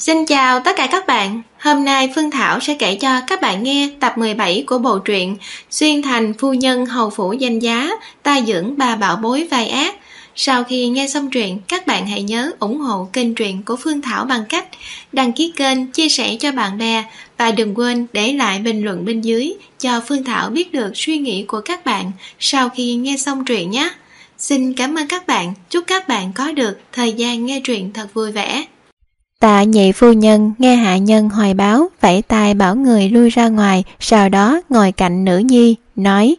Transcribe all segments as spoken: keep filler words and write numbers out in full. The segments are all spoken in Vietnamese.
Xin chào tất cả các bạn. Hôm nay Phương Thảo sẽ kể cho các bạn nghe tập mười bảy của bộ truyện Xuyên Thành Phu Nhân Hầu Phủ Danh Giá, ta dưỡng bà bảo bối vai ác. Sau khi nghe xong truyện, các bạn hãy nhớ ủng hộ kênh truyện của Phương Thảo bằng cách đăng ký kênh, chia sẻ cho bạn bè và đừng quên để lại bình luận bên dưới cho Phương Thảo biết được suy nghĩ của các bạn sau khi nghe xong truyện nhé. Xin cảm ơn các bạn, chúc các bạn có được thời gian nghe truyện thật vui vẻ. Tạ nhị phu nhân nghe hạ nhân hoài báo, vẫy tay bảo người lui ra ngoài, sau đó ngồi cạnh nữ nhi, nói: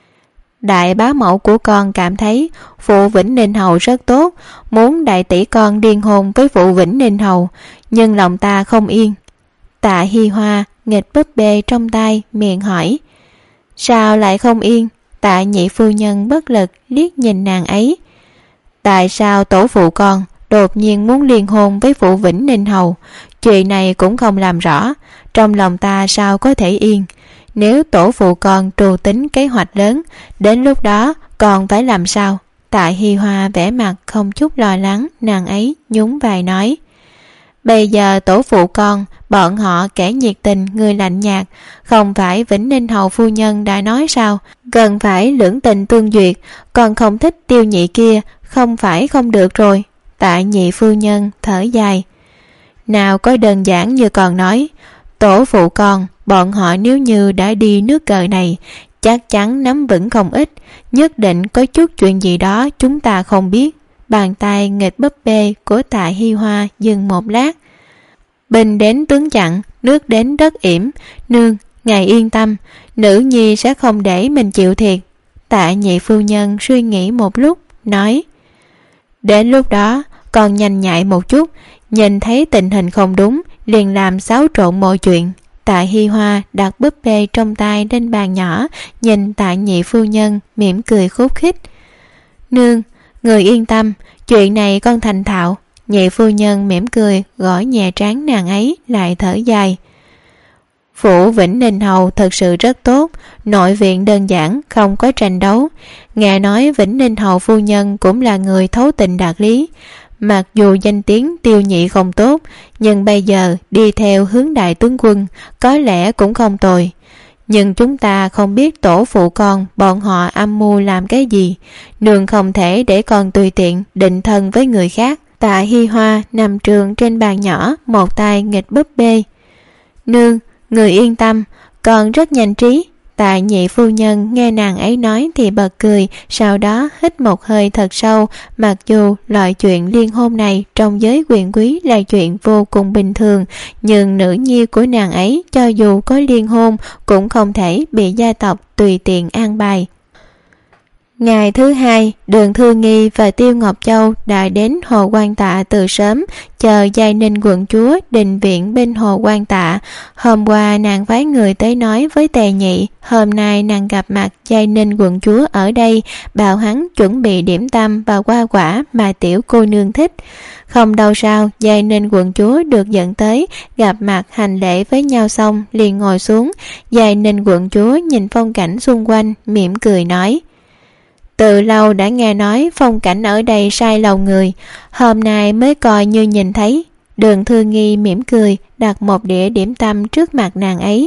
Đại bá mẫu của con cảm thấy phụ Vĩnh Ninh Hầu rất tốt, muốn đại tỷ con liên hôn với phụ Vĩnh Ninh Hầu, nhưng lòng ta không yên. Tạ Hi Hoa nghịch búp bê trong tay, miệng hỏi: Sao lại không yên? Tạ nhị phu nhân bất lực liếc nhìn nàng ấy. Tại sao tổ phụ con đột nhiên muốn liên hôn với phụ Vĩnh Ninh Hầu? Chuyện này cũng không làm rõ, trong lòng ta sao có thể yên? Nếu tổ phụ con trù tính kế hoạch lớn, đến lúc đó con phải làm sao? Tạ Hi Hoa vẻ mặt không chút lo lắng, nàng ấy nhún vai nói: Bây giờ tổ phụ con, bọn họ kẻ nhiệt tình, người lạnh nhạt, không phải Vĩnh Ninh Hầu phu nhân đã nói sao, cần phải lưỡng tình tương duyệt, còn không thích Tiêu Nhị kia, không phải không được rồi. Tạ nhị phu nhân thở dài: Nào có đơn giản như còn nói, tổ phụ con, bọn họ nếu như đã đi nước cờ này, chắc chắn nắm vững không ít, nhất định có chút chuyện gì đó chúng ta không biết. Bàn tay nghịch búp bê của Tạ Hi Hoa dừng một lát. Binh đến tướng chặn, nước đến đất yểm, nương, ngài yên tâm, nữ nhi sẽ không để mình chịu thiệt. Tạ nhị phu nhân suy nghĩ một lúc, nói: Đến lúc đó còn nhanh nhạy một chút, nhìn thấy tình hình không đúng liền làm xáo trộn mọi chuyện. Tạ Hi Hoa đặt búp bê trong tay lên bàn nhỏ, nhìn Tạ nhị phu nhân mỉm cười khúc khích. Nương, người yên tâm, chuyện này con thành thạo. Nhị phu nhân mỉm cười gõ nhẹ trán nàng ấy, lại thở dài. Phủ Vĩnh Ninh Hầu thật sự rất tốt, nội viện đơn giản, không có tranh đấu. Nghe nói Vĩnh Ninh Hầu phu nhân cũng là người thấu tình đạt lý. Mặc dù danh tiếng Tiêu Nhị không tốt, nhưng bây giờ đi theo hướng đại tướng quân có lẽ cũng không tồi. Nhưng chúng ta không biết tổ phụ con bọn họ âm mưu làm cái gì, nương không thể để con tùy tiện định thân với người khác. Tạ Hi Hoa nằm trường trên bàn nhỏ, một tay nghịch búp bê. Nương, người yên tâm, con rất nhanh trí. Tạ nhị phu nhân nghe nàng ấy nói thì bật cười, sau đó hít một hơi thật sâu. Mặc dù loại chuyện liên hôn này trong giới quyền quý là chuyện vô cùng bình thường, nhưng nữ nhi của nàng ấy cho dù có liên hôn cũng không thể bị gia tộc tùy tiện an bài. Ngày thứ hai, Đường Thư Nghi và Tiêu Ngọc Châu đã đến Hồ Quan Tạ từ sớm, chờ Giai Ninh quận chúa định viện bên Hồ Quan Tạ. Hôm qua nàng phái người tới nói với Tề Nhị, hôm nay nàng gặp mặt Giai Ninh quận chúa ở đây, bảo hắn chuẩn bị điểm tâm và hoa quả mà tiểu cô nương thích. Không đâu sao, Giai Ninh quận chúa được dẫn tới, gặp mặt hành lễ với nhau xong liền ngồi xuống. Giai Ninh quận chúa nhìn phong cảnh xung quanh, mỉm cười nói: Từ lâu đã nghe nói phong cảnh ở đây sai lòng người, hôm nay mới coi như nhìn thấy. Đường Thư Nghi mỉm cười đặt một đĩa điểm tâm trước mặt nàng ấy.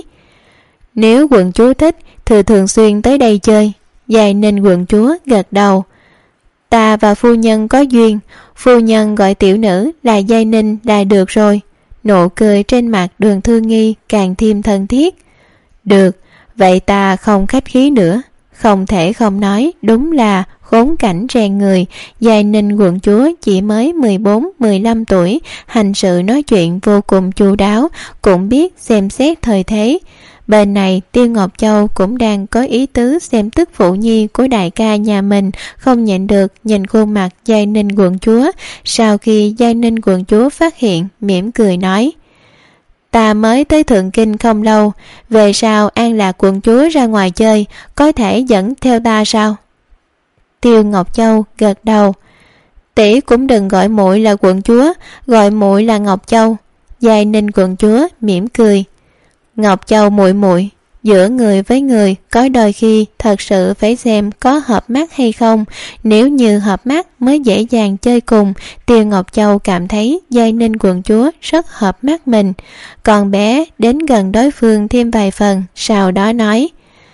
Nếu quận chúa thích thì thường xuyên tới đây chơi. Giai Ninh quận chúa gật đầu. Ta và phu nhân có duyên, phu nhân gọi tiểu nữ là Giai Ninh là được rồi. Nụ cười trên mặt Đường Thư Nghi càng thêm thân thiết. Được, vậy ta không khách khí nữa. Không thể không nói, đúng là khốn cảnh rèn người. Giai Ninh quận chúa chỉ mới mười bốn mười lăm tuổi, hành sự nói chuyện vô cùng chu đáo, cũng biết xem xét thời thế. Bên này Tiêu Ngọc Châu cũng đang có ý tứ xem tức phụ nhi của đại ca nhà mình, không nhịn được nhìn khuôn mặt Giai Ninh quận chúa. Sau khi Giai Ninh quận chúa phát hiện, mỉm cười nói: Ta mới tới Thượng Kinh không lâu, về sau An Lạc quận chúa ra ngoài chơi, có thể dẫn theo ta sao? Tiêu Ngọc Châu gật đầu. Tỷ cũng đừng gọi muội là quận chúa, gọi muội là Ngọc Châu. Giai Ninh quận chúa mỉm cười. Ngọc Châu muội muội. giữa người với người có đôi khi thật sự phải xem có hợp mắt hay không. Nếu như hợp mắt mới dễ dàng chơi cùng. Tiêu Ngọc Châu cảm thấy Giai Ninh quận chúa rất hợp mắt mình. Con bé đến gần đối phương thêm vài phần, sau đó nói: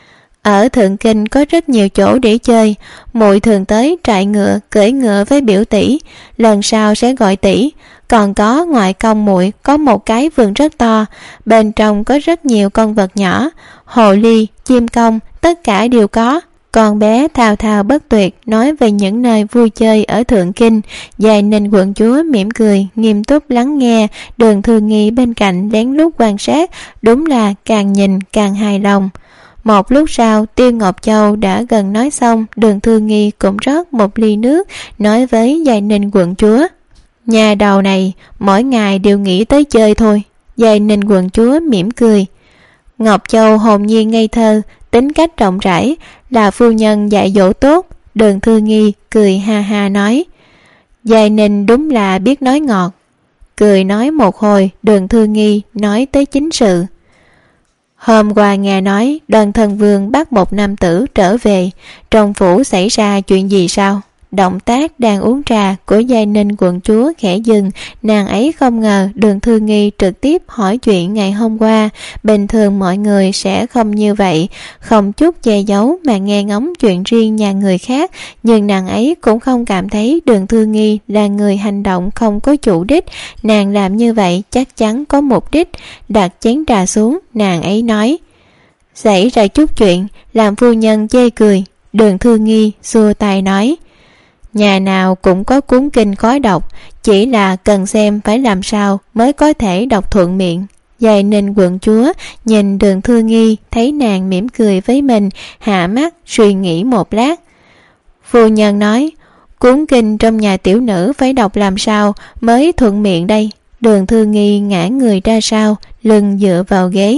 ở Thượng Kinh có rất nhiều chỗ để chơi, muội thường tới trại ngựa cưỡi ngựa với biểu tỷ, lần sau sẽ gọi tỷ. Còn có ngoại công muội có một cái vườn rất to, bên trong có rất nhiều con vật nhỏ, hồ ly, chim công, tất cả đều có. Con bé thao thao bất tuyệt nói về những nơi vui chơi ở Thượng Kinh. Giai Ninh quận chúa mỉm cười, nghiêm túc lắng nghe. Đường Thư Nghi bên cạnh lén lút quan sát, đúng là càng nhìn càng hài lòng. Một lúc sau, Tiêu Ngọc Châu đã gần nói xong. Đường Thư Nghi cũng rót một ly nước, nói với Giai Ninh quận chúa: nhà đầu này mỗi ngày đều nghĩ tới chơi thôi. Giai Ninh quận chúa mỉm cười. Ngọc Châu hồn nhiên ngây thơ, tính cách rộng rãi, là phu nhân dạy dỗ tốt. Đường Thư Nghi cười ha ha nói: Giai Ninh đúng là biết nói ngọt. Cười nói một hồi, Đường Thư Nghi nói tới chính sự. Hôm qua nghe nói Đoàn Thân Vương bắt một nam tử trở về, trong phủ xảy ra chuyện gì sao? Động tác đang uống trà của Giai Ninh quận chúa khẽ dừng. Nàng ấy không ngờ Đường Thư Nghi trực tiếp hỏi chuyện ngày hôm qua. Bình thường mọi người sẽ không như vậy, không chút che giấu mà nghe ngóng chuyện riêng nhà người khác. Nhưng nàng ấy cũng không cảm thấy Đường Thư Nghi là người hành động không có chủ đích. Nàng làm như vậy chắc chắn có mục đích. Đặt chén trà xuống, nàng ấy nói: xảy ra chút chuyện làm phu nhân chê cười. Đường Thư Nghi xua tay nói: nhà nào cũng có cuốn kinh khói độc, chỉ là cần xem phải làm sao mới có thể đọc thuận miệng. Giai Ninh quận chúa nhìn Đường Thư Nghi, thấy nàng mỉm cười với mình, hạ mắt suy nghĩ một lát. Phu nhân nói: cuốn kinh trong nhà tiểu nữ phải đọc làm sao mới thuận miệng đây? Đường Thư Nghi ngã người ra sau, lưng dựa vào ghế.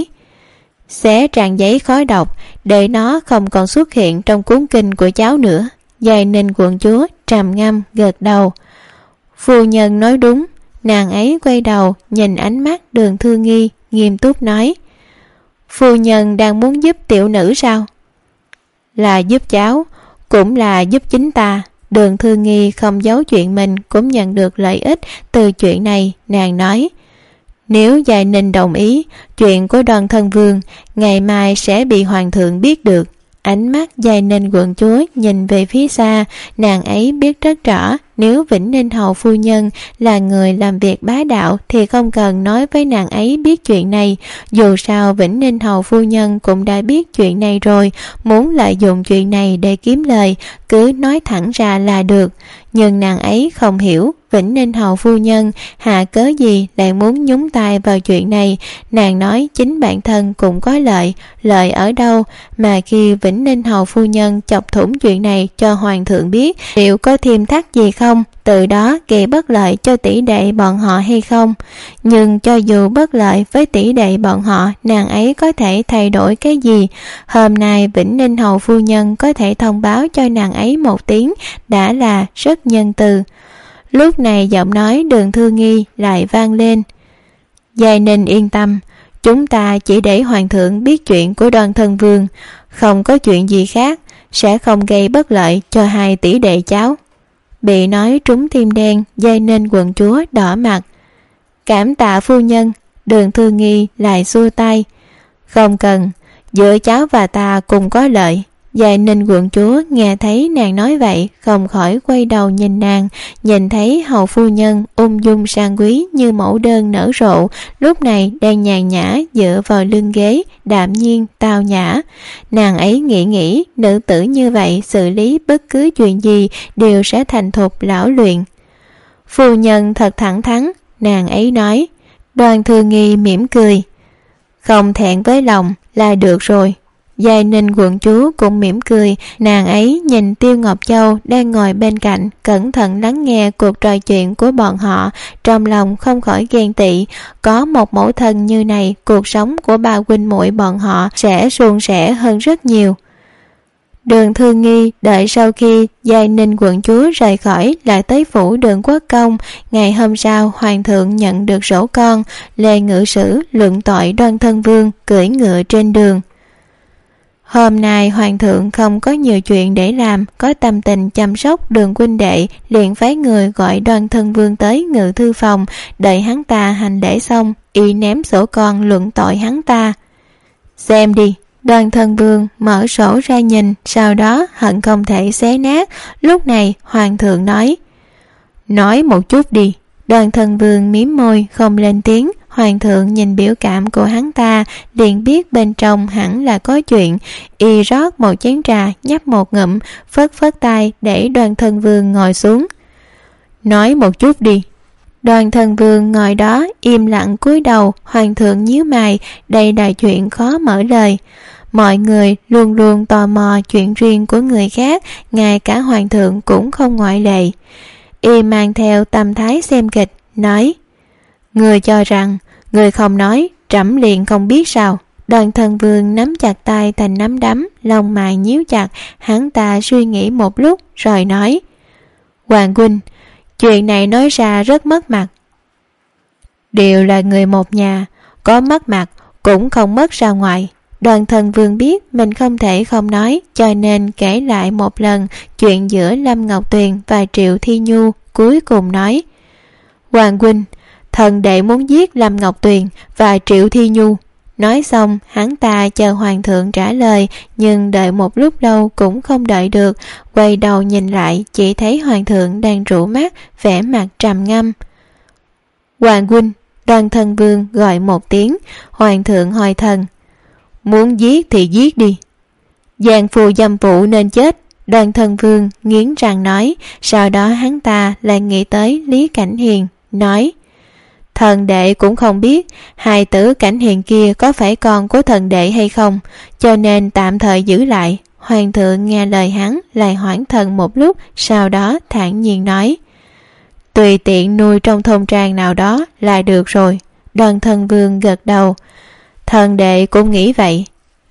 Xé trang giấy khói độc để nó không còn xuất hiện trong cuốn kinh của cháu nữa. Giai Ninh quận chúa trầm ngâm gật đầu. Phu nhân nói đúng. Nàng ấy quay đầu nhìn ánh mắt Đường Thư Nghi, nghiêm túc nói: phu nhân đang muốn giúp tiểu nữ sao? Là giúp cháu, cũng là giúp chính ta. Đường Thư Nghi không giấu chuyện mình cũng nhận được lợi ích từ chuyện này. Nàng nói: nếu Giai Ninh đồng ý, chuyện của Đoàn Thân Vương ngày mai sẽ bị hoàng thượng biết được. Ánh mắt Giai Ninh quận chúa nhìn về phía xa. Nàng ấy biết rất rõ, nếu Vĩnh Ninh hầu phu nhân là người làm việc bá đạo thì không cần nói với nàng ấy biết chuyện này. Dù sao Vĩnh Ninh hầu phu nhân cũng đã biết chuyện này rồi. Muốn lợi dụng chuyện này để kiếm lời, cứ nói thẳng ra là được. Nhưng nàng ấy không hiểu Vĩnh Ninh hầu phu nhân hạ cớ gì lại muốn nhúng tay vào chuyện này. Nàng nói chính bản thân cũng có lợi. Lợi ở đâu mà khi Vĩnh Ninh hầu phu nhân chọc thủng chuyện này cho hoàng thượng biết, liệu có thêm thắt gì không, từ đó gây bất lợi cho tỷ đệ bọn họ hay không? Nhưng cho dù bất lợi với tỷ đệ bọn họ, nàng ấy có thể thay đổi cái gì? Hôm nay Vĩnh Ninh hầu phu nhân có thể thông báo cho nàng ấy một tiếng đã là rất nhân từ. Lúc này giọng nói Đường Thư Nghi lại vang lên: Giai Ninh yên tâm, chúng ta chỉ để hoàng thượng biết chuyện của Đoàn Thân Vương, không có chuyện gì khác, sẽ không gây bất lợi cho hai tỷ đệ cháu. Bị nói trúng tim đen, Giai Ninh quận chúa đỏ mặt. Cảm tạ phu nhân. Đường Thư Nghi lại xua tay: không cần, giữa cháu và ta cùng có lợi. Giai Ninh quận chúa nghe thấy nàng nói vậy, không khỏi quay đầu nhìn nàng. Nhìn thấy hầu phu nhân ung dung sang quý như mẫu đơn nở rộ, lúc này đang nhàn nhã dựa vào lưng ghế, đạm nhiên tao nhã. Nàng ấy nghĩ nghĩ, nữ tử như vậy xử lý bất cứ chuyện gì đều sẽ thành thục lão luyện. Phu nhân thật thẳng thắn, nàng ấy nói. Đoàn Thư Nghi mỉm cười: không thẹn với lòng là được rồi. Giai Ninh quận chúa cũng mỉm cười. Nàng ấy nhìn Tiêu Ngọc Châu đang ngồi bên cạnh, cẩn thận lắng nghe cuộc trò chuyện của bọn họ, trong lòng không khỏi ghen tị. Có một mẫu thân như này, cuộc sống của ba huynh muội bọn họ sẽ suôn sẻ hơn rất nhiều. Đường Thư Nghi đợi sau khi Giai Ninh quận chúa rời khỏi lại tới phủ Đường Quốc Công. Ngày hôm sau, hoàng thượng nhận được sổ con. Lê ngự sử luận tội Đoàn Thân Vương cưỡi ngựa trên đường. Hôm nay hoàng thượng không có nhiều chuyện để làm, có tâm tình chăm sóc Đường huynh đệ, liền phái người gọi Đoan Thân Vương tới ngự thư phòng, đợi hắn ta hành lễ xong, y ném sổ con luận tội hắn ta. Xem đi. Đoan Thân Vương mở sổ ra nhìn, sau đó hận không thể xé nát. Lúc này hoàng thượng nói: Nói một chút đi. Đoan Thân Vương mím môi không lên tiếng. Hoàng thượng nhìn biểu cảm của hắn ta, liền biết bên trong hẳn là có chuyện. Y rót một chén trà, nhấp một ngụm, phất phất tay để Đoan Thân Vương ngồi xuống. Nói một chút đi. Đoan Thân Vương ngồi đó im lặng cúi đầu. Hoàng thượng nhíu mày, đây là chuyện khó mở lời. Mọi người luôn luôn tò mò chuyện riêng của người khác, ngay cả hoàng thượng cũng không ngoại lệ. Y mang theo tâm thái xem kịch, nói: Người cho rằng người không nói, trẫm liền không biết sao? Đoan Thân Vương nắm chặt tay thành nắm đấm, lông mày nhíu chặt. Hắn ta suy nghĩ một lúc rồi nói: Hoàng huynh, chuyện này nói ra rất mất mặt. Đều là người một nhà, có mất mặt cũng không mất ra ngoài. Đoan Thân Vương biết mình không thể không nói, cho nên kể lại một lần chuyện giữa Lâm Ngọc Tuyền và Triệu Thi Nhu, cuối cùng nói: Hoàng huynh, thần đệ muốn giết Lâm Ngọc Tuyền và Triệu Thi Nhu. Nói xong hắn ta chờ hoàng thượng trả lời, nhưng đợi một lúc lâu cũng không đợi được. Quay đầu nhìn lại, chỉ thấy hoàng thượng đang rũ mắt, vẻ mặt trầm ngâm. Hoàng huynh. Đoan Thân Vương gọi một tiếng. Hoàng thượng hồi thần: Muốn giết thì giết đi. Giang phù dâm phụ nên chết. Đoan Thân Vương nghiến răng nói. Sau đó hắn ta lại nghĩ tới Lý Cảnh Hiền, nói: Thần đệ cũng không biết hài tử Cảnh Hiền kia có phải con của thần đệ hay không, cho nên tạm thời giữ lại. Hoàng thượng nghe lời hắn, lại hoãn thần một lúc, sau đó thản nhiên nói: Tùy tiện nuôi trong thôn trang nào đó là được rồi. Đoan Thân Vương gật đầu: Thần đệ cũng nghĩ vậy.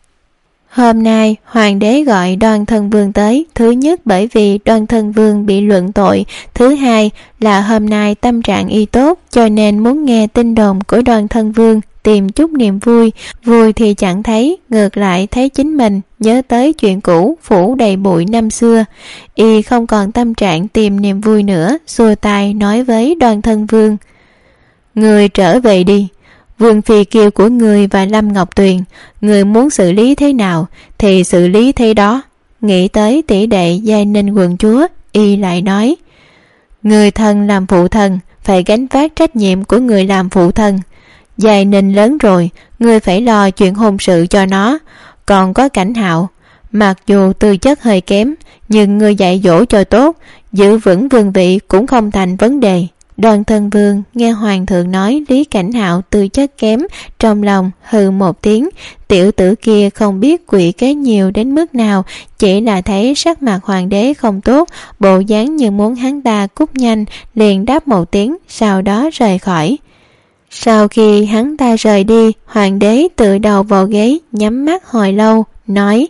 Hôm nay hoàng đế gọi Đoan Thân Vương tới, thứ nhất bởi vì Đoan Thân Vương bị luận tội, thứ hai là hôm nay tâm trạng y tốt, cho nên muốn nghe tin đồn của Đoan Thân Vương, tìm chút niềm vui. Vui thì chẳng thấy, ngược lại thấy chính mình nhớ tới chuyện cũ phủ đầy bụi năm xưa. Y không còn tâm trạng tìm niềm vui nữa, xua tay nói với Đoan Thân Vương: Người trở về đi. Vương phi kiều của người và Lâm Ngọc Tuyền, người muốn xử lý thế nào thì xử lý thế đó. Nghĩ tới tỷ đệ Giai Ninh quận chúa, y lại nói: Người thân làm phụ thân, phải gánh vác trách nhiệm của người làm phụ thân. Giai Ninh lớn rồi, người phải lo chuyện hôn sự cho nó. Còn có Cảnh Hạo, mặc dù tư chất hơi kém, nhưng người dạy dỗ cho tốt, giữ vững vương vị cũng không thành vấn đề. Đoan Thân Vương nghe hoàng thượng nói Lý Cảnh Hạo tư chất kém, trong lòng hừ một tiếng. Tiểu tử kia không biết quỷ kế nhiều đến mức nào, chỉ là thấy sắc mặt hoàng đế không tốt, bộ dáng như muốn hắn ta cút nhanh, liền đáp một tiếng, sau đó rời khỏi. Sau khi hắn ta rời đi, hoàng đế tựa đầu vào ghế, nhắm mắt hồi lâu, nói: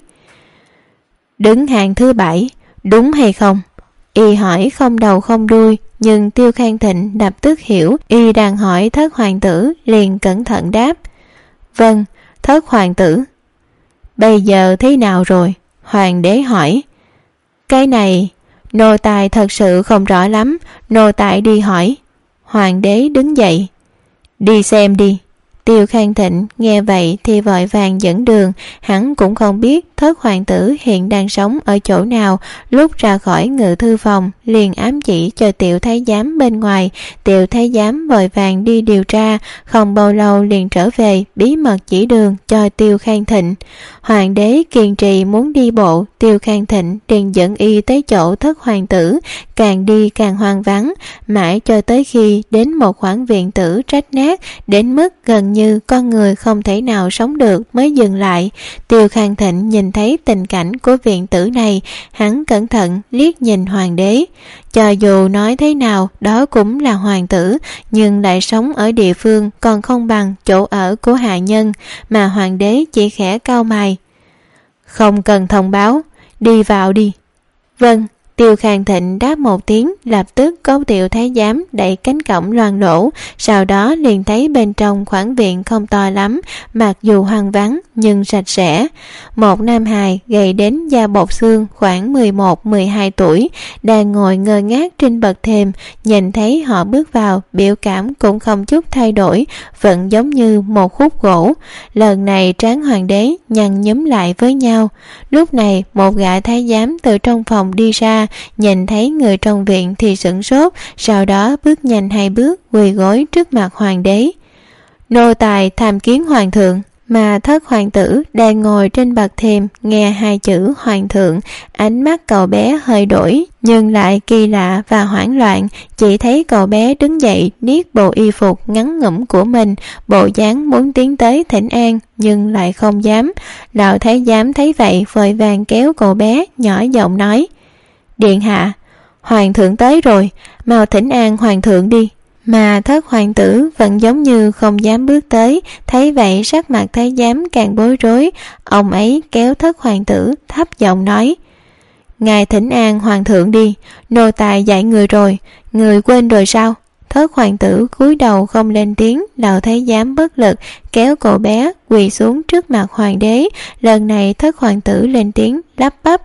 Đứng hàng thứ bảy, đúng hay không? Y hỏi không đầu không đuôi, nhưng Tiêu Khang Thịnh lập tức hiểu y đang hỏi thất hoàng tử, liền cẩn thận đáp: Vâng, thất hoàng tử. Bây giờ thế nào rồi? Hoàng đế hỏi. Cái này nô tài thật sự không rõ lắm, nô tài đi hỏi. Hoàng đế đứng dậy. Đi xem đi. Tiêu Khang Thịnh nghe vậy thì vội vàng dẫn đường. Hắn cũng không biết thất hoàng tử hiện đang sống ở chỗ nào. Lúc ra khỏi ngự thư phòng liền ám chỉ cho tiểu thái giám bên ngoài. Tiểu thái giám vội vàng đi điều tra, không bao lâu liền trở về bí mật chỉ đường cho Tiêu Khang Thịnh. Hoàng đế kiên trì muốn đi bộ, Tiêu Khang Thịnh liền dẫn y tới chỗ thất hoàng tử. Càng đi càng hoang vắng, mãi cho tới khi đến một khoản viện tử rách nát đến mức gần như con người không thể nào sống được mới dừng lại. Tiêu Khang Thịnh nhìn thấy tình cảnh của viện tử này, hắn cẩn thận liếc nhìn hoàng đế. Cho dù nói thế nào đó cũng là hoàng tử, nhưng lại sống ở địa phương còn không bằng chỗ ở của hạ nhân, mà hoàng đế chỉ khẽ cau mày. Không cần thông báo, đi vào đi. Vâng. Tiêu Khang Thịnh đáp một tiếng, lập tức có Tiểu thái giám đẩy cánh cổng loang lỗ, sau đó liền thấy bên trong khoản viện không to lắm, mặc dù hoang vắng nhưng sạch sẽ. Một nam hài gầy đến da bọc xương, khoảng mười một mười hai tuổi, đang ngồi ngơ ngác trên bậc thềm. Nhìn thấy họ bước vào, biểu cảm cũng không chút thay đổi, vẫn giống như một khúc gỗ. Lần này trán hoàng đế nhăn nhúm lại với nhau. Lúc này một gã thái giám từ trong phòng đi ra, nhìn thấy người trong viện thì sửng sốt, sau đó bước nhanh hai bước quỳ gối trước mặt hoàng đế. Nô tài tham kiến hoàng thượng. Mà Thất hoàng tử đang ngồi trên bậc thềm, nghe hai chữ hoàng thượng, ánh mắt cậu bé hơi đổi, nhưng lại kỳ lạ và hoảng loạn. Chỉ thấy cậu bé đứng dậy niết bộ y phục ngắn ngủm của mình, bộ dáng muốn tiến tới thỉnh an nhưng lại không dám. Lão thái giám thấy vậy vội vàng kéo cậu bé, nhỏ giọng nói: Điện hạ, hoàng thượng tới rồi, mau thỉnh an hoàng thượng đi. Mà Thất hoàng tử vẫn giống như không dám bước tới, thấy vậy sắc mặt thái giám càng bối rối. Ông ấy kéo Thất hoàng tử thấp giọng nói: Ngài thỉnh an hoàng thượng đi, nô tài dạy người rồi, người quên rồi sao? Thất hoàng tử cúi đầu không lên tiếng. Lão thái giám bất lực kéo cậu bé quỳ xuống trước mặt hoàng đế. Lần này Thất hoàng tử lên tiếng lắp bắp: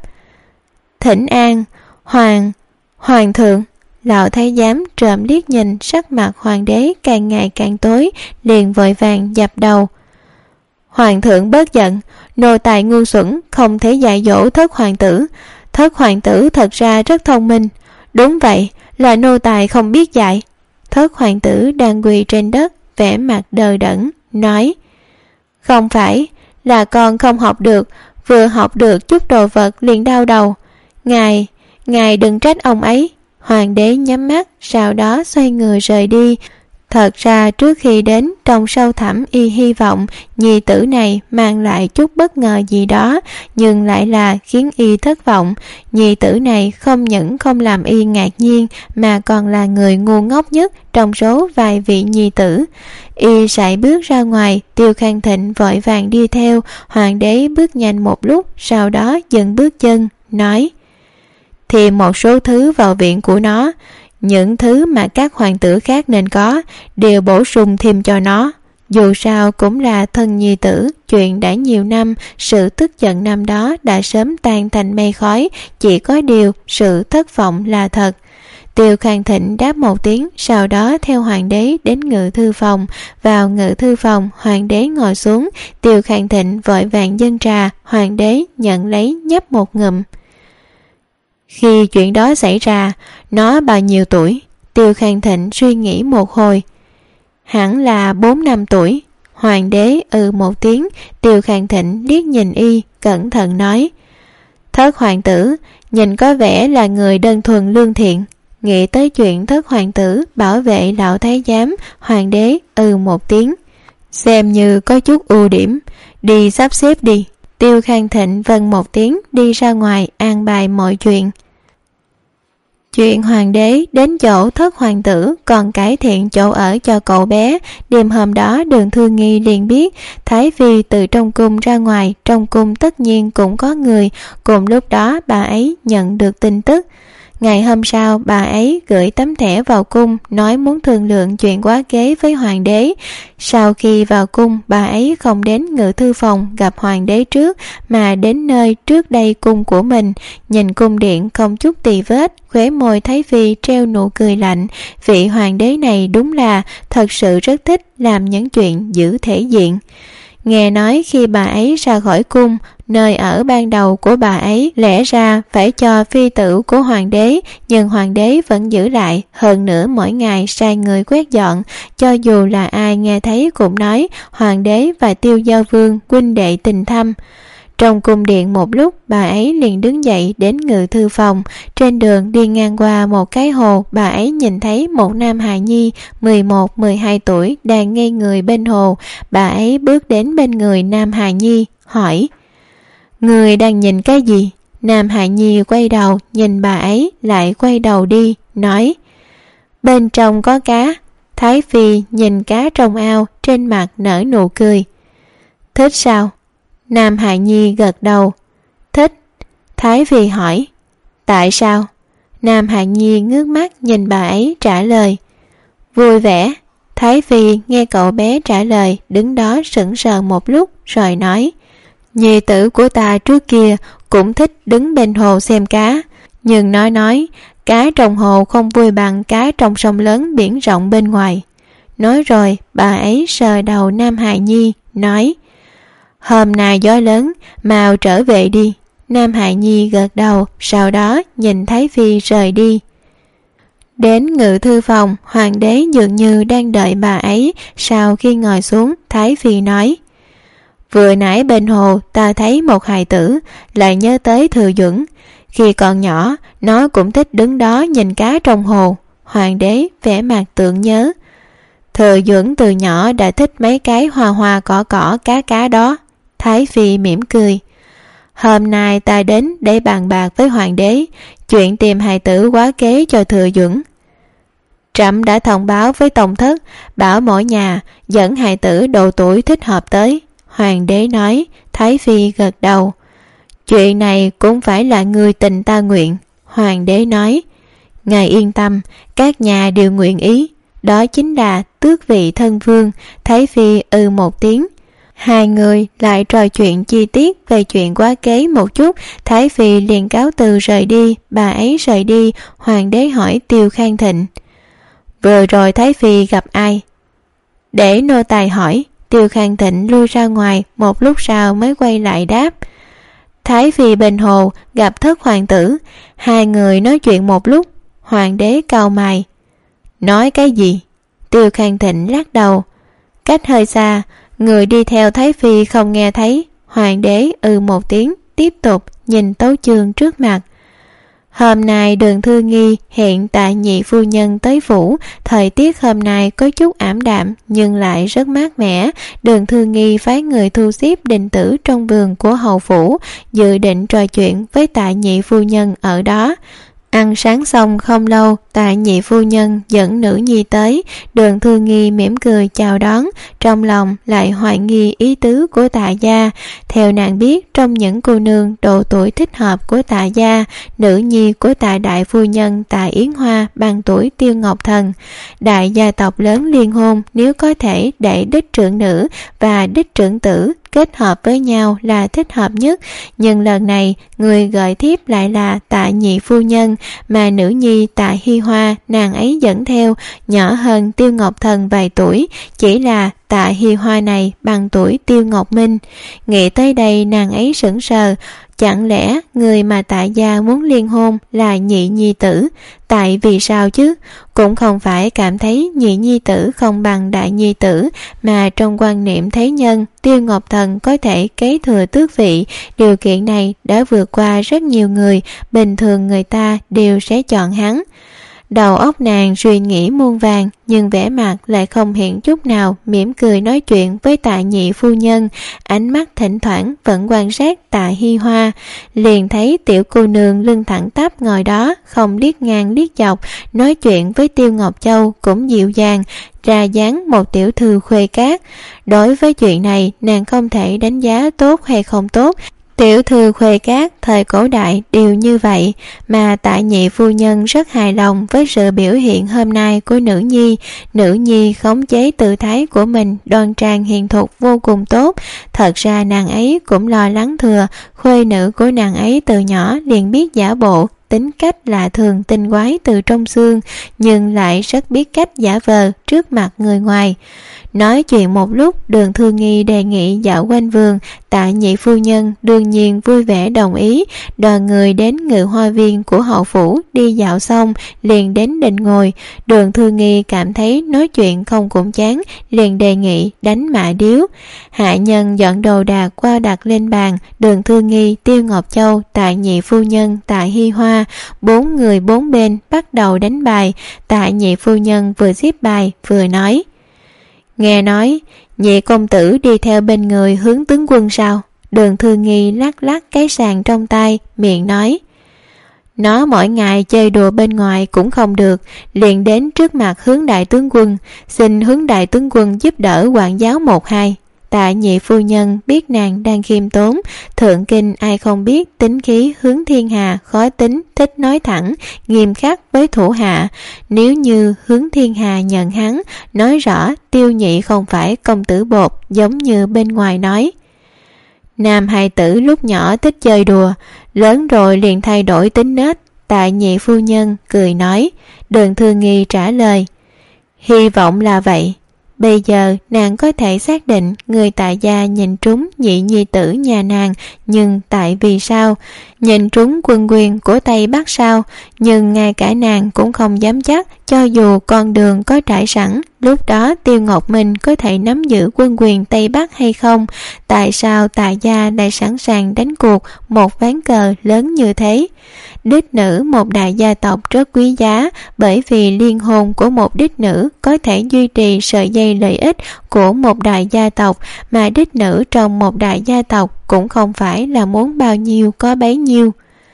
Thỉnh an hoàng hoàng thượng. Lão thái giám trộm liếc nhìn sắc mặt hoàng đế càng ngày càng tối, liền vội vàng dập đầu: Hoàng thượng bớt giận, nô tài ngu xuẩn không thể dạy dỗ Thất hoàng tử. Thất hoàng tử thật ra rất thông minh. Đúng vậy, là nô tài không biết dạy. Thất hoàng tử đang quỳ trên đất, vẻ mặt đờ đẫn, nói: Không phải, là con không học được, vừa học được chút đồ vật liền đau đầu. Ngài, ngài đừng trách ông ấy. Hoàng đế nhắm mắt, sau đó xoay người rời đi. Thật ra trước khi đến, trong sâu thẳm y hy vọng nhi tử này mang lại chút bất ngờ gì đó, nhưng lại là khiến y thất vọng. Nhi tử này không những không làm y ngạc nhiên, mà còn là người ngu ngốc nhất trong số vài vị nhi tử. Y sải bước ra ngoài, Tiêu Khang Thịnh vội vàng đi theo. Hoàng đế bước nhanh một lúc, sau đó dừng bước chân, nói: Thì một số thứ vào viện của nó, những thứ mà các hoàng tử khác nên có, đều bổ sung thêm cho nó. Dù sao cũng là thân nhi tử, chuyện đã nhiều năm, sự tức giận năm đó đã sớm tan thành mây khói, chỉ có điều sự thất vọng là thật. Tiêu Khang Thịnh đáp một tiếng, sau đó theo hoàng đế đến ngự thư phòng. Vào ngự thư phòng, hoàng đế ngồi xuống, Tiêu Khang Thịnh vội vàng dâng trà, hoàng đế nhận lấy nhấp một ngụm. Khi chuyện đó xảy ra, nó bao nhiêu tuổi? Tiêu Khang Thịnh suy nghĩ một hồi. Hẳn là bốn năm tuổi. Hoàng đế ừ một tiếng. Tiêu Khang Thịnh liếc nhìn y, cẩn thận nói: Thất hoàng tử nhìn có vẻ là người đơn thuần lương thiện. Nghĩ tới chuyện Thất hoàng tử bảo vệ lão thái giám, hoàng đế ừ một tiếng. Xem như có chút ưu điểm, đi sắp xếp đi. Tiêu Khang Thịnh vâng một tiếng, đi ra ngoài an bài mọi chuyện. Chuyện hoàng đế đến chỗ Thất hoàng tử còn cải thiện chỗ ở cho cậu bé. Đêm hôm đó Đường Thư Nghi liền biết Thái Phi từ trong cung ra ngoài, trong cung tất nhiên cũng có người. Cùng lúc đó bà ấy nhận được tin tức. Ngày hôm sau, bà ấy gửi tấm thẻ vào cung, nói muốn thương lượng chuyện quá kế với hoàng đế. Sau khi vào cung, bà ấy không đến ngự thư phòng gặp hoàng đế trước, mà đến nơi trước đây cung của mình. Nhìn cung điện không chút tì vết, khóe môi Thái Phi treo nụ cười lạnh. Vị hoàng đế này đúng là thật sự rất thích làm những chuyện giữ thể diện. Nghe nói khi bà ấy ra khỏi cung, nơi ở ban đầu của bà ấy lẽ ra phải cho phi tử của hoàng đế, nhưng hoàng đế vẫn giữ lại, hơn nữa mỗi ngày sai người quét dọn. Cho dù là ai nghe thấy cũng nói hoàng đế và Tiêu Giao Vương huynh đệ tình thâm. Trong cung điện một lúc, bà ấy liền đứng dậy đến ngự thư phòng. Trên đường đi ngang qua một cái hồ, bà ấy nhìn thấy một nam hài nhi mười một mười hai tuổi đang ngây người bên hồ. Bà ấy bước đến bên người nam hài nhi, hỏi: Người đang nhìn cái gì? Nam hài nhi quay đầu nhìn bà ấy, lại quay đầu đi, nói: Bên trong có cá. Thái Phi nhìn cá trong ao, trên mặt nở nụ cười. Thích sao? Nam hài nhi gật đầu. Thích. Thái Phi hỏi: Tại sao? Nam Hạ Nhi ngước mắt nhìn bà ấy trả lời. Vui vẻ. Thái Phi nghe cậu bé trả lời, đứng đó sững sờ một lúc rồi nói, nhi tử của ta trước kia cũng thích đứng bên hồ xem cá, nhưng nói nói cá trong hồ không vui bằng cá trong sông lớn biển rộng bên ngoài. Nói rồi bà ấy sờ đầu Nam Hạ Nhi nói, hôm nay gió lớn, mau trở về đi. Nam Hạ Nhi gật đầu, sau đó nhìn Thái Phi rời đi. Đến ngự thư phòng, hoàng đế dường như đang đợi bà ấy. Sau khi ngồi xuống, Thái Phi nói, vừa nãy bên hồ ta thấy một hài tử, lại nhớ tới Thừa Duẩn. Khi còn nhỏ, nó cũng thích đứng đó nhìn cá trong hồ. Hoàng đế vẻ mặt tưởng nhớ. Thừa Duẩn từ nhỏ đã thích mấy cái hoa hoa cỏ cỏ cá cá đó. Thái Phi mỉm cười. Hôm nay ta đến để bàn bạc với hoàng đế chuyện tìm hài tử quá kế cho Thừa Duẩn. Trẫm đã thông báo với tông thất, bảo mỗi nhà dẫn hài tử độ tuổi thích hợp tới. Hoàng đế nói. Thái Phi gật đầu. Chuyện này cũng phải là người tình ta nguyện. Hoàng đế nói. Ngài yên tâm, các nhà đều nguyện ý. Đó chính là tước vị thân vương. Thái Phi ư một tiếng. Hai người lại trò chuyện chi tiết về chuyện quá kế một chút. Thái Phi liền cáo từ rời đi. Bà ấy rời đi, hoàng đế hỏi Tiêu Khang Thịnh, vừa rồi Thái Phi gặp ai? Để nô tài hỏi. Tiêu Khang Thịnh lui ra ngoài, một lúc sau mới quay lại đáp, Thái Phi bên hồ gặp thất hoàng tử, hai người nói chuyện một lúc. Hoàng đế cau mày. Nói cái gì? Tiêu Khang Thịnh lắc đầu. Cách hơi xa, người đi theo Thái Phi không nghe thấy. Hoàng đế ư một tiếng, tiếp tục nhìn tấu chương trước mặt. Hôm nay Đường Thư Nghi hẹn Tạ nhị phu nhân tới phủ. Thời tiết hôm nay có chút ảm đạm nhưng lại rất mát mẻ. Đường Thư Nghi phái người thu xếp đình tử trong vườn của hầu phủ, dự định trò chuyện với Tạ nhị phu nhân ở đó. Ăn sáng xong không lâu, Tạ nhị phu nhân dẫn nữ nhi tới. Đường Thư Nghi mỉm cười chào đón, trong lòng lại hoài nghi ý tứ của Tạ gia. Theo nàng biết, trong những cô nương độ tuổi thích hợp của Tạ gia, nữ nhi của Tạ đại phu nhân Tạ Yến Hoa bằng tuổi Tiêu Ngọc Thần. Đại gia tộc lớn liên hôn, nếu có thể để đích trưởng nữ và đích trưởng tử kết hợp với nhau là thích hợp nhất, nhưng lần này người gợi thiếp lại là Tạ nhị phu nhân, mà nữ nhi Tạ Hi Hoa nàng ấy dẫn theo nhỏ hơn Tiêu Ngọc Thần vài tuổi, chỉ là Tạ Hi Hoa này bằng tuổi Tiêu Ngọc Minh. Nghĩ tới đây nàng ấy sững sờ, chẳng lẽ người mà Tạ gia muốn liên hôn là nhị nhi tử? Tại vì sao chứ? Cũng không phải cảm thấy nhị nhi tử không bằng đại nhi tử, mà trong quan niệm thế nhân, Tiêu Ngọc Thần có thể kế thừa tước vị. Điều kiện này đã vượt qua rất nhiều người, bình thường người ta đều sẽ chọn hắn. Đầu óc nàng suy nghĩ muôn vàng, nhưng vẻ mặt lại không hiện chút nào, mỉm cười nói chuyện với Tạ nhị phu nhân, ánh mắt thỉnh thoảng vẫn quan sát Tạ Hi Hoa. Liền thấy tiểu cô nương lưng thẳng tắp ngồi đó, không liếc ngang liếc dọc, nói chuyện với Tiêu Ngọc Châu cũng dịu dàng, ra dáng một tiểu thư khuê cát. Đối với chuyện này, nàng không thể đánh giá tốt hay không tốt. Tiểu thư khuê cát thời cổ đại đều như vậy, mà Tạ nhị phu nhân rất hài lòng với sự biểu hiện hôm nay của nữ nhi. Nữ nhi khống chế tự thái của mình, đoan trang hiền thục vô cùng tốt. Thật ra nàng ấy cũng lo lắng Thừa, khuê nữ của nàng ấy từ nhỏ liền biết giả bộ, tính cách lạ thường tinh quái từ trong xương, nhưng lại rất biết cách giả vờ trước mặt người ngoài. Nói chuyện một lúc, Đường Thư Nghi đề nghị dạo quanh vườn. Tạ nhị phu nhân đương nhiên vui vẻ đồng ý. Đoàn người đến ngự hoa viên của hậu phủ, đi dạo xong liền đến định ngồi. Đường Thư Nghi cảm thấy nói chuyện không cũng chán, liền đề nghị đánh mã điếu. Hạ nhân dọn đồ đạc qua đặt lên bàn. Đường Thư Nghi, Tiêu Ngọc Châu, Tạ nhị phu nhân, Tạ Hi Hoa, bốn người bốn bên bắt đầu đánh bài. Tạ nhị phu nhân vừa xếp bài vừa nói, nghe nói nhị công tử đi theo bên người Hướng tướng quân sao? Đường Thư Nghi lắc lắc cái sàn trong tay, miệng nói, nó mỗi ngày chơi đùa bên ngoài cũng không được, liền đến trước mặt Hướng đại tướng quân, xin Hướng đại tướng quân giúp đỡ quản giáo một hai. Tạ nhị phu nhân biết nàng đang khiêm tốn, thượng kinh ai không biết tính khí Hướng Thiên Hà khó tính, thích nói thẳng, nghiêm khắc với thủ hạ. Nếu như Hướng Thiên Hà nhận hắn, nói rõ Tiêu nhị không phải công tử bột giống như bên ngoài nói. Nam hài tử lúc nhỏ thích chơi đùa, lớn rồi liền thay đổi tính nết. Tạ nhị phu nhân cười nói. Đường Thư Nghi trả lời, hy vọng là vậy. Bây giờ nàng có thể xác định người Tạ gia nhìn trúng nhị nhi tử nhà nàng, nhưng tại vì sao? Nhìn trúng quân quyền của Tây Bắc sao? Nhưng ngay cả nàng cũng không dám chắc, cho dù con đường có trải sẵn, lúc đó Tiêu Ngọc Minh có thể nắm giữ quân quyền Tây Bắc hay không? Tại sao Tạ gia lại sẵn sàng đánh cuộc một ván cờ lớn như thế? Đích nữ một đại gia tộc rất quý giá, bởi vì liên hôn của một đích nữ có thể duy trì sợi dây lợi ích của một đại gia tộc, mà đích nữ trong một đại gia tộc cũng không phải là muốn bao nhiêu có bấy nhiêu.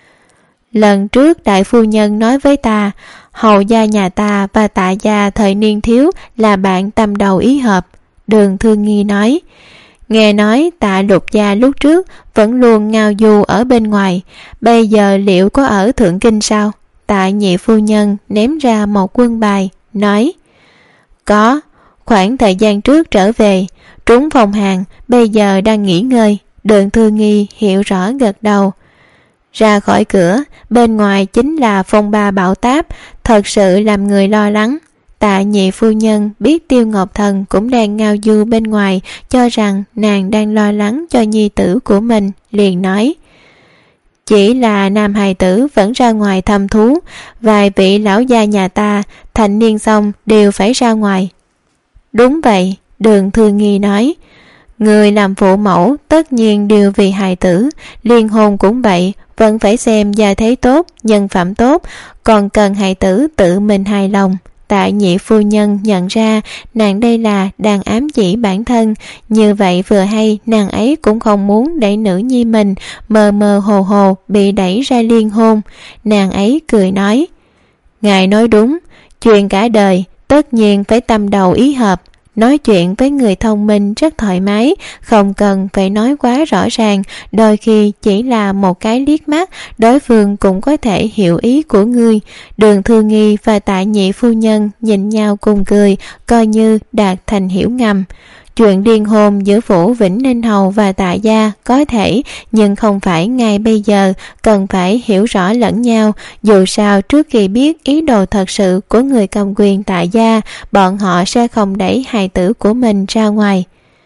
Lần trước đại phu nhân nói với ta, hầu gia nhà ta và Tạ gia thời niên thiếu là bạn tâm đầu ý hợp. Đường Thư Nghi nói. Nghe nói Tạ lục gia lúc trước vẫn luôn ngao du ở bên ngoài, bây giờ liệu có ở thượng kinh sao? Tạ nhị phu nhân ném ra một quân bài, nói. Có, khoảng thời gian trước trở về, trúng phòng hàng, bây giờ đang nghỉ ngơi. Đường Thư Nghi hiểu rõ gật đầu. Ra khỏi cửa, bên ngoài chính là phong ba bão táp, thật sự làm người lo lắng. Tạ nhị phu nhân biết Tiêu Ngọc Thần cũng đang ngao du bên ngoài, cho rằng nàng đang lo lắng cho nhi tử của mình, liền nói. Chỉ là nam hài tử vẫn ra ngoài thăm thú, vài vị lão gia nhà ta thành niên xong đều phải ra ngoài. Đúng vậy, Đường Thư Nghi nói. Người làm phụ mẫu tất nhiên đều vì hài tử, liên hôn cũng vậy, vẫn phải xem gia thế tốt, nhân phẩm tốt, còn cần hài tử tự mình hài lòng. Tạ nhị phu nhân nhận ra nàng đây là đang ám chỉ bản thân, như vậy vừa hay nàng ấy cũng không muốn để nữ nhi mình mơ mơ hồ hồ bị đẩy ra liên hôn. Nàng ấy cười nói, ngài nói đúng, chuyện cả đời tất nhiên phải tâm đầu ý hợp. Nói chuyện với người thông minh rất thoải mái, không cần phải nói quá rõ ràng, đôi khi chỉ là một cái liếc mắt, đối phương cũng có thể hiểu ý của ngươi. Đường Thư Nghi và Tạ nhị phu nhân nhìn nhau cùng cười, coi như đạt thành hiểu ngầm. Chuyện liên hôn giữa Phủ Vĩnh Ninh Hầu và Tạ gia có thể, nhưng không phải ngay bây giờ, cần phải hiểu rõ lẫn nhau. Dù sao trước khi biết ý đồ thật sự của người cầm quyền Tạ gia, bọn họ sẽ không đẩy hài tử của mình ra ngoài.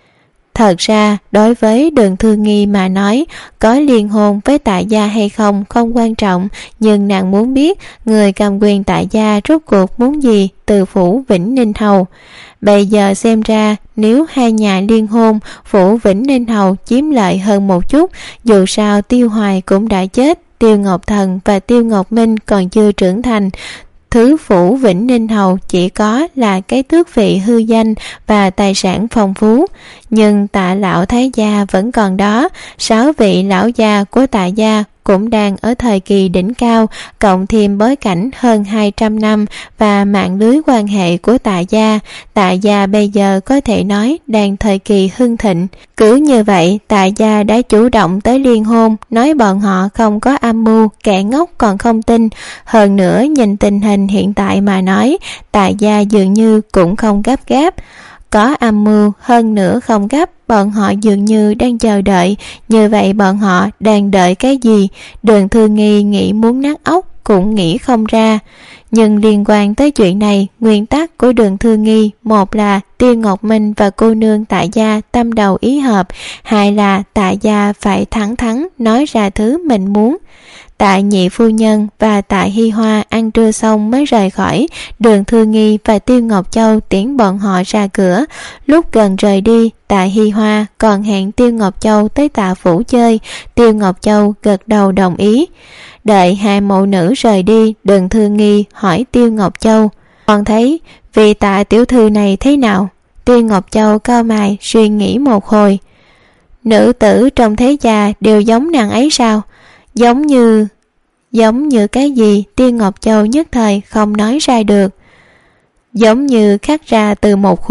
Thật ra, đối với Đường Thư Nghi mà nói, có liên hôn với Tạ gia hay không không quan trọng, nhưng nàng muốn biết người cầm quyền Tạ gia rốt cuộc muốn gì từ Phủ Vĩnh Ninh Hầu. Bây giờ xem ra, nếu hai nhà liên hôn, Phủ Vĩnh Ninh Hầu chiếm lợi hơn một chút, dù sao Tiêu Hoài cũng đã chết, Tiêu Ngọc Thần và Tiêu Ngọc Minh còn chưa trưởng thành. Thứ Phủ Vĩnh Ninh Hầu chỉ có là cái tước vị hư danh và tài sản phong phú, nhưng Tạ lão thái gia vẫn còn đó. Sáu vị lão gia của Tạ gia cũng đang ở thời kỳ đỉnh cao, cộng thêm bối cảnh hơn hai trăm năm và mạng lưới quan hệ của Tạ gia. Tạ gia bây giờ có thể nói đang thời kỳ hưng thịnh. Cứ như vậy, Tạ gia đã chủ động tới liên hôn, nói bọn họ không có âm mưu, kẻ ngốc còn không tin. Hơn nữa, nhìn tình hình hiện tại mà nói, Tạ gia dường như cũng không gấp gáp. Có âm mưu, hơn nữa không gấp, bọn họ dường như đang chờ đợi. Như vậy bọn họ đang đợi cái gì? Đường Thư Nghi nghĩ muốn nát óc cũng nghĩ không ra. Nhưng liên quan tới chuyện này, nguyên tắc của Đường Thư Nghi, một là Tiêu Ngọc Minh và cô nương Tạ gia tâm đầu ý hợp, hai là Tạ gia phải thẳng thắn nói ra thứ mình muốn. Tạ nhị phu nhân và Tạ Hi Hoa ăn trưa xong mới rời khỏi. Đường Thư Nghi và Tiêu Ngọc Châu tiễn bọn họ ra cửa. Lúc gần rời đi, Tạ Hi Hoa còn hẹn Tiêu Ngọc Châu tới Tạ phủ chơi. Tiêu Ngọc Châu gật đầu đồng ý. Đợi hai mẫu nữ rời đi, Đường Thư Nghi hỏi Tiêu Ngọc Châu, còn thấy vị Tạ tiểu thư này thế nào? Tiêu Ngọc Châu cau mày suy nghĩ một hồi. Nữ tử trong thế gia đều giống nàng ấy sao? Giống như... Giống như cái gì? Tiêu Ngọc Châu nhất thời không nói ra được. Giống như khắc ra từ một khuôn.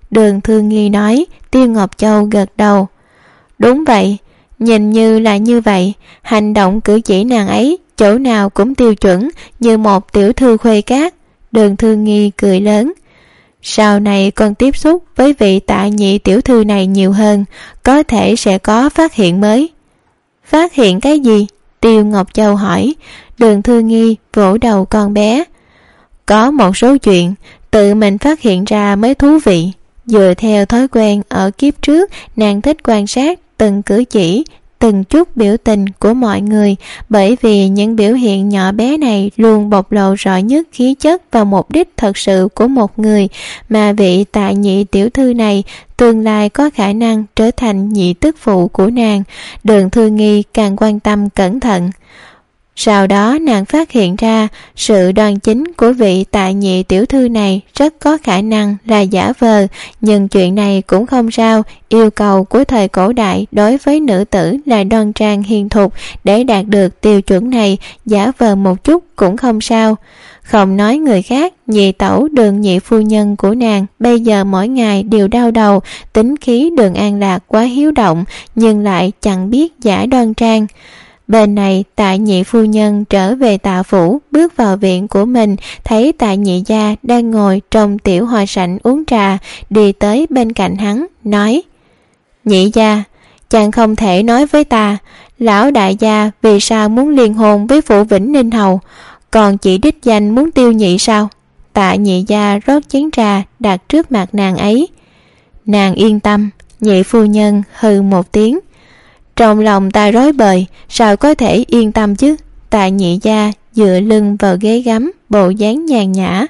Đường Thương Nghi nói. Tiêu Ngọc Châu gật đầu. Đúng vậy, nhìn như là như vậy. Hành động cử chỉ nàng ấy chỗ nào cũng tiêu chuẩn, như một tiểu thư khuê cát. Đường Thương Nghi cười lớn. Sau này con tiếp xúc với vị Tạ nhị tiểu thư này nhiều hơn, có thể sẽ có phát hiện mới. Phát hiện cái gì? Tiêu Ngọc Châu hỏi. Đường Thương Nghi vỗ đầu con bé. Có một số chuyện tự mình phát hiện ra mới thú vị. Dựa theo thói quen ở kiếp trước, nàng thích quan sát từng cử chỉ, từng chút biểu tình của mọi người, bởi vì những biểu hiện nhỏ bé này luôn bộc lộ rõ nhất khí chất và mục đích thật sự của một người, mà vị Tạ nhị tiểu thư này tương lai có khả năng trở thành nhị tức phụ của nàng. Đường Thương Nghi càng quan tâm cẩn thận. Sau đó nàng phát hiện ra sự đoan chính của vị Tạ nhị tiểu thư này rất có khả năng là giả vờ, nhưng chuyện này cũng không sao. Yêu cầu của thời cổ đại đối với nữ tử là đoan trang hiền thục, để đạt được tiêu chuẩn này, giả vờ một chút cũng không sao. Không nói người khác, nhị tẩu Đường nhị phu nhân của nàng bây giờ mỗi ngày đều đau đầu. Tính khí Đường An Lạc quá hiếu động, nhưng lại chẳng biết giả đoan trang. Bên này Tạ nhị phu nhân trở về Tạ phủ, bước vào viện của mình, thấy Tạ nhị gia đang ngồi trong tiểu hòa sảnh uống trà, đi tới bên cạnh hắn, nói: Nhị gia, chàng không thể nói với ta, lão đại gia vì sao muốn liên hôn với phủ Vĩnh Ninh hầu, còn chỉ đích danh muốn tiêu nhị sao? Tạ nhị gia rót chén trà đặt trước mặt nàng ấy. Nàng yên tâm. Nhị phu nhân hừ một tiếng. Trong lòng ta rối bời, sao có thể yên tâm chứ? Tạ nhị gia dựa lưng vào ghế gắm, bộ dáng nhàn nhã.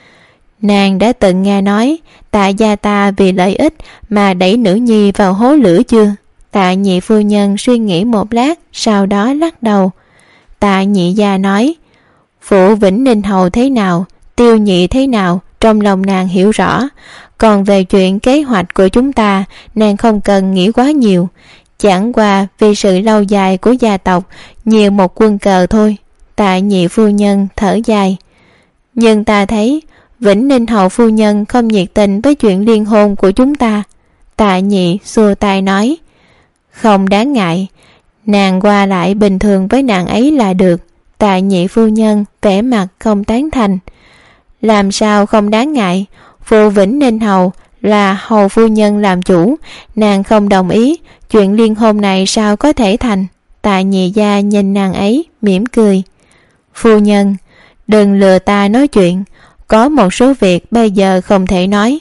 Nàng đã từng nghe nói Tạ gia ta vì lợi ích mà đẩy nữ nhi vào hố lửa chưa? Tạ nhị phu nhân suy nghĩ một lát, sau đó lắc đầu. Tạ nhị gia nói: Phủ Vĩnh Ninh hầu thế nào, tiêu nhị thế nào, trong lòng nàng hiểu rõ. Còn về chuyện kế hoạch của chúng ta, nàng không cần nghĩ quá nhiều. Chẳng qua vì sự lâu dài của gia tộc, nhiều một quân cờ thôi. Tạ nhị phu nhân thở dài. Nhưng ta thấy Vĩnh Ninh hầu phu nhân không nhiệt tình với chuyện liên hôn của chúng ta. Tạ nhị xua tay nói: Không đáng ngại, nàng qua lại bình thường với nàng ấy là được. Tạ nhị phu nhân vẻ mặt không tán thành. Làm sao không đáng ngại? Phụ Vĩnh Ninh hầu là hầu phu nhân làm chủ, nàng không đồng ý, chuyện liên hôn này sao có thể thành? Tạ nhị gia nhìn nàng ấy mỉm cười. Phu nhân, đừng lừa ta nói chuyện, có một số việc bây giờ không thể nói.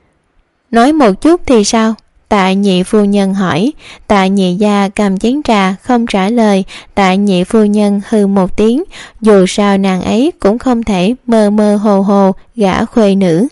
Nói một chút thì sao? Tạ nhị phu nhân hỏi. Tạ nhị gia cầm chén trà không trả lời. Tạ nhị phu nhân hừ một tiếng. Dù sao nàng ấy cũng không thể mơ mơ hồ hồ gả khuê nữ.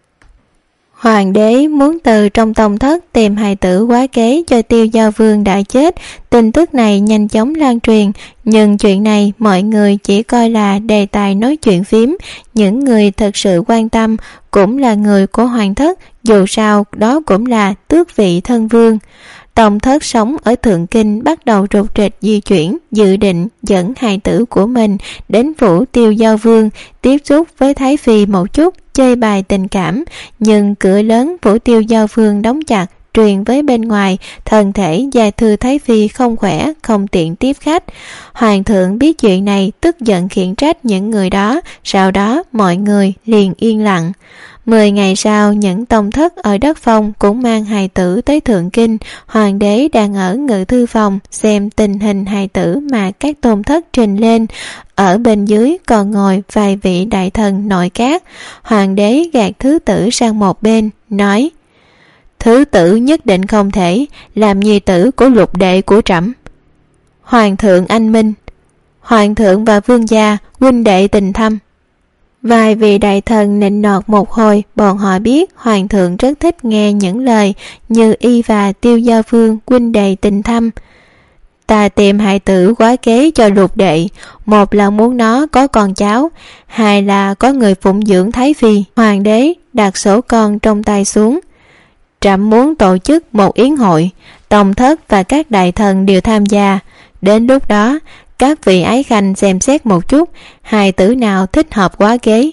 Hoàng đế muốn từ trong tông thất tìm hài tử quá kế cho Tiêu Giao Vương đã chết. Tin tức này nhanh chóng lan truyền, nhưng chuyện này mọi người chỉ coi là đề tài nói chuyện phím. Những người thật sự quan tâm cũng là người của hoàng thất, dù sao đó cũng là tước vị thân vương. Tông thất sống ở Thượng Kinh bắt đầu rục rịch di chuyển, dự định dẫn hài tử của mình đến phủ Tiêu Giao Vương tiếp xúc với Thái Phi một chút, chơi bài tình cảm. Nhưng cửa lớn phủ Tiêu Giao Vương đóng chặt, truyền với bên ngoài thân thể gia thư Thái Phi không khỏe, không tiện tiếp khách. Hoàng thượng biết chuyện này tức giận khiển trách những người đó, sau đó mọi người liền yên lặng. Mười ngày sau, những tông thất ở đất Phong cũng mang hài tử tới Thượng Kinh. Hoàng đế đang ở ngự thư phòng xem tình hình hài tử mà các tôn thất trình lên. Ở bên dưới còn ngồi vài vị đại thần nội các. Hoàng đế gạt thứ tử sang một bên, nói: Thứ tử nhất định không thể làm nhi tử của lục đệ của trẫm. Hoàng thượng anh minh. Hoàng thượng và vương gia huynh đệ tình thâm. Vài vị đại thần nịnh nọt một hồi, bọn họ biết hoàng thượng rất thích nghe những lời như y và Tiêu Giao Vương huynh đệ tình thâm. Ta tìm hài tử quá kế cho lục đệ, một là muốn nó có con cháu, hai là có người phụng dưỡng Thái Phi. Hoàng đế đặt sổ con trong tay xuống. Trẫm muốn tổ chức một yến hội, tông thất và các đại thần đều tham gia. Đến lúc đó các vị ái khanh xem xét một chút hài tử nào thích hợp quá kế,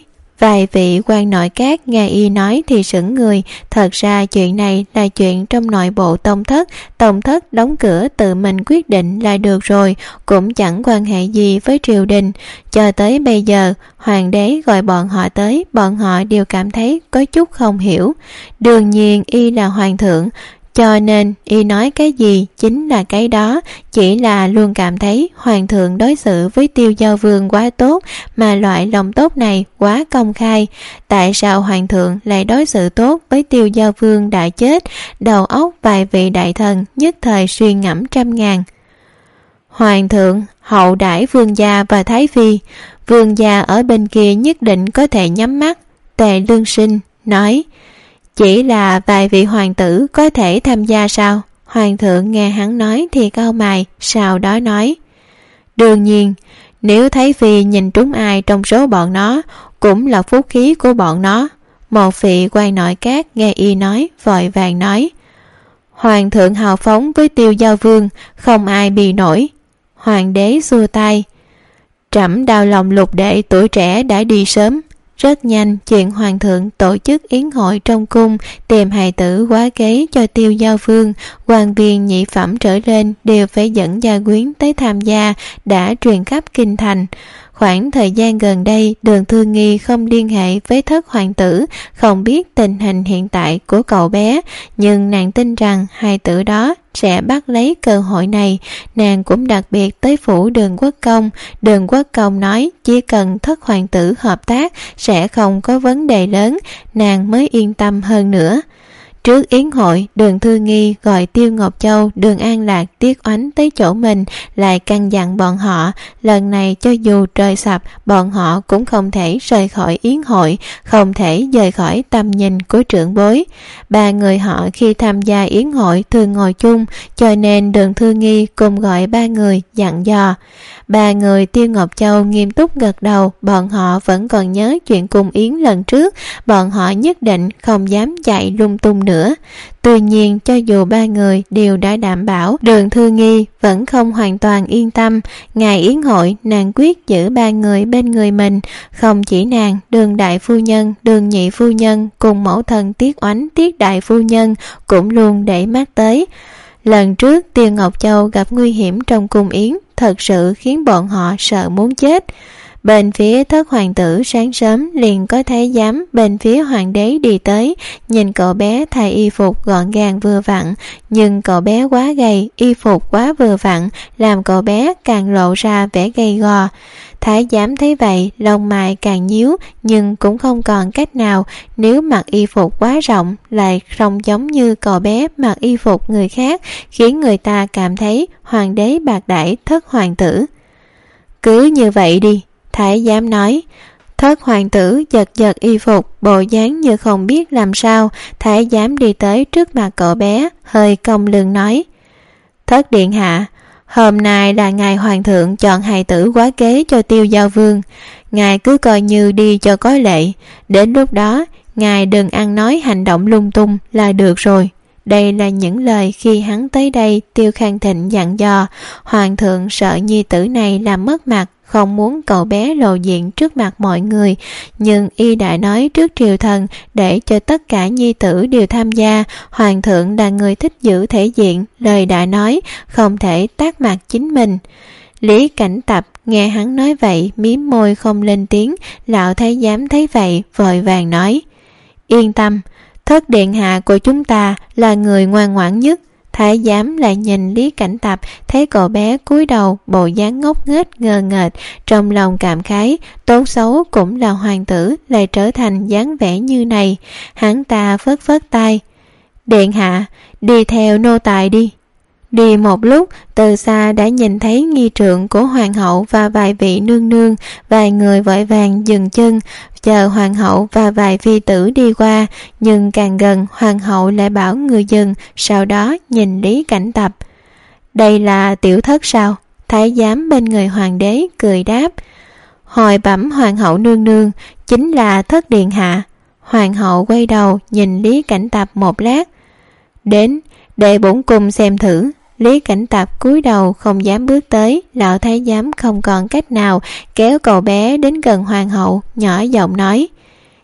Vài vị quan nội các nghe y nói thì sững người. Thật ra chuyện này là chuyện trong nội bộ tông thất. Tông thất đóng cửa tự mình quyết định là được rồi, cũng chẳng quan hệ gì với triều đình. Cho tới bây giờ, hoàng đế gọi bọn họ tới, bọn họ đều cảm thấy có chút không hiểu. Đương nhiên y là hoàng thượng, cho nên y nói cái gì chính là cái đó. Chỉ là luôn cảm thấy hoàng thượng đối xử với Tiêu Giao Vương quá tốt, mà loại lòng tốt này quá công khai. Tại sao hoàng thượng lại đối xử tốt với Tiêu Giao Vương đã chết? Đầu óc vài vị đại thần nhất thời suy ngẫm trăm ngàn. Hoàng thượng hậu đãi vương gia và thái phi, vương gia ở bên kia nhất định có thể nhắm mắt. Tề Lương Sinh nói, chỉ là vài vị hoàng tử có thể tham gia sao? Hoàng thượng nghe hắn nói thì cau mày, sau đó nói, đương nhiên, nếu Thái Phi nhìn trúng ai trong số bọn nó, cũng là phúc khí của bọn nó. Một vị quan nội các nghe y nói, vội vàng nói, hoàng thượng hào phóng với Tiêu Giao Vương, không ai bì nổi. Hoàng đế xua tay, trẫm đau lòng Lục đệ tuổi trẻ đã đi sớm. Rất nhanh, chuyện hoàng thượng tổ chức yến hội trong cung, tìm hài tử quá kế cho Tiêu Giao Vương, quan viên nhị phẩm trở lên đều phải dẫn gia quyến tới tham gia, đã truyền khắp kinh thành. Khoảng thời gian gần đây, Đường Thư Nghi không liên hệ với thất hoàng tử, không biết tình hình hiện tại của cậu bé, nhưng nàng tin rằng hài tử đó sẽ bắt lấy cơ hội này. Nàng cũng đặc biệt tới phủ Đường Quốc Công. Đường Quốc Công nói chỉ cần thất hoàng tử hợp tác sẽ không có vấn đề lớn, nàng mới yên tâm hơn nữa. Trước yến hội, Đường Thư Nghi gọi Tiêu Ngọc Châu, Đường An Lạc, Tiết Oánh tới chỗ mình, lại căn dặn bọn họ, lần này cho dù trời sập, bọn họ cũng không thể rời khỏi yến hội, không thể rời khỏi tầm nhìn của trưởng bối. Ba người họ khi tham gia yến hội thường ngồi chung, cho nên Đường Thư Nghi cùng gọi ba người dặn dò. Ba người Tiêu Ngọc Châu nghiêm túc gật đầu, bọn họ vẫn còn nhớ chuyện cùng yến lần trước, bọn họ nhất định không dám chạy lung tung nữa. Tuy nhiên, cho dù ba người đều đã đảm bảo, Đường Thư Nghi vẫn không hoàn toàn yên tâm. Ngày yến hội, nàng quyết giữ ba người bên người mình, không chỉ nàng, Đường đại phu nhân, Đường nhị phu nhân cùng mẫu thân Tiết Oánh, Tiết đại phu nhân cũng luôn để mắt tới. Lần trước Tiêu Ngọc Châu gặp nguy hiểm trong cung yến, thật sự khiến bọn họ sợ muốn chết. Bên phía thất hoàng tử sáng sớm liền có thái giám bên phía hoàng đế đi tới, nhìn cậu bé thay y phục gọn gàng vừa vặn, nhưng cậu bé quá gầy, y phục quá vừa vặn, làm cậu bé càng lộ ra vẻ gầy gò. Thái giám thấy vậy, lông mày càng nhíu, nhưng cũng không còn cách nào, nếu mặc y phục quá rộng lại không giống như cậu bé mặc y phục người khác, khiến người ta cảm thấy hoàng đế bạc đãi thất hoàng tử. Cứ như vậy đi, thái giám nói. Thất hoàng tử giật giật y phục, bộ dáng như không biết làm sao. Thái giám đi tới trước mặt cậu bé, hơi cong lưng nói, thất điện hạ, hôm nay là ngày hoàng thượng chọn hài tử quá kế cho Tiêu Giao Vương, ngài cứ coi như đi cho có lệ, đến lúc đó ngài đừng ăn nói hành động lung tung là được rồi. Đây là những lời khi hắn tới đây Tiêu Khang Thịnh dặn dò. Hoàng thượng sợ nhi tử này làm mất mặt, không muốn cậu bé lộ diện trước mặt mọi người, nhưng y đã nói trước triều thần để cho tất cả nhi tử đều tham gia. Hoàng thượng là người thích giữ thể diện, lời đã nói không thể tác mặt chính mình. Lý Cảnh Tập nghe hắn nói vậy mím môi không lên tiếng. Lão thái giám thấy vậy vội vàng nói, yên tâm, thất điện hạ của chúng ta là người ngoan ngoãn nhất. Thái giám lại nhìn Lý Cảnh Tập, thấy cậu bé cúi đầu, bộ dáng ngốc nghếch ngơ nghệch, trong lòng cảm khái, tốt xấu cũng là hoàng tử, lại trở thành dáng vẻ như này. Hắn ta phất phất tay, điện hạ, đi theo nô tài đi. Đi một lúc, từ xa đã nhìn thấy nghi trượng của hoàng hậu và vài vị nương nương, vài người vội vàng dừng chân, chờ hoàng hậu và vài phi tử đi qua, nhưng càng gần hoàng hậu lại bảo người dừng, sau đó nhìn Lý Cảnh Tập. Đây là tiểu thất sao? Thái giám bên người hoàng đế cười đáp, hồi bẩm hoàng hậu nương nương, chính là thất điện hạ. Hoàng hậu quay đầu nhìn Lý Cảnh Tập một lát, đến, để bổn cung xem thử. Lý Cảnh Tập cúi đầu không dám bước tới. Lão thái giám không còn cách nào, kéo cậu bé đến gần hoàng hậu, nhỏ giọng nói,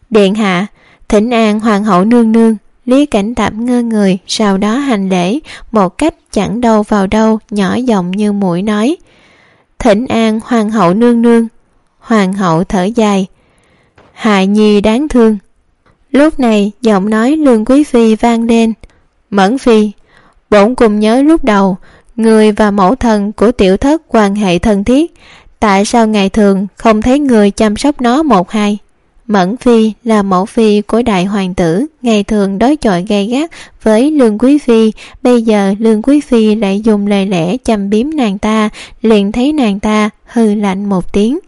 Điện hạ, thỉnh an hoàng hậu nương nương. Lý Cảnh Tạp ngơ người, sau đó hành lễ một cách chẳng đâu vào đâu, nhỏ giọng như muội nói: Thỉnh an hoàng hậu nương nương. Hoàng hậu thở dài: Hài nhi đáng thương. Lúc này giọng nói Lương Quý Phi vang lên: Mẫn Phi, bổn cùng nhớ lúc đầu người và mẫu thần của tiểu thất quan hệ thân thiết, tại sao ngày thường không thấy người chăm sóc nó một hai? Mẫn Phi là mẫu phi của đại hoàng tử, ngày thường đối chọi gay gắt với Lương Quý Phi, bây giờ Lương Quý Phi lại dùng lời lẽ châm biếm nàng ta, liền thấy nàng ta hừ lạnh một tiếng.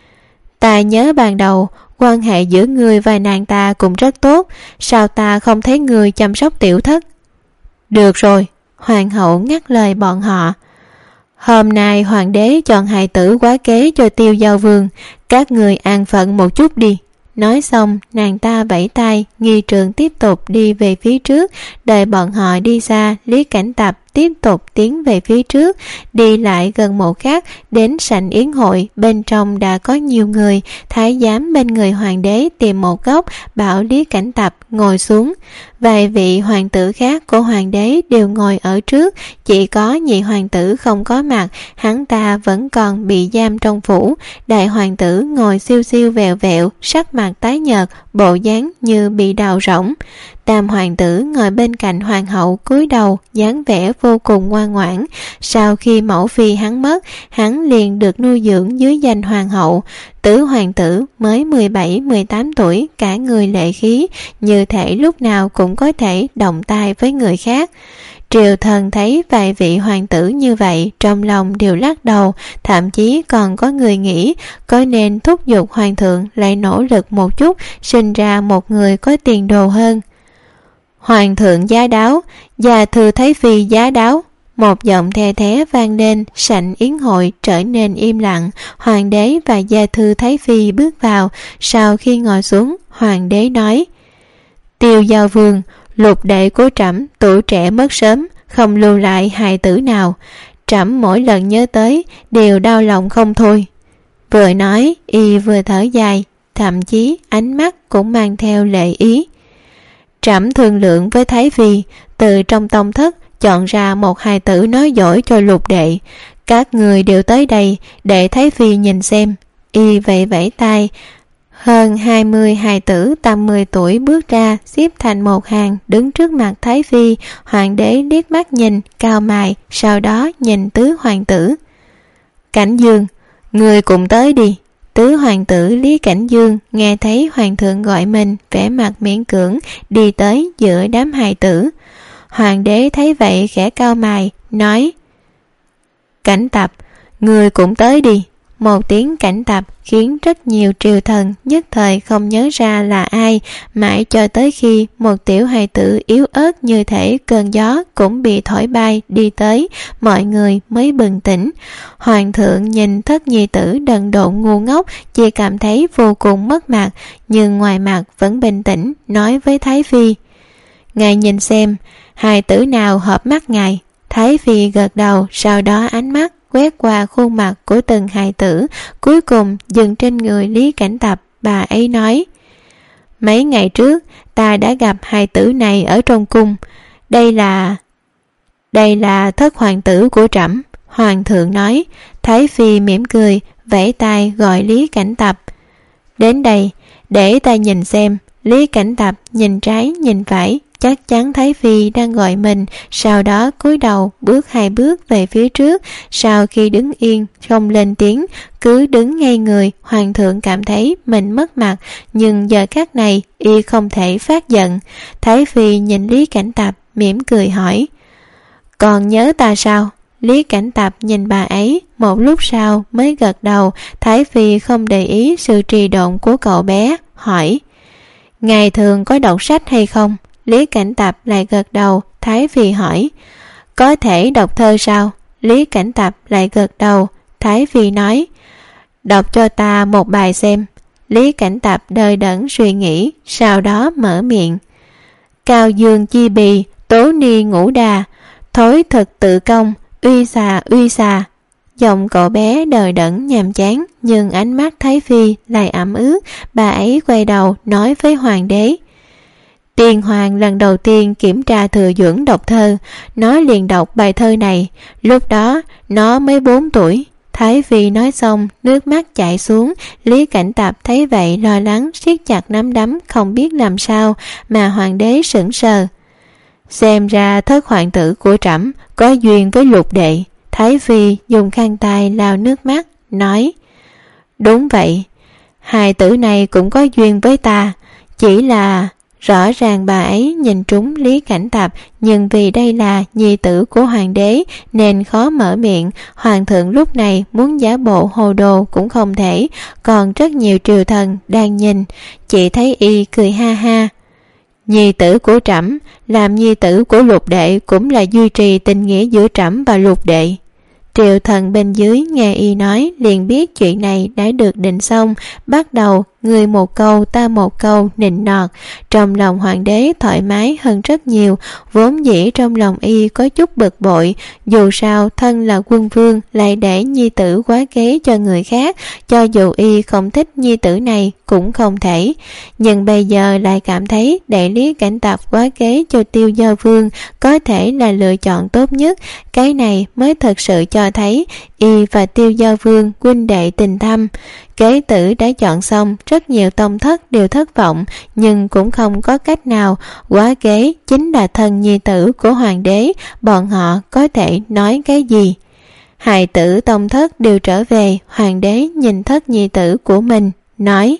Ta nhớ ban đầu quan hệ giữa ngươi và nàng ta cũng rất tốt, sao ta không thấy ngươi chăm sóc tiểu thất? Được rồi, hoàng hậu ngắt lời bọn họ. Hôm nay hoàng đế chọn hài tử quá kế cho Tiêu Giao Vương, các người an phận một chút đi. Nói xong, nàng ta vẫy tay, nghi trượng tiếp tục đi về phía trước. Đợi bọn họ đi xa, Lý Cảnh Tạp tiếp tục tiến về phía trước, đi lại gần một khắc, đến sảnh yến hội. Bên trong đã có nhiều người. Thái giám bên người hoàng đế tìm một góc, bảo Lý Cảnh Tạp ngồi xuống. Vài vị hoàng tử khác của hoàng đế đều ngồi ở trước, chỉ có nhị hoàng tử không có mặt, hắn ta vẫn còn bị giam trong phủ. Đại hoàng tử ngồi siêu siêu vẹo vẹo, sắc mặt tái nhợt, bộ dáng như bị đào rỗng. Tam hoàng tử ngồi bên cạnh hoàng hậu, cúi đầu, dáng vẻ vô cùng ngoan ngoãn. Sau khi mẫu phi hắn mất, hắn liền được nuôi dưỡng dưới danh hoàng hậu. Tứ hoàng tử mới mười bảy mười tám tuổi, cả người lệ khí, như thể lúc nào cũng có thể động tay với người khác. Triều thần thấy vài vị hoàng tử như vậy, trong lòng đều lắc đầu, thậm chí còn có người nghĩ có nên thúc giục hoàng thượng lại nỗ lực một chút, sinh ra một người có tiền đồ hơn. Hoàng thượng giá đáo, gia thư thái phi giá đáo. Một giọng the thé vang lên, sảnh yến hội trở nên im lặng. Hoàng đế và gia thư thái phi bước vào. Sau khi ngồi xuống, hoàng đế nói: Tiêu Giao Vương, lục đệ của trẫm tuổi trẻ mất sớm, không lưu lại hài tử nào. Trẫm mỗi lần nhớ tới đều đau lòng không thôi. Vừa nói, y vừa thở dài, thậm chí ánh mắt cũng mang theo lệ ý. Trẫm thương lượng với thái phi, từ trong tông thất chọn ra một hài tử nói giỏi cho lục đệ. Các người đều tới đây để thái phi nhìn xem. Y vẫy vẫy tay. Hơn hai mươi hài tử tầm mười tuổi bước ra, xếp thành một hàng, đứng trước mặt thái phi. Hoàng đế liếc mắt nhìn, cau mày, sau đó nhìn tứ hoàng tử. Cảnh Dương, người cùng tới đi. Tứ hoàng tử Lý Cảnh Dương nghe thấy hoàng thượng gọi mình, vẻ mặt miễn cưỡng, đi tới giữa đám hài tử. Hoàng đế thấy vậy khẽ cau mày, nói: Cảnh Tạp, người cũng tới đi. Một tiếng Cảnh Tạp khiến rất nhiều triều thần nhất thời không nhớ ra là ai, mãi cho tới khi một tiểu hài tử yếu ớt như thể cơn gió cũng bị thổi bay đi tới, mọi người mới bừng tỉnh. Hoàng thượng nhìn thất nhi tử đần độn ngu ngốc, chỉ cảm thấy vô cùng mất mặt, nhưng ngoài mặt vẫn bình tĩnh, nói với thái phi: Ngài nhìn xem, hài tử nào hợp mắt ngài? Thái phi gật đầu, sau đó ánh mắt quét qua khuôn mặt của từng hài tử, cuối cùng dừng trên người Lý Cảnh Tạp. Bà ấy nói: Mấy ngày trước ta đã gặp hài tử này ở trong cung. Đây là... Đây là thất hoàng tử của trẫm. Hoàng thượng nói. Thái phi mỉm cười, vẫy tay gọi Lý Cảnh Tạp: Đến đây, để ta nhìn xem. Lý Cảnh Tạp nhìn trái nhìn phải, chắc chắn Thái phi đang gọi mình, sau đó cúi đầu bước hai bước về phía trước. Sau khi đứng yên không lên tiếng, cứ đứng ngay người, hoàng thượng cảm thấy mình mất mặt, nhưng giờ khắc này y không thể phát giận. Thái phi nhìn Lý Cảnh Tạp mỉm cười hỏi: Còn nhớ ta sao? Lý Cảnh Tạp nhìn bà ấy, một lúc sau mới gật đầu. Thái phi không để ý sự trì độn của cậu bé, hỏi: Ngày thường có đọc sách hay không? Lý Cảnh Tạp lại gật đầu. Thái phi hỏi: Có thể đọc thơ sao? Lý Cảnh Tạp lại gật đầu. Thái phi nói: Đọc cho ta một bài xem. Lý Cảnh Tạp đờ đẫn suy nghĩ, sau đó mở miệng: Cao dương chi bì, tố ni ngũ đà, thối thực tự công, uy xà uy xà. Giọng cậu bé đờ đẫn nhàm chán, nhưng ánh mắt Thái Phi lại ẩm ướt. Bà ấy quay đầu nói với hoàng đế: Tiên hoàng lần đầu tiên kiểm tra Thừa Duẩn đọc thơ, nó liền đọc bài thơ này. Lúc đó nó mới bốn tuổi. Thái Phi nói xong, nước mắt chảy xuống. Lý Cảnh Tạp thấy vậy lo lắng siết chặt nắm đấm, không biết làm sao, mà hoàng đế sững sờ. Xem ra thất hoàng tử của trẫm có duyên với Lục đệ. Thái Phi dùng khăn tay lau nước mắt, nói: Đúng vậy, hài tử này cũng có duyên với ta, chỉ là... Rõ ràng bà ấy nhìn trúng Lý Cảnh Tạp, nhưng vì đây là nhi tử của hoàng đế nên khó mở miệng. Hoàng thượng lúc này muốn giả bộ hồ đồ cũng không thể, còn rất nhiều triều thần đang nhìn. Chị thấy y cười ha ha: Nhi tử của trẫm làm nhi tử của Lục đệ cũng là duy trì tình nghĩa giữa trẫm và Lục đệ. Triều thần bên dưới nghe y nói liền biết chuyện này đã được định xong, bắt đầu người một câu ta một câu nịnh nọt. Trong lòng hoàng đế thoải mái hơn rất nhiều, vốn dĩ trong lòng y có chút bực bội, dù sao thân là quân vương lại để nhi tử quá kế cho người khác, cho dù y không thích nhi tử này cũng không thể. Nhưng bây giờ lại cảm thấy để Lý Cảnh Tạp quá kế cho Tiêu Giao Vương có thể là lựa chọn tốt nhất. Cái này mới thật sự cho thấy y và Tiêu Giao Vương huynh đệ tình thâm. Kế tử đã chọn xong, rất nhiều tông thất đều thất vọng, nhưng cũng không có cách nào. Quá kế chính là thân nhi tử của hoàng đế, bọn họ có thể nói cái gì? Hài tử tông thất đều trở về, hoàng đế nhìn thất nhi tử của mình, nói: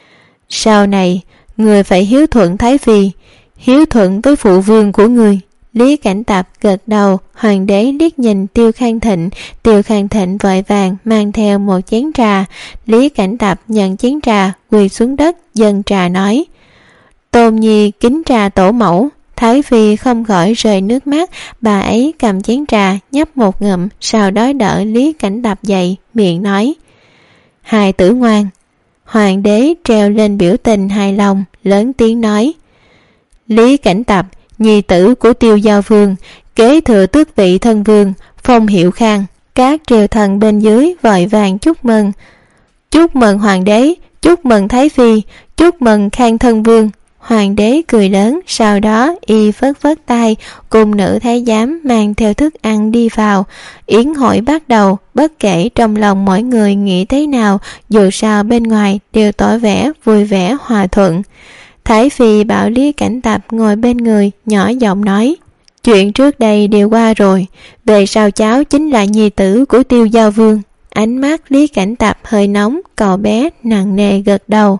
Sau này, người phải hiếu thuận Thái Phi, hiếu thuận với phụ vương của người. Lý Cảnh Tạp gật đầu. Hoàng đế liếc nhìn Tiêu Khang Thịnh. Tiêu Khang Thịnh vội vàng mang theo một chén trà. Lý Cảnh Tạp nhận chén trà, quỳ xuống đất dâng trà, nói: Tôn nhi kính trà tổ mẫu. Thái Phi không khỏi rơi nước mắt. Bà ấy cầm chén trà nhấp một ngụm, sau đó đỡ Lý Cảnh Tạp dậy, miệng nói: Hài tử ngoan. Hoàng đế treo lên biểu tình hài lòng, lớn tiếng nói: Lý Cảnh Tạp, nhi tử của Tiêu Giao Vương, kế thừa tước vị thân vương, phong hiệu khang. Các triều thần bên dưới vội vàng chúc mừng. Chúc mừng hoàng đế, chúc mừng Thái Phi, chúc mừng Khang thân vương. Hoàng đế cười lớn, sau đó y phất phất tay, cùng nữ thái giám mang theo thức ăn đi vào. Yến hội bắt đầu, bất kể trong lòng mỗi người nghĩ thế nào, dù sao bên ngoài đều tỏ vẻ vui vẻ hòa thuận. Thái Phi bảo Lý Cảnh Tạp ngồi bên người, nhỏ giọng nói: Chuyện trước đây đều qua rồi, về sau cháu chính là nhi tử của Tiêu Giao Vương. Ánh mắt Lý Cảnh Tạp hơi nóng, cậu bé nặng nề gật đầu.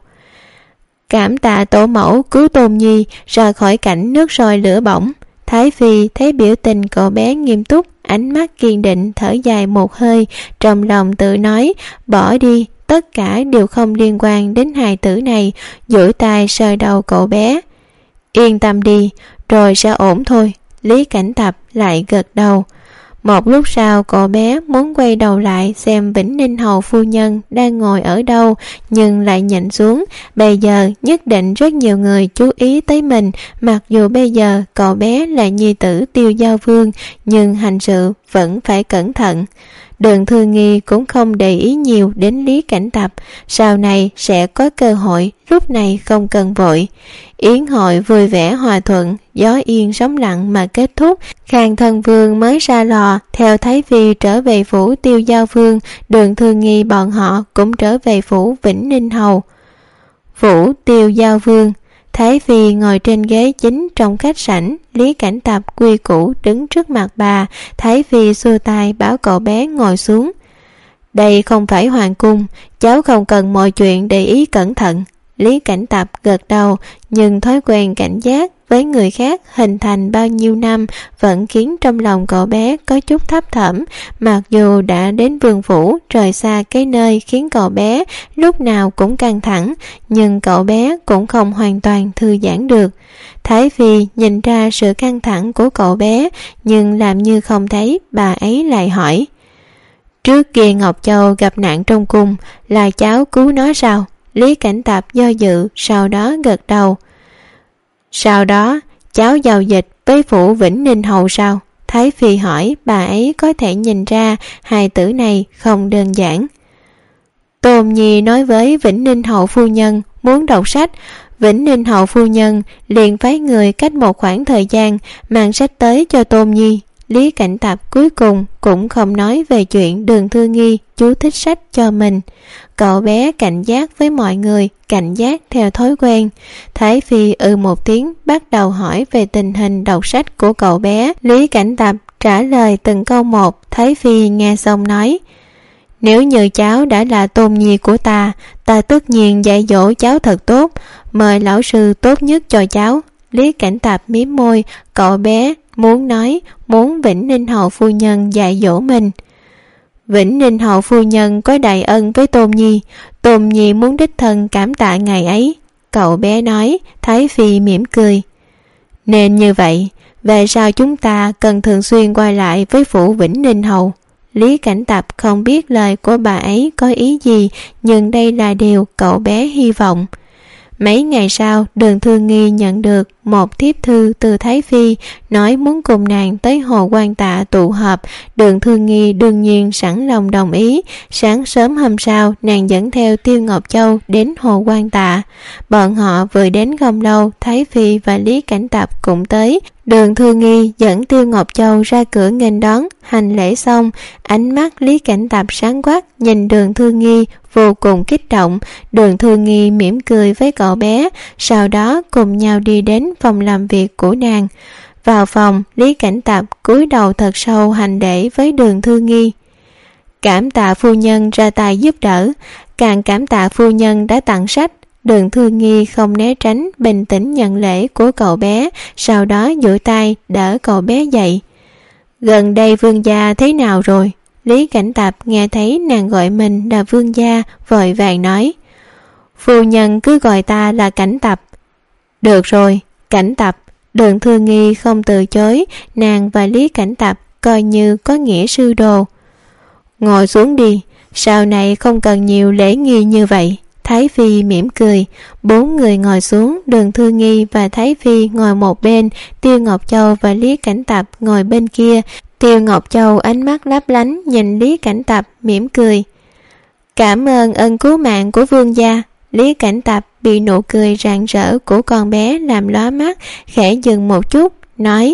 Cảm tạ tổ mẫu cứu Tôn nhi ra khỏi cảnh nước sôi lửa bỏng. Thái Phi thấy biểu tình cậu bé nghiêm túc, ánh mắt kiên định, thở dài một hơi, trong lòng tự nói: Bỏ đi, tất cả đều không liên quan đến hài tử này. Duỗi tay sờ đầu cậu bé: Yên tâm đi, rồi sẽ ổn thôi. Lý Cảnh Tạp lại gật đầu. Một lúc sau, cậu bé muốn quay đầu lại xem Vĩnh Ninh hầu phu nhân đang ngồi ở đâu, nhưng lại nhịn xuống. Bây giờ nhất định rất nhiều người chú ý tới mình. Mặc dù bây giờ cậu bé là nhi tử Tiêu Giao Vương, nhưng hành sự vẫn phải cẩn thận. Đường Thư Nghi cũng không để ý nhiều đến Lý Cảnh Tạp, sau này sẽ có cơ hội, lúc này không cần vội. Yến hội vui vẻ hòa thuận, gió yên sóng lặng mà kết thúc. Khang thân vương mới ra lò, theo Thái Phi trở về phủ Tiêu Giao Vương. Đường Thư Nghi bọn họ cũng trở về phủ Vĩnh Ninh hầu. Phủ Tiêu Giao Vương, Thái Phi ngồi trên ghế chính trong khách sảnh. Lý Cảnh Tạp quy củ đứng trước mặt bà. Thái Phi xua tay bảo cậu bé ngồi xuống. Đây không phải hoàng cung, cháu không cần mọi chuyện để ý cẩn thận. Lý Cảnh Tạp gật đầu, nhưng thói quen cảnh giác với người khác hình thành bao nhiêu năm vẫn khiến trong lòng cậu bé có chút thấp thỏm. Mặc dù đã đến vương phủ, rời xa cái nơi khiến cậu bé lúc nào cũng căng thẳng, nhưng cậu bé cũng không hoàn toàn thư giãn được. Thái Phi nhìn ra sự căng thẳng của cậu bé, nhưng làm như không thấy. Bà ấy lại hỏi: Trước kia Ngọc Châu gặp nạn trong cung, là cháu cứu nó sao? Lý Cảnh Tạp do dự, sau đó gật đầu. Sau đó cháu giao dịch với phủ Vĩnh Ninh hầu sao? Thái Phi hỏi bà ấy có thể nhìn ra hài tử này không đơn giản. Tôn Nhi nói với Vĩnh Ninh hậu phu nhân muốn đọc sách. Vĩnh Ninh hậu phu nhân liền phái người cách một khoảng thời gian mang sách tới cho Tôn Nhi. Lý Cảnh Tập cuối cùng cũng không nói về chuyện Đường Thư Nghi chú thích sách cho mình. Cậu bé cảnh giác với mọi người, cảnh giác theo thói quen. Thái Phi ừ một tiếng bắt đầu hỏi về tình hình đọc sách của cậu bé. Lý Cảnh Tập trả lời từng câu một. Thái Phi nghe xong nói: Nếu như cháu đã là Tôn Nhi của ta, ta tất nhiên dạy dỗ cháu thật tốt, mời lão sư tốt nhất cho cháu. Lý Cảnh Tập mím môi, cậu bé muốn nói muốn Vĩnh Ninh hậu phu nhân dạy dỗ mình. Vĩnh Ninh hậu phu nhân có đại ân với Tôn Nhi, Tôn Nhi muốn đích thân cảm tạ ngày ấy. Cậu bé nói. Thái Phi mỉm cười. Nên như vậy, về sau chúng ta cần thường xuyên quay lại với phủ Vĩnh Ninh hậu. Lý Cảnh Tập không biết lời của bà ấy có ý gì, nhưng đây là điều cậu bé hy vọng. Mấy ngày sau, Đường Thư Nghi nhận được một thiếp thư từ Thái Phi nói muốn cùng nàng tới Hồ Quan Tạ tụ họp. Đường Thư Nghi đương nhiên sẵn lòng đồng ý. Sáng sớm hôm sau, nàng dẫn theo Tiêu Ngọc Châu đến Hồ Quan Tạ. Bọn họ vừa đến không lâu, Thái Phi và Lý Cảnh Tập cũng tới. Đường Thư Nghi dẫn Tiêu Ngọc Châu ra cửa nghênh đón. Hành lễ xong, ánh mắt Lý Cảnh Tập sáng quắc nhìn Đường Thư Nghi vô cùng kích động. Đường Thư Nghi mỉm cười với cậu bé, sau đó cùng nhau đi đến phòng làm việc của nàng. Vào phòng, Lý Cảnh Tập cúi đầu thật sâu hành lễ với Đường Thư Nghi. Cảm tạ phu nhân ra tay giúp đỡ, càng cảm tạ phu nhân đã tặng sách. Đường Thư Nghi không né tránh, bình tĩnh nhận lễ của cậu bé, sau đó duỗi tay đỡ cậu bé dậy. Gần đây vương gia thế nào rồi? Lý Cảnh Tập nghe thấy nàng gọi mình là vương gia, vội vàng nói: Phu nhân cứ gọi ta là Cảnh Tập. Được rồi, Cảnh Tập. Đường Thư Nghi không từ chối, nàng và Lý Cảnh Tập coi như có nghĩa sư đồ. Ngồi xuống đi, sau này không cần nhiều lễ nghi như vậy. Thái Phi mỉm cười. Bốn người ngồi xuống, Đường Thư Nghi và Thái Phi ngồi một bên, Tiêu Ngọc Châu và Lý Cảnh Tập ngồi bên kia. Tiêu Ngọc Châu ánh mắt lấp lánh nhìn Lý Cảnh Tập mỉm cười. Cảm ơn ân cứu mạng của vương gia. Lý Cảnh Tập bị nụ cười rạng rỡ của con bé làm lóa mắt, khẽ dừng một chút, nói: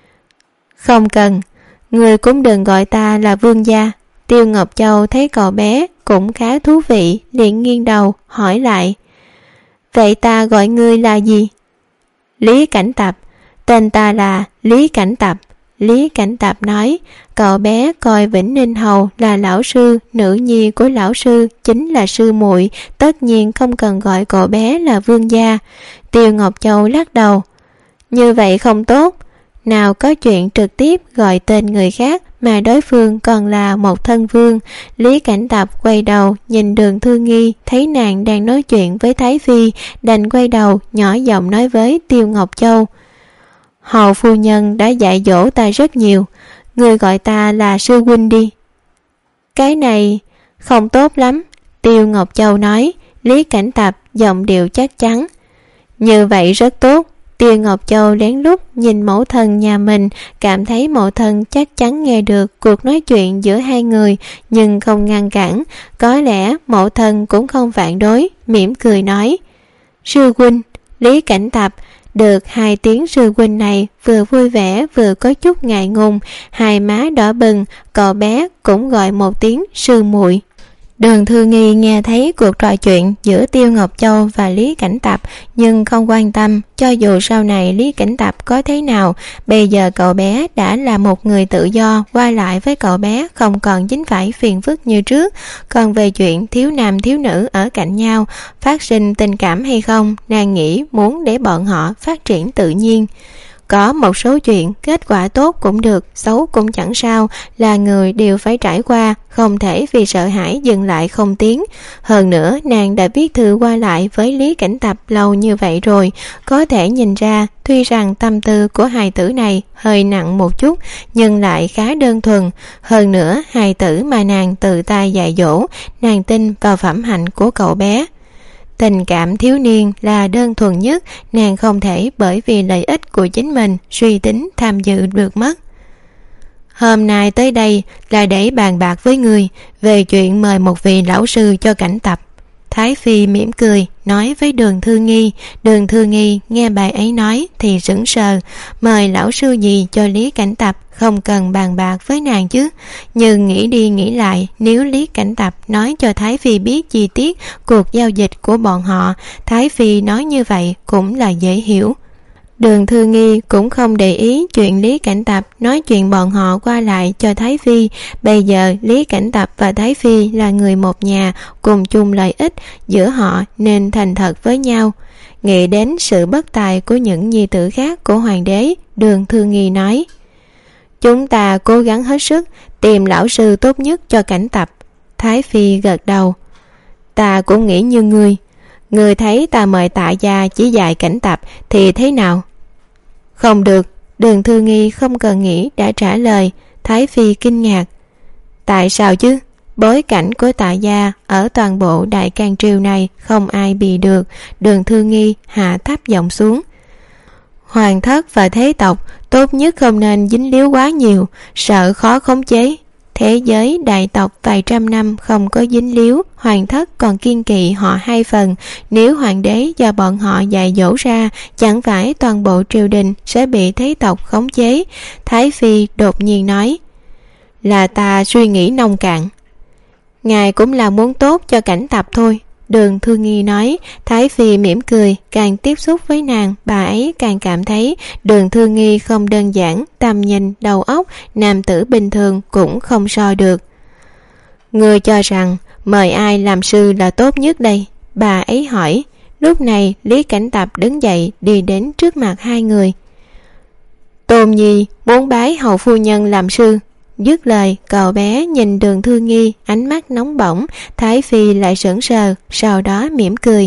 Không cần, người cũng đừng gọi ta là vương gia. Tiêu Ngọc Châu thấy cậu bé cũng khá thú vị, liền nghiêng đầu hỏi lại: Vậy ta gọi ngươi là gì? Lý Cảnh Tập. Tên ta là Lý Cảnh Tập. Lý Cảnh Tập nói. Cậu bé coi Vĩnh Ninh hầu là lão sư, nữ nhi của lão sư chính là sư muội, tất nhiên không cần gọi cậu bé là vương gia. Tiêu Ngọc Châu lắc đầu. Như vậy không tốt, nào có chuyện trực tiếp gọi tên người khác mà đối phương còn là một thân vương. Lý Cảnh Tập quay đầu nhìn Đường Thư Nghi, thấy nàng đang nói chuyện với Thái Phi, đành quay đầu nhỏ giọng nói với Tiêu Ngọc Châu: Hầu phu nhân đã dạy dỗ ta rất nhiều, người gọi ta là sư huynh đi. Cái này không tốt lắm, Tiêu Ngọc Châu nói. Lý Cảnh Tập giọng điệu chắc chắn. Như vậy rất tốt. Tiêu Ngọc Châu lén lút nhìn mẫu thân nhà mình, cảm thấy mẫu thân chắc chắn nghe được cuộc nói chuyện giữa hai người, nhưng không ngăn cản. Có lẽ mẫu thân cũng không phản đối, mỉm cười nói: Sư huynh. Lý Cảnh Tập được hai tiếng sư huynh này vừa vui vẻ vừa có chút ngại ngùng, hai má đỏ bừng. Cậu bé cũng gọi một tiếng sư muội. Đường Thư Nghi nghe thấy cuộc trò chuyện giữa Tiêu Ngọc Châu và Lý Cảnh Tập, nhưng không quan tâm. Cho dù sau này Lý Cảnh Tập có thế nào, bây giờ cậu bé đã là một người tự do, qua lại với cậu bé không còn dính phải phiền phức như trước. Còn về chuyện thiếu nam thiếu nữ ở cạnh nhau, phát sinh tình cảm hay không, nàng nghĩ muốn để bọn họ phát triển tự nhiên. Có một số chuyện kết quả tốt cũng được, xấu cũng chẳng sao, là người đều phải trải qua, không thể vì sợ hãi dừng lại không tiến. Hơn nữa nàng đã viết thư qua lại với Lý Cảnh Tập lâu như vậy rồi, có thể nhìn ra tuy rằng tâm tư của hài tử này hơi nặng một chút, nhưng lại khá đơn thuần. Hơn nữa hài tử mà nàng tự tay dạy dỗ, nàng tin vào phẩm hạnh của cậu bé. Tình cảm thiếu niên là đơn thuần nhất, nàng không thể bởi vì lợi ích của chính mình suy tính tham dự được mất. hôm nay tới đây là để bàn bạc với người về chuyện mời một vị lão sư cho cảnh tập. Thái Phi mỉm cười nói với Đường Thư Nghi. Đường Thư Nghi nghe bà ấy nói thì sững sờ. Mời lão sư gì cho Lý Cảnh Tập, không cần bàn bạc với nàng chứ. Nhưng nghĩ đi nghĩ lại, nếu Lý Cảnh Tập nói cho Thái Phi biết chi tiết cuộc giao dịch của bọn họ, Thái Phi nói như vậy cũng là dễ hiểu. Đường Thư Nghi cũng không để ý chuyện Lý Cảnh Tập nói chuyện bọn họ qua lại cho Thái Phi. Bây giờ Lý Cảnh Tập và Thái Phi là người một nhà, cùng chung lợi ích giữa họ nên thành thật với nhau. Nghĩ đến sự bất tài của những nhi tử khác của hoàng đế, Đường Thư Nghi nói: chúng ta cố gắng hết sức tìm lão sư tốt nhất cho Cảnh Tập. Thái Phi gật đầu. Ta cũng nghĩ như ngươi. Ngươi thấy ta mời Tạ gia chỉ dạy Cảnh Tập thì thế nào? Không được. Đường Thư Nghi không cần nghĩ đã trả lời. Thái Phi kinh ngạc. Tại sao chứ? Bối cảnh của Tạ gia ở toàn bộ Đại Càn Triều này không ai bì được. Đường Thư Nghi hạ thấp giọng xuống. Hoàng thất và thế tộc tốt nhất không nên dính líu quá nhiều, sợ khó khống chế. Thế giới đại tộc vài trăm năm không có dính líu, hoàng thất còn kiên kỵ họ hai phần. Nếu hoàng đế do bọn họ dạy dỗ ra, chẳng phải toàn bộ triều đình sẽ bị thế tộc khống chế. Thái Phi đột nhiên nói: là ta suy nghĩ nông cạn. Ngài cũng là muốn tốt cho Cảnh Tập thôi. Đường Thư Nghi nói. Thái Phi mỉm cười, càng tiếp xúc với nàng, bà ấy càng cảm thấy Đường Thư Nghi không đơn giản, tầm nhìn, đầu óc, nam tử bình thường cũng không so được. Ngươi cho rằng mời ai làm sư là tốt nhất đây? Bà ấy hỏi. Lúc này Lý Cảnh Tập đứng dậy đi đến trước mặt hai người. Tôn Nhi muốn bái hầu phu nhân làm sư. Dứt lời, cậu bé nhìn Đường Thư Nghi, ánh mắt nóng bỏng. Thái Phi lại sững sờ, sau đó mỉm cười.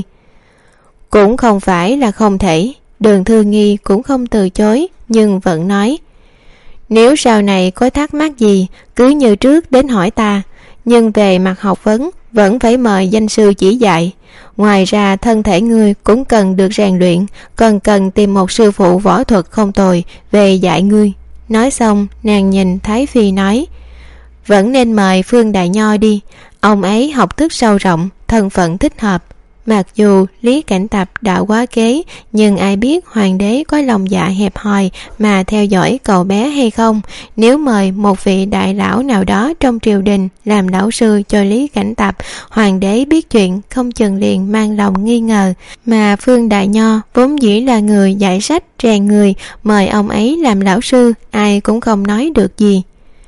Cũng không phải là không thể. Đường Thư Nghi cũng không từ chối, nhưng vẫn nói: nếu sau này có thắc mắc gì, cứ như trước đến hỏi ta. Nhưng về mặt học vấn, vẫn phải mời danh sư chỉ dạy. Ngoài ra thân thể ngươi cũng cần được rèn luyện, còn cần tìm một sư phụ võ thuật không tồi về dạy ngươi. Nói xong, nàng nhìn Thái Phi nói: vẫn nên mời Phương Đại Nho đi. Ông ấy học thức sâu rộng, thân phận thích hợp. Mặc dù Lý Cảnh Tập đã quá kế, nhưng ai biết hoàng đế có lòng dạ hẹp hòi mà theo dõi cậu bé hay không. Nếu mời một vị đại lão nào đó trong triều đình làm lão sư cho Lý Cảnh Tập, hoàng đế biết chuyện không chừng liền mang lòng nghi ngờ. Mà Phương Đại Nho vốn dĩ là người dạy sách rèn người, mời ông ấy làm lão sư, ai cũng không nói được gì.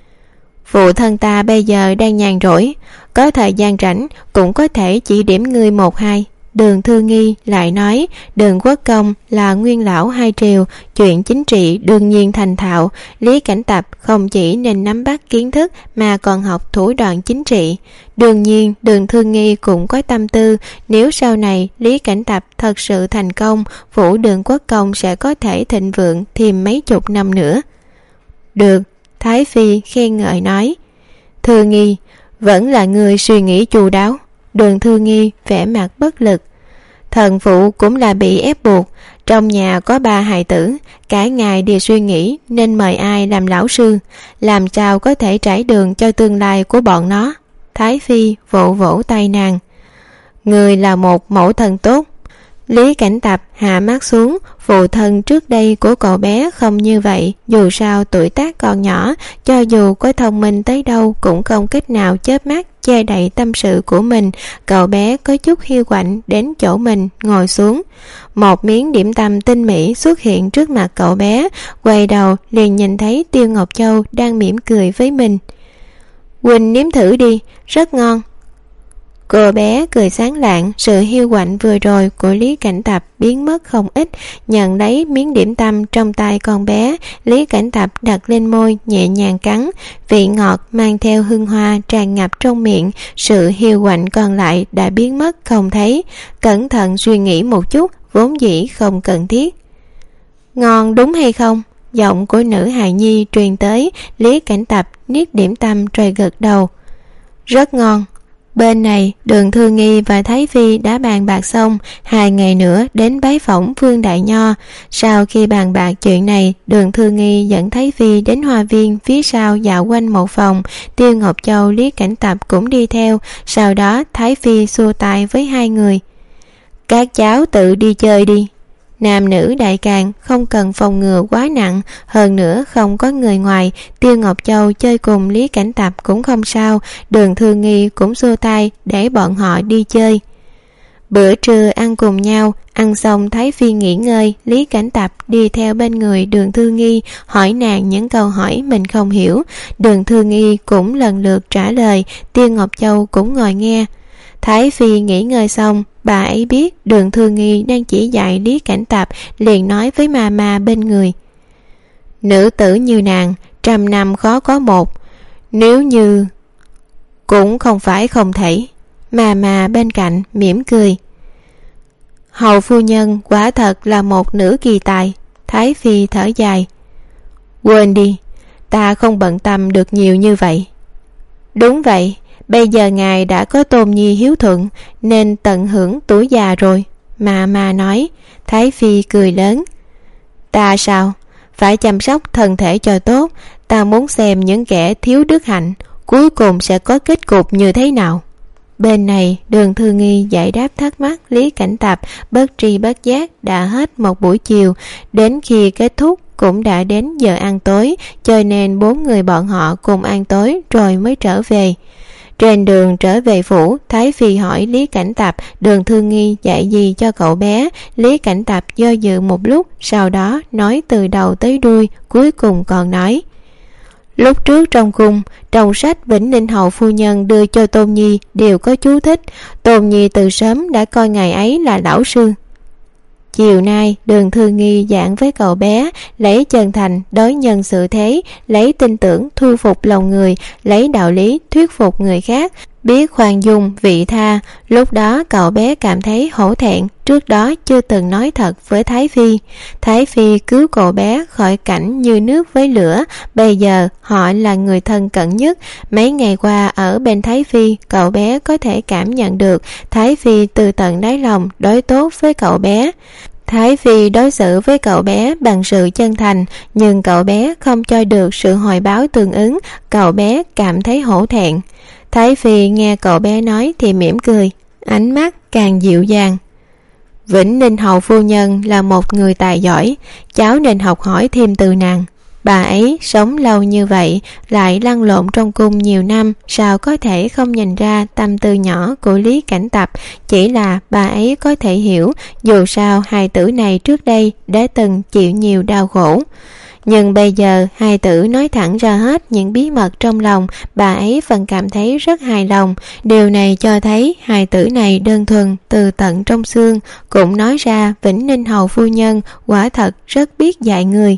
Phụ thân ta bây giờ đang nhàn rỗi, có thời gian rảnh cũng có thể chỉ điểm ngươi một hai. Đường Thư Nghi lại nói: Đường Quốc Công là nguyên lão hai triều, chuyện chính trị đương nhiên thành thạo. Lý Cảnh Tập không chỉ nên nắm bắt kiến thức mà còn học thủ đoạn chính trị. Đương nhiên Đường Thư Nghi cũng có tâm tư, nếu sau này Lý Cảnh Tập thật sự thành công, phủ Đường Quốc Công sẽ có thể thịnh vượng thêm mấy chục năm nữa. Được. Thái Phi khen ngợi nói. Thư Nghi, vẫn là người suy nghĩ chu đáo. Đường Thư Nghi vẻ mặt bất lực. Thần phụ cũng là bị ép buộc, trong nhà có ba hài tử, cả ngày đều suy nghĩ nên mời ai làm lão sư, làm sao có thể trải đường cho tương lai của bọn nó. Thái Phi vỗ vỗ tay nàng. Người là một mẫu thần tốt. Lý Cảnh Tập hạ mắt xuống. Phụ thân trước đây của cậu bé không như vậy, dù sao tuổi tác còn nhỏ, cho dù có thông minh tới đâu cũng không cách nào chớp mắt che đậy tâm sự của mình. Cậu bé có chút hiu quạnh đến chỗ mình ngồi xuống. Một miếng điểm tâm tinh mỹ xuất hiện trước mặt cậu bé, quay đầu liền nhìn thấy Tiêu Ngọc Châu đang mỉm cười với mình. Huynh nếm thử đi, rất ngon. Cô bé cười sáng lạng, sự hiu quạnh vừa rồi của Lý Cảnh Tập biến mất không ít. Nhận lấy miếng điểm tâm trong tay con bé, Lý Cảnh Tập đặt lên môi nhẹ nhàng cắn, vị ngọt mang theo hương hoa tràn ngập trong miệng. Sự hiu quạnh còn lại đã biến mất không thấy. Cẩn thận suy nghĩ một chút, vốn dĩ không cần thiết. Ngon đúng hay không? Giọng của nữ hài nhi truyền tới. Lý Cảnh Tập niết điểm tâm rồi gật đầu. Rất ngon. Bên này, Đường Thư Nghi và Thái Phi đã bàn bạc xong, hai ngày nữa đến bái phỏng Phương Đại Nho. Sau khi bàn bạc chuyện này, Đường Thư Nghi dẫn Thái Phi đến hoa viên phía sau dạo quanh một vòng. Tiêu Ngọc Châu, Lý Cảnh Tập cũng đi theo. Sau đó Thái Phi xua tay với hai người: các cháu tự đi chơi đi. Nam nữ đại càn, không cần phòng ngừa quá nặng, hơn nữa không có người ngoài. Tiêu Ngọc Châu chơi cùng Lý Cảnh Tập cũng không sao. Đường Thư Nghi cũng xua tay để bọn họ đi chơi. Bữa trưa ăn cùng nhau, ăn xong Thái Phi nghỉ ngơi, Lý Cảnh Tập đi theo bên người Đường Thư Nghi, hỏi nàng những câu hỏi mình không hiểu. Đường Thư Nghi cũng lần lượt trả lời, Tiêu Ngọc Châu cũng ngồi nghe. Thái Phi nghỉ ngơi xong, bà ấy biết Đường Thư Nghi đang chỉ dạy Lý Cảnh Tập, liền nói với ma ma bên người: nữ tử như nàng, trăm năm khó có một, nếu như... cũng không phải không thể. Ma ma bên cạnh mỉm cười: hầu phu nhân quả thật là một nữ kỳ tài. Thái Phi thở dài: quên đi, ta không bận tâm được nhiều như vậy. Đúng vậy, bây giờ ngài đã có Tôn Nhi hiếu thuận, nên tận hưởng tuổi già rồi. Mà mà nói. Thái Phi cười lớn: ta sao? Phải chăm sóc thân thể cho tốt. Ta muốn xem những kẻ thiếu đức hạnh cuối cùng sẽ có kết cục như thế nào. Bên này, Đường Thư Nghi giải đáp thắc mắc Lý Cảnh Tập, bất tri bất giác đã hết một buổi chiều. Đến khi kết thúc cũng đã đến giờ ăn tối, cho nên bốn người bọn họ cùng ăn tối rồi mới trở về. Trên đường trở về phủ, Thái Phi hỏi Lý Cảnh Tập Đường Thư Nghi dạy gì cho cậu bé. Lý Cảnh Tập do dự một lúc, sau đó nói từ đầu tới đuôi, cuối cùng còn nói: lúc trước trong cung, trong sách Vĩnh Ninh hầu phu nhân đưa cho Tôn Nhi đều có chú thích. Tôn Nhi từ sớm đã coi ngài ấy là lão sư. Chiều nay, Đường Thư Nghi giảng với cậu bé, lấy chân thành đối nhân xử thế, lấy tin tưởng thu phục lòng người, lấy đạo lý thuyết phục người khác, biết khoan dung vị tha. Lúc đó cậu bé cảm thấy hổ thẹn, trước đó chưa từng nói thật với Thái Phi. Thái Phi cứu cậu bé khỏi cảnh như nước với lửa, bây giờ họ là người thân cận nhất. Mấy ngày qua ở bên Thái Phi, cậu bé có thể cảm nhận được Thái Phi từ tận đáy lòng đối tốt với cậu bé. Thái Phi đối xử với cậu bé bằng sự chân thành, nhưng cậu bé không cho được sự hồi báo tương ứng, cậu bé cảm thấy hổ thẹn. Thái Phi nghe cậu bé nói thì mỉm cười, ánh mắt càng dịu dàng. Vĩnh Ninh hầu phu nhân là một người tài giỏi, cháu nên học hỏi thêm từ nàng. Bà ấy sống lâu như vậy, lại lăn lộn trong cung nhiều năm, sao có thể không nhìn ra tâm tư nhỏ của Lý Cảnh Tập. Chỉ là bà ấy có thể hiểu, dù sao hài tử này trước đây đã từng chịu nhiều đau khổ. Nhưng bây giờ hài tử nói thẳng ra hết những bí mật trong lòng, bà ấy vẫn cảm thấy rất hài lòng. Điều này cho thấy hài tử này đơn thuần từ tận trong xương, cũng nói ra Vĩnh Ninh hầu phu nhân quả thật rất biết dạy người.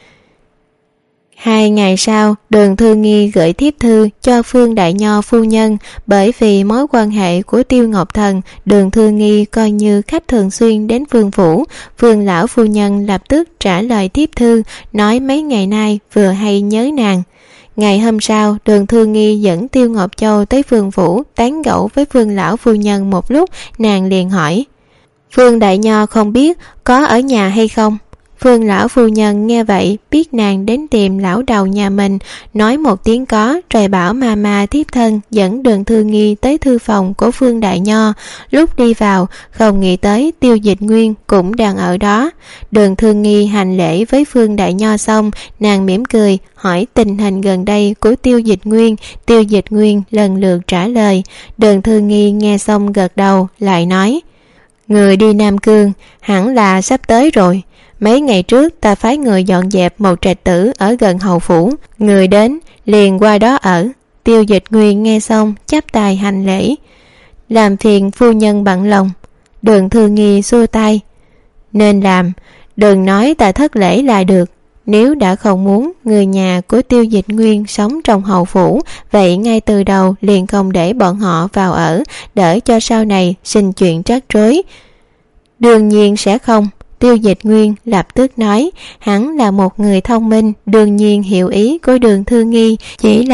Hai ngày sau, Đường Thư Nghi gửi thiếp thư cho Phương Đại Nho phu nhân. Bởi vì mối quan hệ của Tiêu Ngọc Thần, Đường Thư Nghi coi như khách thường xuyên đến Phương phủ. Phương lão phu nhân lập tức trả lời thiếp thư, nói mấy ngày nay vừa hay nhớ nàng. Ngày hôm sau, Đường Thư Nghi dẫn Tiêu Ngọc Châu tới Phương phủ, tán gẫu với Phương lão phu nhân một lúc, nàng liền hỏi: Phương Đại Nho không biết có ở nhà hay không? Phương lão phu nhân nghe vậy, biết nàng đến tìm lão đầu nhà mình, nói một tiếng có, rồi bảo ma ma thiếp thân dẫn Đường Thư Nghi tới thư phòng của Phương Đại Nho. Lúc đi vào, không nghĩ tới Tiêu Dịch Nguyên cũng đang ở đó. Đường Thư Nghi hành lễ với Phương Đại Nho xong, nàng mỉm cười hỏi tình hình gần đây của Tiêu Dịch Nguyên. Tiêu Dịch Nguyên lần lượt trả lời. Đường Thư Nghi nghe xong gật đầu, lại nói: người đi Nam Cương hẳn là sắp tới rồi. Mấy ngày trước ta phái người dọn dẹp một trạch tử ở gần hầu phủ, người đến liền qua đó ở. Tiêu Dịch Nguyên nghe xong chắp tay hành lễ: làm phiền phu nhân bận lòng. Đường Thư Nghi xua tay: nên làm, đừng nói ta thất lễ là được. Nếu đã không muốn người nhà của Tiêu Dịch Nguyên sống trong hầu phủ, vậy ngay từ đầu liền không để bọn họ vào ở, đỡ cho sau này sinh chuyện rắc rối. Đương nhiên sẽ không. Tiêu Dịch Nguyên lập tức nói, hắn là một người thông minh, đương nhiên hiểu ý của Đường Thư Nghi, chỉ là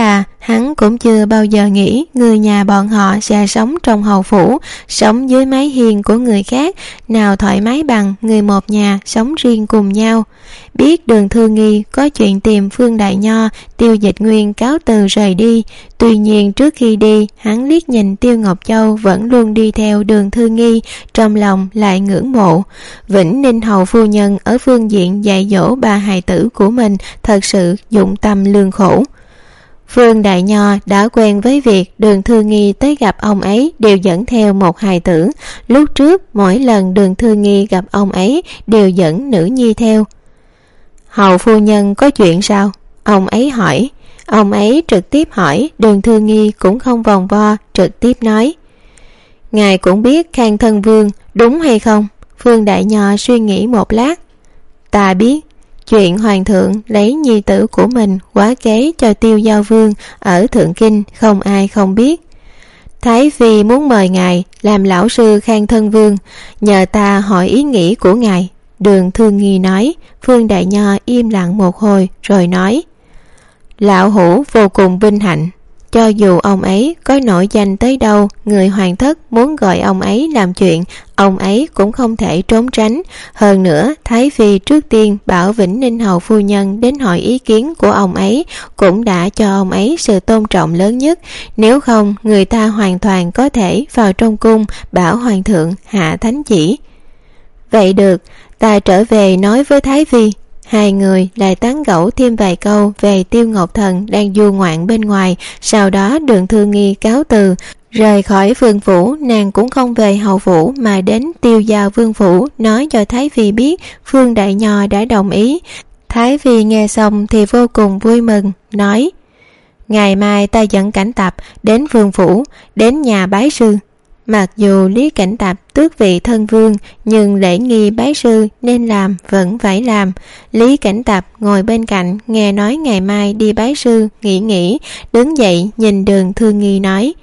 hắn cũng chưa bao giờ nghĩ người nhà bọn họ sẽ sống trong hầu phủ, sống dưới mái hiên của người khác, nào thoải mái bằng người một nhà sống riêng cùng nhau. Biết Đường Thư Nghi có chuyện tìm Phương Đại Nho, Tiêu Dịch Nguyên cáo từ rời đi. Tuy nhiên trước khi đi, hắn liếc nhìn Tiêu Ngọc Châu vẫn luôn đi theo Đường Thư Nghi, trong lòng lại ngưỡng mộ. Vĩnh Ninh hầu phu nhân ở phương diện dạy dỗ ba hài tử của mình thật sự dụng tâm lương khổ. Phương Đại Nho đã quen với việc Đường Thư Nghi tới gặp ông ấy đều dẫn theo một hài tử. Lúc trước mỗi lần Đường Thư Nghi gặp ông ấy đều dẫn nữ nhi theo. Hầu phu nhân có chuyện sao? Ông ấy hỏi. Ông ấy trực tiếp hỏi, Đường Thư Nghi cũng không vòng vo, trực tiếp nói. Ngài cũng biết Khang Thân Vương, đúng hay không? Phương Đại Nho suy nghĩ một lát. Ta biết. Chuyện hoàng thượng lấy nhi tử của mình quá kế cho Tiêu Giao Vương ở Thượng Kinh không ai không biết. Thái Phi muốn mời ngài làm lão sư Khang Thân Vương, nhờ ta hỏi ý nghĩ của ngài. Đường Thư Nghi nói. Phương Đại Nho im lặng một hồi rồi nói. Lão hủ vô cùng vinh hạnh. Cho dù ông ấy có nổi danh tới đâu, người hoàng thất muốn gọi ông ấy làm chuyện, ông ấy cũng không thể trốn tránh. Hơn nữa, Thái Phi trước tiên bảo Vĩnh Ninh hầu phu nhân đến hỏi ý kiến của ông ấy, cũng đã cho ông ấy sự tôn trọng lớn nhất. Nếu không, người ta hoàn toàn có thể vào trong cung bảo hoàng thượng hạ thánh chỉ. Vậy được, ta trở về nói với Thái Phi. Hai người lại tán gẫu thêm vài câu về Tiêu Ngọc Thần đang du ngoạn bên ngoài. Sau đó Đường Thư Nghi cáo từ, rời khỏi vương phủ. Nàng cũng không về hầu phủ mà đến Tiêu Giao Vương phủ, nói cho Thái Phi biết Phương Đại Nho đã đồng ý. Thái Phi nghe xong thì vô cùng vui mừng, nói. Ngày mai ta dẫn Cảnh Tập đến vương phủ, đến nhà bái sư. Mặc dù Lý Cảnh Tập tước vị thân vương, nhưng lễ nghi bái sư nên làm vẫn phải làm. Lý Cảnh Tập ngồi bên cạnh nghe nói ngày mai đi bái sư, nghĩ nghĩ, đứng dậy nhìn Đường Thư Nghi nói.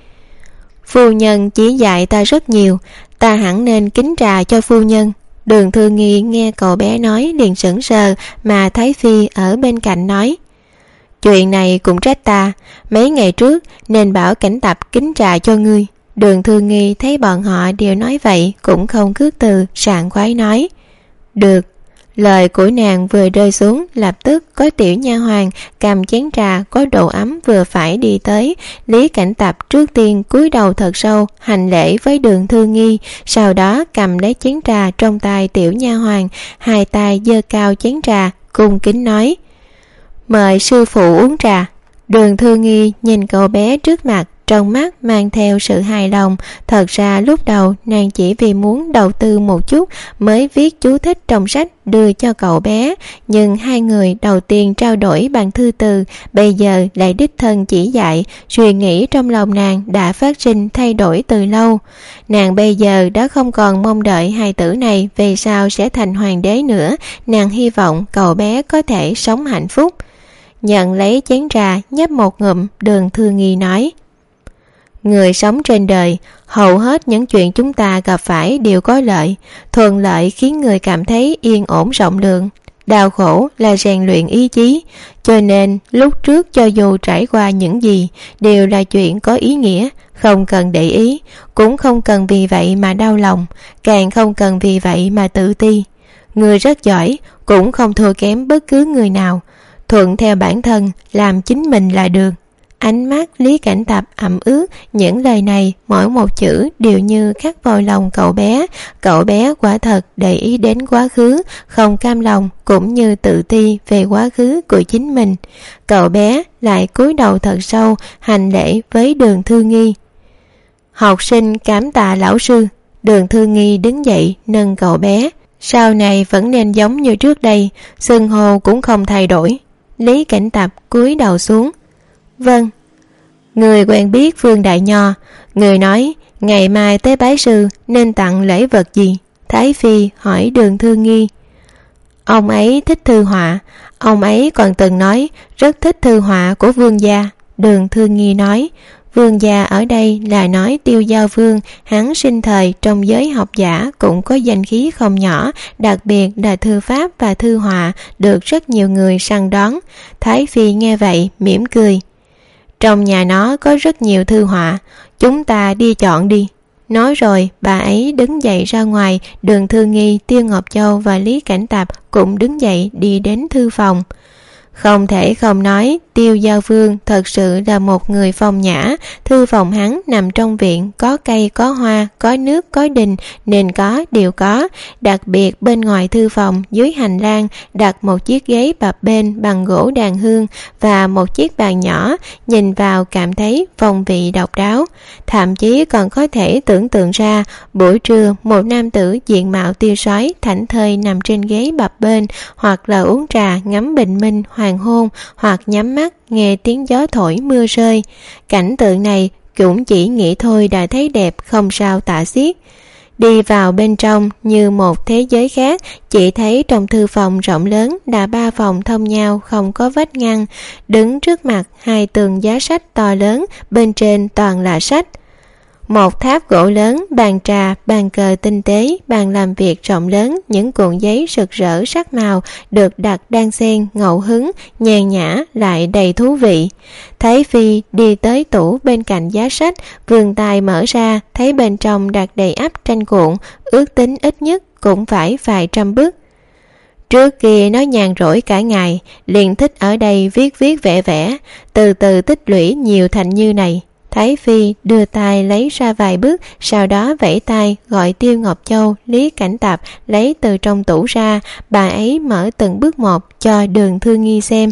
Phu nhân chỉ dạy ta rất nhiều, ta hẳn nên kính trà cho phu nhân. Đường Thư Nghi nghe cậu bé nói liền sững sờ, mà Thái Phi ở bên cạnh nói. Chuyện này cũng trách ta, mấy ngày trước nên bảo Cảnh Tập kính trà cho ngươi. Đường Thư Nghi thấy bọn họ đều nói vậy cũng không khước từ, sảng khoái nói. Được. Lời của nàng vừa rơi xuống, lập tức có tiểu nha hoàn cầm chén trà có độ ấm vừa phải đi tới. Lý Cảnh Tập trước tiên cúi đầu thật sâu hành lễ với Đường Thư Nghi, sau đó cầm lấy chén trà trong tay tiểu nha hoàn, hai tay giơ cao chén trà, cung kính nói. Mời sư phụ uống trà. Đường Thư Nghi nhìn cậu bé trước mặt, trong mắt mang theo sự hài lòng. Thật ra lúc đầu nàng chỉ vì muốn đầu tư một chút mới viết chú thích trong sách đưa cho cậu bé, nhưng hai người đầu tiên trao đổi bằng thư từ, bây giờ lại đích thân chỉ dạy. Suy nghĩ trong lòng nàng đã phát sinh thay đổi từ lâu. Nàng bây giờ đã không còn mong đợi hài tử này về sau sẽ thành hoàng đế nữa, nàng hy vọng cậu bé có thể sống hạnh phúc. Nhận lấy chén trà nhấp một ngụm, Đường Thư Nghi nói. Người sống trên đời, hầu hết những chuyện chúng ta gặp phải đều có lợi. Thuận lợi khiến người cảm thấy yên ổn rộng lượng, đau khổ là rèn luyện ý chí. Cho nên lúc trước cho dù trải qua những gì đều là chuyện có ý nghĩa, không cần để ý, cũng không cần vì vậy mà đau lòng, càng không cần vì vậy mà tự ti. Người rất giỏi cũng không thua kém bất cứ người nào, thuận theo bản thân, làm chính mình là được. Ánh mắt Lý Cảnh Tập ẩm ướt, những lời này mỗi một chữ đều như khắc vào lòng cậu bé. Cậu bé quả thật để ý đến quá khứ, không cam lòng cũng như tự ti về quá khứ của chính mình. Cậu bé lại cúi đầu thật sâu hành lễ với Đường Thư Nghi. Học sinh cảm tạ lão sư. Đường Thư Nghi đứng dậy nâng cậu bé. Sau này vẫn nên giống như trước đây, xưng hô cũng không thay đổi. Lý Cảnh Tập cúi đầu xuống. Vâng. Người quen biết Phương Đại Nho. Người nói ngày mai tới bái sư nên tặng lễ vật gì? Thái Phi hỏi Đường Thư Nghi. Ông ấy thích thư họa. Ông ấy còn từng nói rất thích thư họa của vương gia. Đường Thư Nghi nói. Vương gia ở đây là nói Tiêu Giao Vương, hắn sinh thời trong giới học giả cũng có danh khí không nhỏ, đặc biệt là thư pháp và thư họa được rất nhiều người săn đón. Thái Phi nghe vậy mỉm cười. Trong nhà nó có rất nhiều thư họa, chúng ta đi chọn đi. Nói rồi bà ấy đứng dậy ra ngoài. Đường Thư Nghi, Tiêu Ngọc Châu và Lý Cảnh Tạp cũng đứng dậy đi đến thư phòng. Không thể không nói, Tiêu Giao Vương thật sự là một người phong nhã. Thư phòng hắn nằm trong viện, có cây, có hoa, có nước, có đình, nên có, đều có. Đặc biệt bên ngoài thư phòng, dưới hành lang, đặt một chiếc ghế bập bênh bằng gỗ đàn hương và một chiếc bàn nhỏ, nhìn vào cảm thấy phong vị độc đáo. Thậm chí còn có thể tưởng tượng ra, buổi trưa một nam tử diện mạo tiêu sái, thảnh thơi nằm trên ghế bập bênh, hoặc là uống trà, ngắm bình minh, hoàng hôn, hoặc nhắm mắt nghe tiếng gió thổi mưa rơi. Cảnh tượng này cũng chỉ nghĩ thôi đã thấy đẹp không sao tả xiết. Đi vào bên trong như một thế giới khác, chỉ thấy trong thư phòng rộng lớn là ba phòng thông nhau không có vách ngăn. Đứng trước mặt hai tường giá sách to lớn, bên trên toàn là sách. Một tháp gỗ lớn, bàn trà, bàn cờ tinh tế, bàn làm việc rộng lớn, những cuộn giấy rực rỡ sắc màu được đặt đan xen, ngẫu hứng, nhàn nhã lại đầy thú vị. Thái Phi đi tới tủ bên cạnh giá sách, vươn tay mở ra, thấy bên trong đặt đầy ắp tranh cuộn, ước tính ít nhất cũng phải vài trăm bức. Trước kia nó nhàn rỗi cả ngày, liền thích ở đây viết viết vẽ vẽ, từ từ tích lũy nhiều thành như này. Thái Phi đưa tay lấy ra vài bức, sau đó vẫy tay gọi Tiêu Ngọc Châu, Lý Cảnh Tạp lấy từ trong tủ ra. Bà ấy mở từng bước một cho Đường Thư Nghi xem.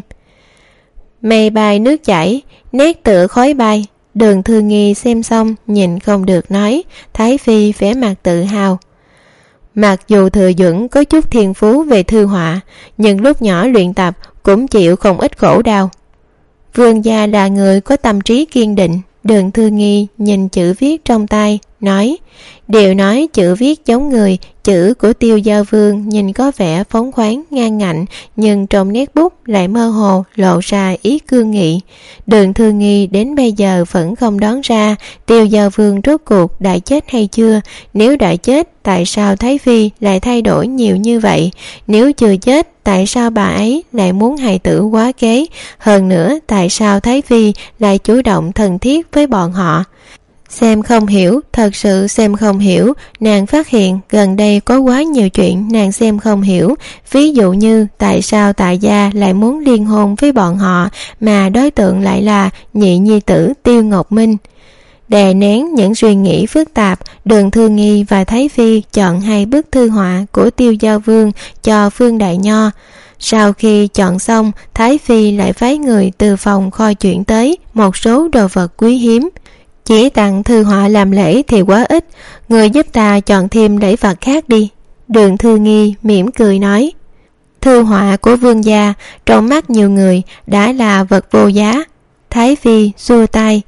Mây bay nước chảy, nét tựa khói bay. Đường Thư Nghi xem xong nhìn không được nói. Thái Phi vẻ mặt tự hào. Mặc dù Thừa Duẩn có chút thiên phú về thư họa, nhưng lúc nhỏ luyện tập cũng chịu không ít khổ đau. Vương gia là người có tâm trí kiên định. Đường Thư Nghi nhìn chữ viết trong tay, nói, đều nói chữ viết giống người, chữ của Tiêu Giao Vương nhìn có vẻ phóng khoáng, ngang ngạnh, nhưng trong nét bút lại mơ hồ lộ ra ý cương nghị. Đường Thư Nghi đến bây giờ vẫn không đoán ra Tiêu Giao Vương rốt cuộc đã chết hay chưa. Nếu đã chết, tại sao Thái Phi lại thay đổi nhiều như vậy? Nếu chưa chết, tại sao bà ấy lại muốn hài tử quá kế? Hơn nữa, tại sao Thái Phi lại chủ động thân thiết với bọn họ? Xem không hiểu, thật sự xem không hiểu. Nàng phát hiện gần đây có quá nhiều chuyện nàng xem không hiểu. Ví dụ như tại sao Tại Gia lại muốn liên hôn với bọn họ, mà đối tượng lại là nhị nhi tử Tiêu Ngọc Minh. Đè nén những suy nghĩ phức tạp, Đường Thư Nghi và Thái Phi chọn hai bức thư họa của Tiêu Giao Vương cho Phương Đại Nho. Sau khi chọn xong, Thái Phi lại phái người từ phòng kho chuyển tới một số đồ vật quý hiếm. Chỉ tặng thư họa làm lễ thì quá ít, người giúp ta chọn thêm lễ vật khác đi. Đường Thư Nghi mỉm cười nói, thư họa của vương gia trong mắt nhiều người đã là vật vô giá. Thái Phi xua tay,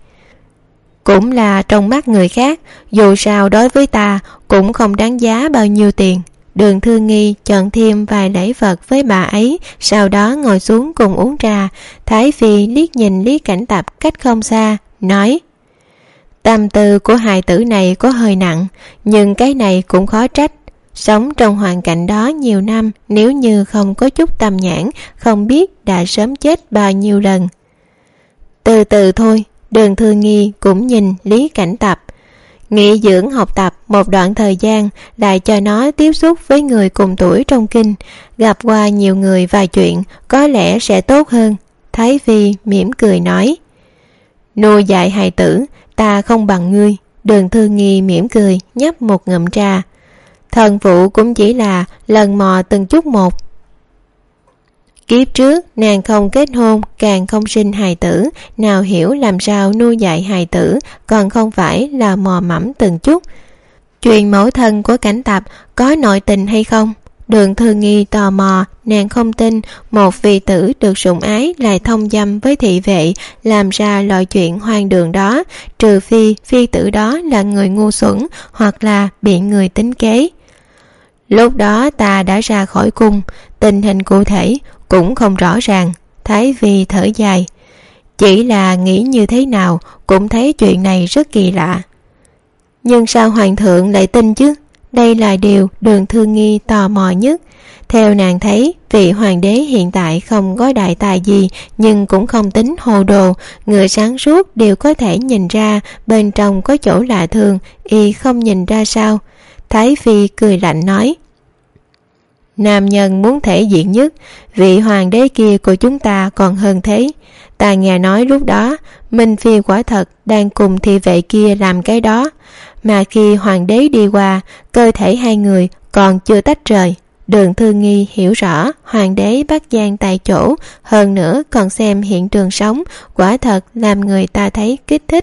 cũng là trong mắt người khác, dù sao đối với ta cũng không đáng giá bao nhiêu tiền. Đường Thư Nghi chọn thêm vài lễ vật với bà ấy, sau đó ngồi xuống cùng uống trà. Thái Phi liếc nhìn Lý Cảnh Tạp cách không xa, nói, tâm tư của hài tử này có hơi nặng, nhưng cái này cũng khó trách. Sống trong hoàn cảnh đó nhiều năm, nếu như không có chút tâm nhãn, không biết đã sớm chết bao nhiêu lần. Từ từ thôi. Đường Thư Nghi cũng nhìn Lý Cảnh Tạp. Nghỉ dưỡng học tập một đoạn thời gian, lại cho nó tiếp xúc với người cùng tuổi trong kinh, gặp qua nhiều người và chuyện, có lẽ sẽ tốt hơn. Thái Phi mỉm cười nói, nuôi dạy hài tử ta không bằng ngươi. Đường Thư Nghi mỉm cười nhấp một ngụm trà. Thần phụ cũng chỉ là lần mò từng chút một. Kiếp trước nàng không kết hôn, càng không sinh hài tử, nào hiểu làm sao nuôi dạy hài tử, còn không phải là mò mẫm từng chút. Chuyện mẫu thân của Cảnh Tạp có nội tình hay không? Đường Thư Nghi tò mò. Nàng không tin một vị tử được sủng ái lại thông dâm với thị vệ, làm ra loại chuyện hoang đường đó, trừ phi phi tử đó là người ngu xuẩn hoặc là bị người tính kế. Lúc đó ta đã ra khỏi cung, tình hình cụ thể cũng không rõ ràng. Thái Phi thở dài, chỉ là nghĩ như thế nào cũng thấy chuyện này rất kỳ lạ. Nhưng sao hoàng thượng lại tin chứ? Đây là điều Đường Thư Nghi tò mò nhất. Theo nàng thấy, vị hoàng đế hiện tại không có đại tài gì, nhưng cũng không tính hồ đồ. Người sáng suốt đều có thể nhìn ra bên trong có chỗ lạ thường, y không nhìn ra sao? Thái Phi cười lạnh nói: Nam nhân muốn thể diện nhất, vị hoàng đế kia của chúng ta còn hơn thế. Ta nghe nói lúc đó Minh Phi quả thật đang cùng thị vệ kia làm cái đó, mà khi hoàng đế đi qua, cơ thể hai người còn chưa tách rời. Đường Thư Nghi hiểu rõ hoàng đế bắt giam tại chỗ, hơn nữa còn xem hiện trường sống, quả thật làm người ta thấy kích thích.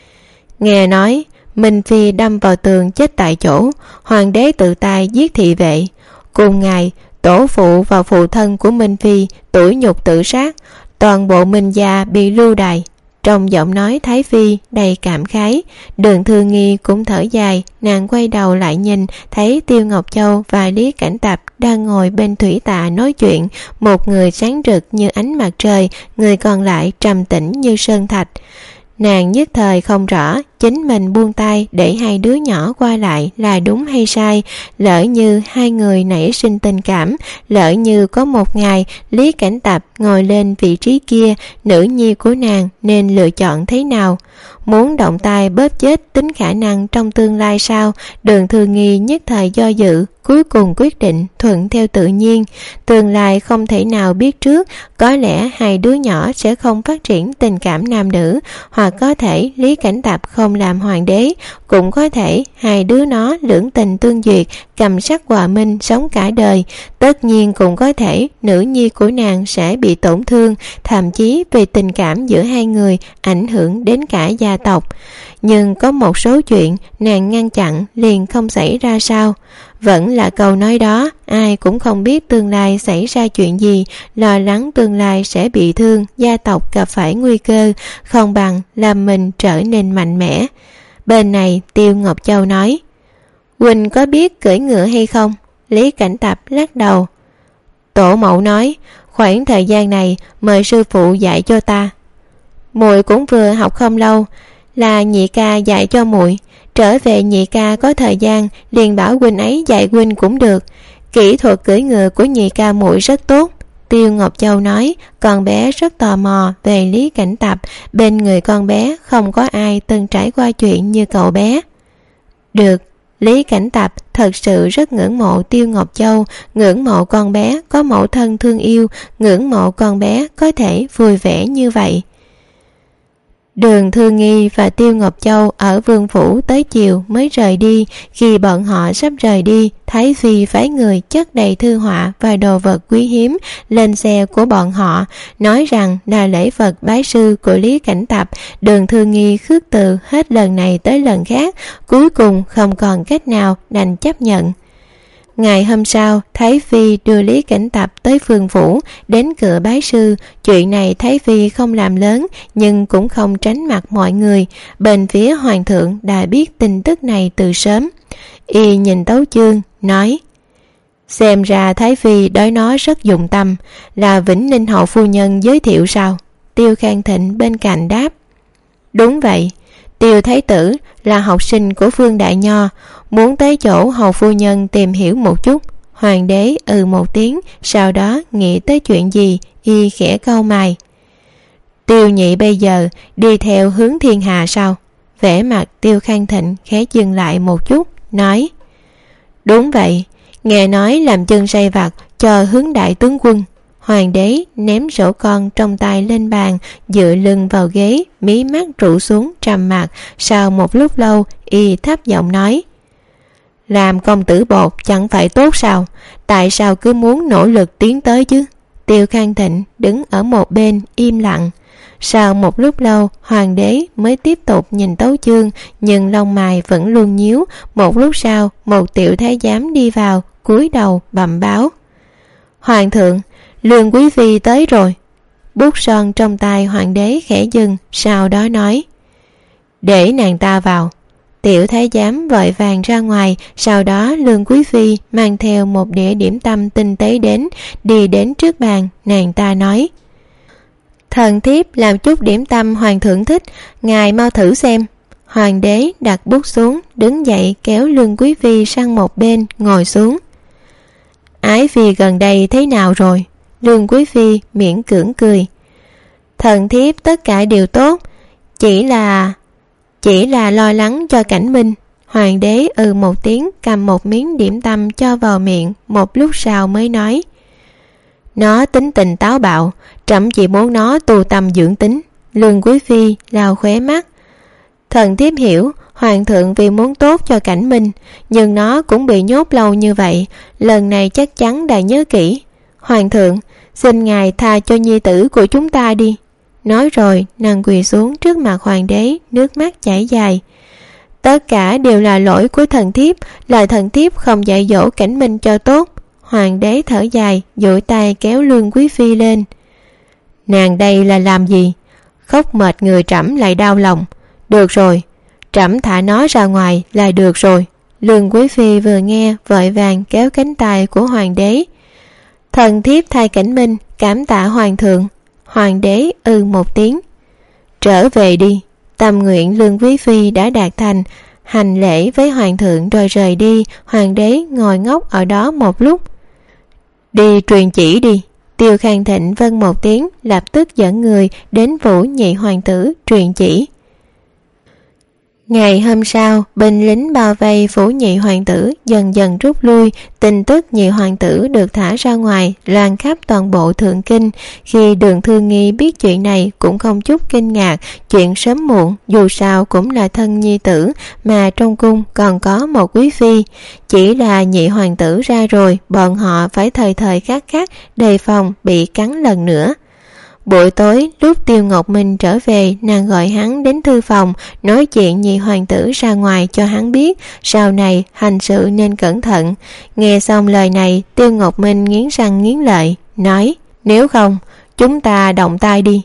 Nghe nói Minh Phi đâm vào tường chết tại chỗ, hoàng đế tự tay giết thị vệ. Cùng ngày, tổ phụ và phụ thân của Minh Phi tủi nhục tự sát, toàn bộ Minh gia bị lưu đày. Trong giọng nói Thái Phi đầy cảm khái, Đường Thư Nghi cũng thở dài. Nàng quay đầu lại nhìn, thấy Tiêu Ngọc Châu và Lý Cảnh Tập đang ngồi bên thủy tạ nói chuyện, một người sáng rực như ánh mặt trời, người còn lại trầm tĩnh như sơn thạch. Nàng nhất thời không rõ chính mình buông tay để hai đứa nhỏ qua lại là đúng hay sai. Lỡ như hai người nảy sinh tình cảm, lỡ như có một ngày Lý Cảnh Tập ngồi lên vị trí kia, nữ nhi của nàng nên lựa chọn thế nào? Muốn động tay bóp chết tính khả năng trong tương lai sao? Đường Thư Nghi nhất thời do dự, cuối cùng quyết định thuận theo tự nhiên. Tương lai không thể nào biết trước, có lẽ hai đứa nhỏ sẽ không phát triển tình cảm nam nữ, hoặc có thể Lý Cảnh Tập không làm hoàng đế, cũng có thể hai đứa nó lưỡng tình tương duyệt, cầm sắc hòa minh sống cả đời. Tất nhiên cũng có thể nữ nhi của nàng sẽ bị tổn thương, thậm chí vì tình cảm giữa hai người ảnh hưởng đến cả gia tộc. Nhưng có một số chuyện nàng ngăn chặn liền không xảy ra sao? Vẫn là câu nói đó, ai cũng không biết tương lai xảy ra chuyện gì, lo lắng tương lai sẽ bị thương, gia tộc gặp phải nguy cơ, không bằng làm mình trở nên mạnh mẽ. Bên này Tiêu Ngọc Châu nói: Huynh có biết cưỡi ngựa hay không? Lý Cảnh Tập lắc đầu. Tổ mẫu nói, khoảng thời gian này mời sư phụ dạy cho ta. Muội cũng vừa học không lâu, là nhị ca dạy cho muội. Trở về nhị ca có thời gian liền bảo huynh ấy dạy huynh cũng được. Kỹ thuật cưỡi ngựa của nhị ca muội rất tốt. Tiêu Ngọc Châu nói. Con bé rất tò mò về Lý Cảnh Tập. Bên người con bé không có ai từng trải qua chuyện như cậu bé. Được. Lý Cảnh Tập thật sự rất ngưỡng mộ Tiêu Ngọc Châu, ngưỡng mộ con bé có mẫu thân thương yêu, ngưỡng mộ con bé có thể vui vẻ như vậy. Đường Thư Nghi và Tiêu Ngọc Châu ở Vương Phủ tới chiều mới rời đi. Khi bọn họ sắp rời đi, Thái Phi phái người chất đầy thư họa và đồ vật quý hiếm lên xe của bọn họ, nói rằng là lễ vật bái sư của Lý Cảnh Tập. Đường Thư Nghi khước từ hết lần này tới lần khác, cuối cùng không còn cách nào đành chấp nhận. Ngày hôm sau, Thái Phi đưa Lý Cảnh Tập tới Vương Phủ, đến cửa bái sư. Chuyện này Thái Phi không làm lớn, nhưng cũng không tránh mặt mọi người. Bên phía hoàng thượng đã biết tin tức này từ sớm. Y nhìn Tấu Chương, nói: Xem ra Thái Phi đối nó rất dụng tâm, là Vĩnh Ninh hậu phu nhân giới thiệu sao? Tiêu Khang Thịnh bên cạnh đáp: Đúng vậy. Tiêu Thái Tử là học sinh của Phương Đại Nho, muốn tới chỗ hầu phu nhân tìm hiểu một chút. Hoàng đế ừ một tiếng, sau đó nghĩ tới chuyện gì, y khẽ cau mày. Tiêu nhị bây giờ đi theo hướng thiên hà sao? Vẻ mặt Tiêu Khang Thịnh khẽ dừng lại một chút, nói: Đúng vậy, nghe nói làm chân say vặt cho hướng đại tướng quân. Hoàng đế ném sổ con trong tay lên bàn, dựa lưng vào ghế, mí mắt trụ xuống trầm mặc. Sau một lúc lâu, y thấp giọng nói: Làm công tử bột chẳng phải tốt sao? Tại sao cứ muốn nỗ lực tiến tới chứ? Tiêu Khang Thịnh đứng ở một bên im lặng. Sau một lúc lâu, hoàng đế mới tiếp tục nhìn Tấu Chương, nhưng lông mày vẫn luôn nhíu. Một lúc sau, một tiểu thái giám đi vào, cúi đầu bẩm báo: Hoàng thượng, Lương quý phi tới rồi. Bút son trong tay hoàng đế khẽ dừng, sau đó nói: Để nàng ta vào. Tiểu thái giám vội vàng ra ngoài. Sau đó Lương quý phi mang theo một đĩa điểm tâm tinh tế đến, đi đến trước bàn. Nàng ta nói: Thần thiếp làm chút điểm tâm hoàng thượng thích, ngài mau thử xem. Hoàng đế đặt bút xuống, đứng dậy kéo Lương Quý Phi sang một bên ngồi xuống. Ái phi gần đây thế nào rồi? Lương Quý Phi miễn cưỡng cười. Thần thiếp tất cả đều tốt, chỉ là chỉ là lo lắng cho Cảnh Minh. Hoàng đế ừ một tiếng, cầm một miếng điểm tâm cho vào miệng, một lúc sau mới nói. Nó tính tình táo bạo, trẫm chỉ muốn nó tu tâm dưỡng tính. Lương Quý Phi lau khóe mắt. Thần thiếp hiểu, hoàng thượng vì muốn tốt cho Cảnh Minh, nhưng nó cũng bị nhốt lâu như vậy, lần này chắc chắn đã nhớ kỹ. Hoàng thượng, xin ngài tha cho nhi tử của chúng ta đi. Nói rồi nàng quỳ xuống trước mặt hoàng đế, nước mắt chảy dài. Tất cả đều là lỗi của thần thiếp, là thần thiếp không dạy dỗ Cảnh Minh cho tốt. Hoàng đế thở dài, duỗi tay kéo Lương Quý Phi lên. Nàng đây là làm gì? Khóc mệt người trẫm lại đau lòng. Được rồi, trẫm thả nó ra ngoài là được rồi. Lương Quý Phi vừa nghe vội vàng kéo cánh tay của hoàng đế. Thần thiếp thay Cảnh Minh, cảm tạ hoàng thượng. Hoàng đế ư một tiếng. Trở về đi. Tâm nguyện Lương Quý Phi đã đạt thành, hành lễ với hoàng thượng rồi rời đi. Hoàng đế ngồi ngốc ở đó một lúc. Đi truyền chỉ đi. Tiêu Khang Thịnh vâng một tiếng, lập tức dẫn người đến Vũ nhị hoàng tử truyền chỉ. Ngày hôm sau, binh lính bao vây Vũ nhị hoàng tử dần dần rút lui. Tin tức nhị hoàng tử được thả ra ngoài lan khắp toàn bộ Thượng Kinh. Khi Đường Thư Nghi biết chuyện này cũng không chút kinh ngạc. Chuyện sớm muộn, dù sao cũng là thân nhi tử, mà trong cung còn có một quý phi. Chỉ là nhị hoàng tử ra rồi, bọn họ phải thời thời khắc khắc đề phòng bị cắn lần nữa. Buổi tối, lúc Tiêu Ngọc Minh trở về, nàng gọi hắn đến thư phòng, nói chuyện nhị hoàng tử ra ngoài cho hắn biết, sau này hành sự nên cẩn thận. Nghe xong lời này, Tiêu Ngọc Minh nghiến răng nghiến lợi, nói, nếu không, chúng ta động tay đi.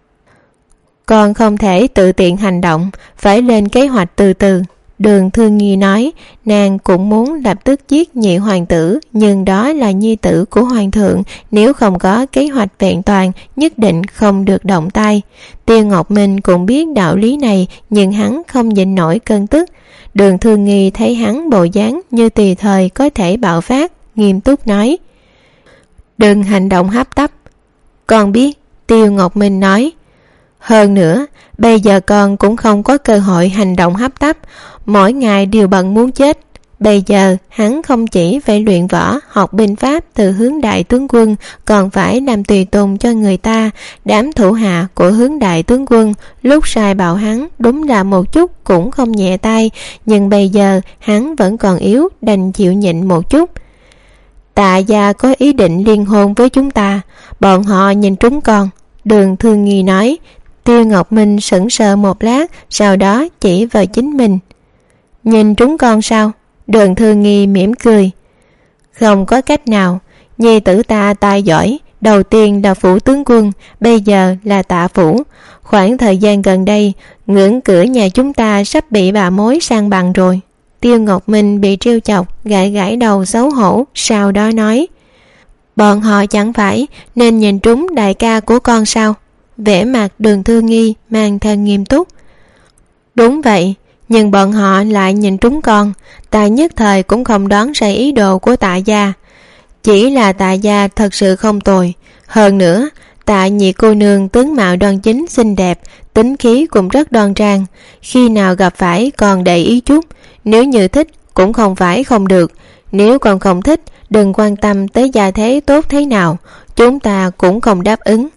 Con không thể tự tiện hành động, phải lên kế hoạch từ từ. Đường Thư Nghi nói, nàng cũng muốn lập tức giết nhị hoàng tử, nhưng đó là nhi tử của hoàng thượng, nếu không có kế hoạch vẹn toàn, nhất định không được động tay. Tiêu Ngọc Minh cũng biết đạo lý này, nhưng hắn không nhịn nổi cơn tức. Đường Thư Nghi thấy hắn bộ dáng như tùy thời có thể bạo phát, nghiêm túc nói, đừng hành động hấp tấp. Con biết. Tiêu Ngọc Minh nói, hơn nữa, bây giờ con cũng không có cơ hội hành động hấp tấp, mỗi ngày đều bận muốn chết. Bây giờ hắn không chỉ phải luyện võ, học binh pháp từ Hướng đại tướng quân, còn phải làm tùy tùng cho người ta. Đám thủ hạ của Hướng đại tướng quân lúc sai bảo hắn đúng là một chút cũng không nhẹ tay, nhưng bây giờ hắn vẫn còn yếu, đành chịu nhịn một chút. Tạ gia có ý định liên hôn với chúng ta, bọn họ nhìn trúng con. Đường Thư Nghi nói. Tiêu Ngọc Minh sững sờ một lát, sau đó chỉ vào chính mình. Nhìn trúng con sao? Đường Thư Nghi mỉm cười. Không có cách nào, nhi tử ta tài giỏi, đầu tiên là phủ tướng quân, bây giờ là Tạ phủ. Khoảng thời gian gần đây, ngưỡng cửa nhà chúng ta sắp bị bà mối sang bằng rồi. Tiêu Ngọc Minh bị trêu chọc, gãi gãi đầu xấu hổ, sau đó nói, bọn họ chẳng phải nên nhìn trúng đại ca của con sao? Vẻ mặt Đường Thư Nghi mang theo nghiêm túc. Đúng vậy, nhưng bọn họ lại nhìn trúng con. Ta nhất thời cũng không đoán ra ý đồ của Tạ gia. Chỉ là Tạ gia thật sự không tồi. Hơn nữa, Tạ nhị cô nương tướng mạo đoan chính xinh đẹp, tính khí cũng rất đoan trang. Khi nào gặp phải còn để ý chút. Nếu như thích cũng không phải không được. Nếu còn không thích, đừng quan tâm tới gia thế tốt thế nào, chúng ta cũng không đáp ứng.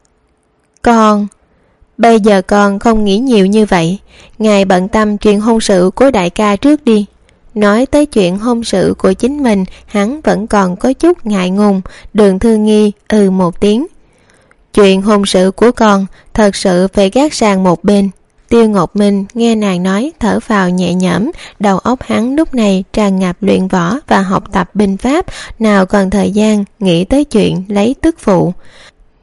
Con, bây giờ con không nghĩ nhiều như vậy, ngài bận tâm chuyện hôn sự của đại ca trước đi. Nói tới chuyện hôn sự của chính mình, hắn vẫn còn có chút ngại ngùng. Đường Thư Nghi ừ một tiếng. Chuyện hôn sự của con thật sự phải gác sang một bên. Tiêu Ngọc Minh nghe nàng nói thở phào nhẹ nhõm, đầu óc hắn lúc này tràn ngập luyện võ và học tập binh pháp, nào còn thời gian nghĩ tới chuyện lấy tức phụ.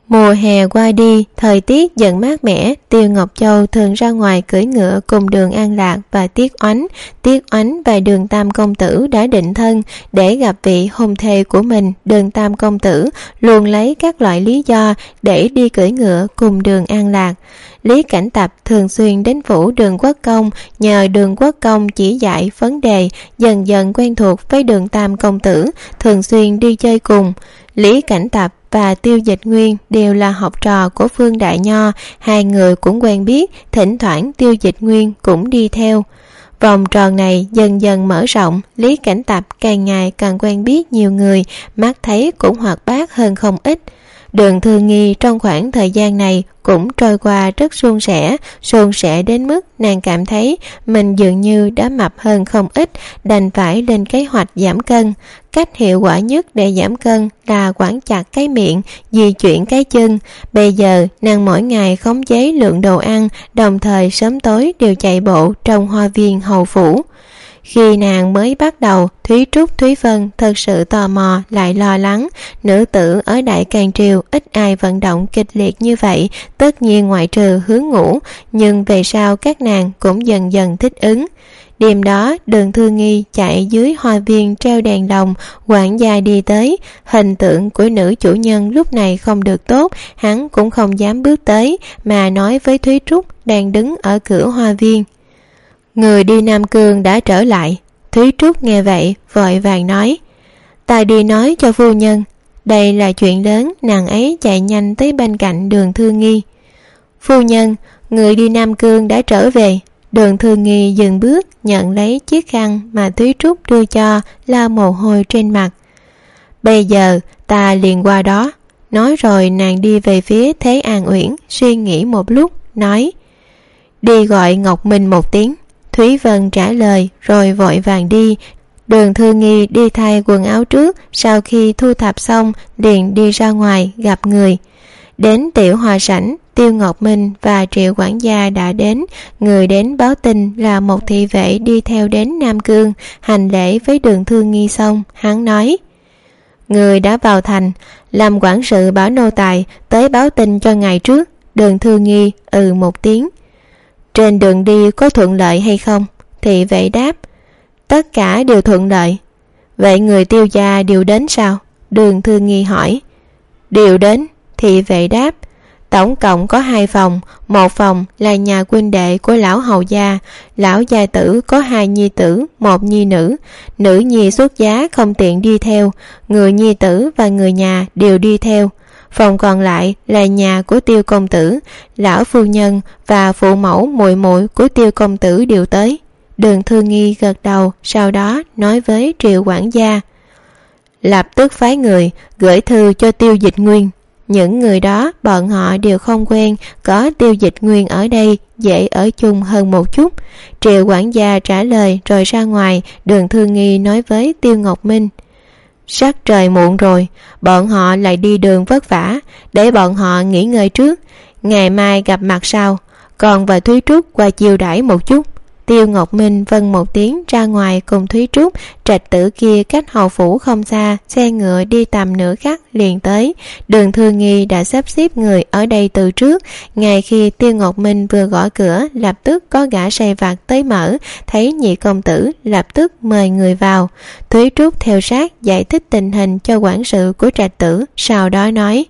Mùa hè qua đi, thời tiết dần mát mẻ, Tiêu Ngọc Châu thường ra ngoài cưỡi ngựa cùng Đường An Lạc và Tiết Oánh. Tiết Oánh và Đường Tam Công Tử đã định thân để gặp vị hôn thê của mình. Đường Tam Công Tử luôn lấy các loại lý do để đi cưỡi ngựa cùng Đường An Lạc. Lý Cảnh Tập thường xuyên đến phủ Đường Quốc Công, nhờ Đường Quốc Công chỉ dạy vấn đề, dần dần quen thuộc với Đường Tam Công Tử, thường xuyên đi chơi cùng. Lý Cảnh Tập và Tiêu Dịch Nguyên đều là học trò của Phương Đại Nho, hai người cũng quen biết, thỉnh thoảng Tiêu Dịch Nguyên cũng đi theo. Vòng tròn này dần dần mở rộng, Lý Cảnh Tập càng ngày càng quen biết nhiều người, mắt thấy cũng hoạt bát hơn không ít. Đường Thư Nghi trong khoảng thời gian này cũng trôi qua rất suôn sẻ, suôn sẻ đến mức nàng cảm thấy mình dường như đã mập hơn không ít, đành phải lên kế hoạch giảm cân. Cách hiệu quả nhất để giảm cân là quản chặt cái miệng, di chuyển cái chân. Bây giờ nàng mỗi ngày khống chế lượng đồ ăn, đồng thời sớm tối đều chạy bộ trong hoa viên hầu phủ. Khi nàng mới bắt đầu, Thúy Trúc, Thúy Vân thật sự tò mò lại lo lắng. Nữ tử ở Đại Càn Triều ít ai vận động kịch liệt như vậy, tất nhiên ngoại trừ Hướng Ngũ, nhưng về sau các nàng cũng dần dần thích ứng. Đêm đó, Đường Thư Nghi chạy dưới hoa viên treo đèn lồng, quản gia đi tới. Hình tượng của nữ chủ nhân lúc này không được tốt, hắn cũng không dám bước tới, mà nói với Thúy Trúc đang đứng ở cửa hoa viên. Người đi Nam Cương đã trở lại. Thúy Trúc nghe vậy vội vàng nói, ta đi nói cho phu nhân. Đây là chuyện lớn. Nàng ấy chạy nhanh tới bên cạnh Đường Thư Nghi. Phu nhân, người đi Nam Cương đã trở về. Đường Thư Nghi dừng bước, nhận lấy chiếc khăn mà Thúy Trúc đưa cho, lau mồ hôi trên mặt. Bây giờ ta liền qua đó. Nói rồi nàng đi về phía Thế An Uyển, suy nghĩ một lúc, nói, đi gọi Ngọc Minh một tiếng. Thúy Vân trả lời rồi vội vàng đi. Đường Thư Nghi đi thay quần áo trước, sau khi thu thập xong liền đi ra ngoài gặp người. Đến tiểu hòa sảnh, Tiêu Ngọc Minh và Triệu quản gia đã đến. Người đến báo tin là một thị vệ đi theo đến Nam Cương. Hành lễ với Đường Thư Nghi xong, hắn nói, người đã vào thành, làm quản sự bảo nô tài tới báo tin cho ngài trước. Đường Thư Nghi ừ một tiếng. Trên đường đi có thuận lợi hay không? Thị vệ đáp, tất cả đều thuận lợi. Vậy người Tiêu gia đều đến sao? Đường Thư Nghi hỏi. Đều đến, thị vệ đáp. Tổng cộng có hai phòng, một phòng là nhà huynh đệ của lão hầu gia. Lão gia tử có hai nhi tử, một nhi nữ. Nữ nhi xuất giá không tiện đi theo, người nhi tử và người nhà đều đi theo. Phòng còn lại là nhà của Tiêu công tử, lão phu nhân và phụ mẫu muội muội của Tiêu công tử đều tới. Đường Thư Nghi gật đầu, sau đó nói với Triệu quản gia, lập tức phái người gửi thư cho Tiêu Dịch Nguyên. Những người đó bọn họ đều không quen, có Tiêu Dịch Nguyên ở đây dễ ở chung hơn một chút. Triệu quản gia trả lời rồi ra ngoài. Đường Thư Nghi nói với Tiêu Ngọc Minh, sắc trời muộn rồi, bọn họ lại đi đường vất vả, để bọn họ nghỉ ngơi trước, ngày mai gặp mặt sau. Còn và Thúy Trúc qua chiêu đãi một chút. Tiêu Ngọc Minh vâng một tiếng ra ngoài cùng Thúy Trúc. Trạch Tử kia cách hầu phủ không xa, xe ngựa đi tầm nửa khắc liền tới. Đường Thư Nghi đã sắp xếp người ở đây từ trước. Ngay khi Tiêu Ngọc Minh vừa gõ cửa, lập tức có gã sai vặt tới mở. Thấy nhị công tử, lập tức mời người vào. Thúy Trúc theo sát giải thích tình hình cho quản sự của Trạch Tử, sau đó nói,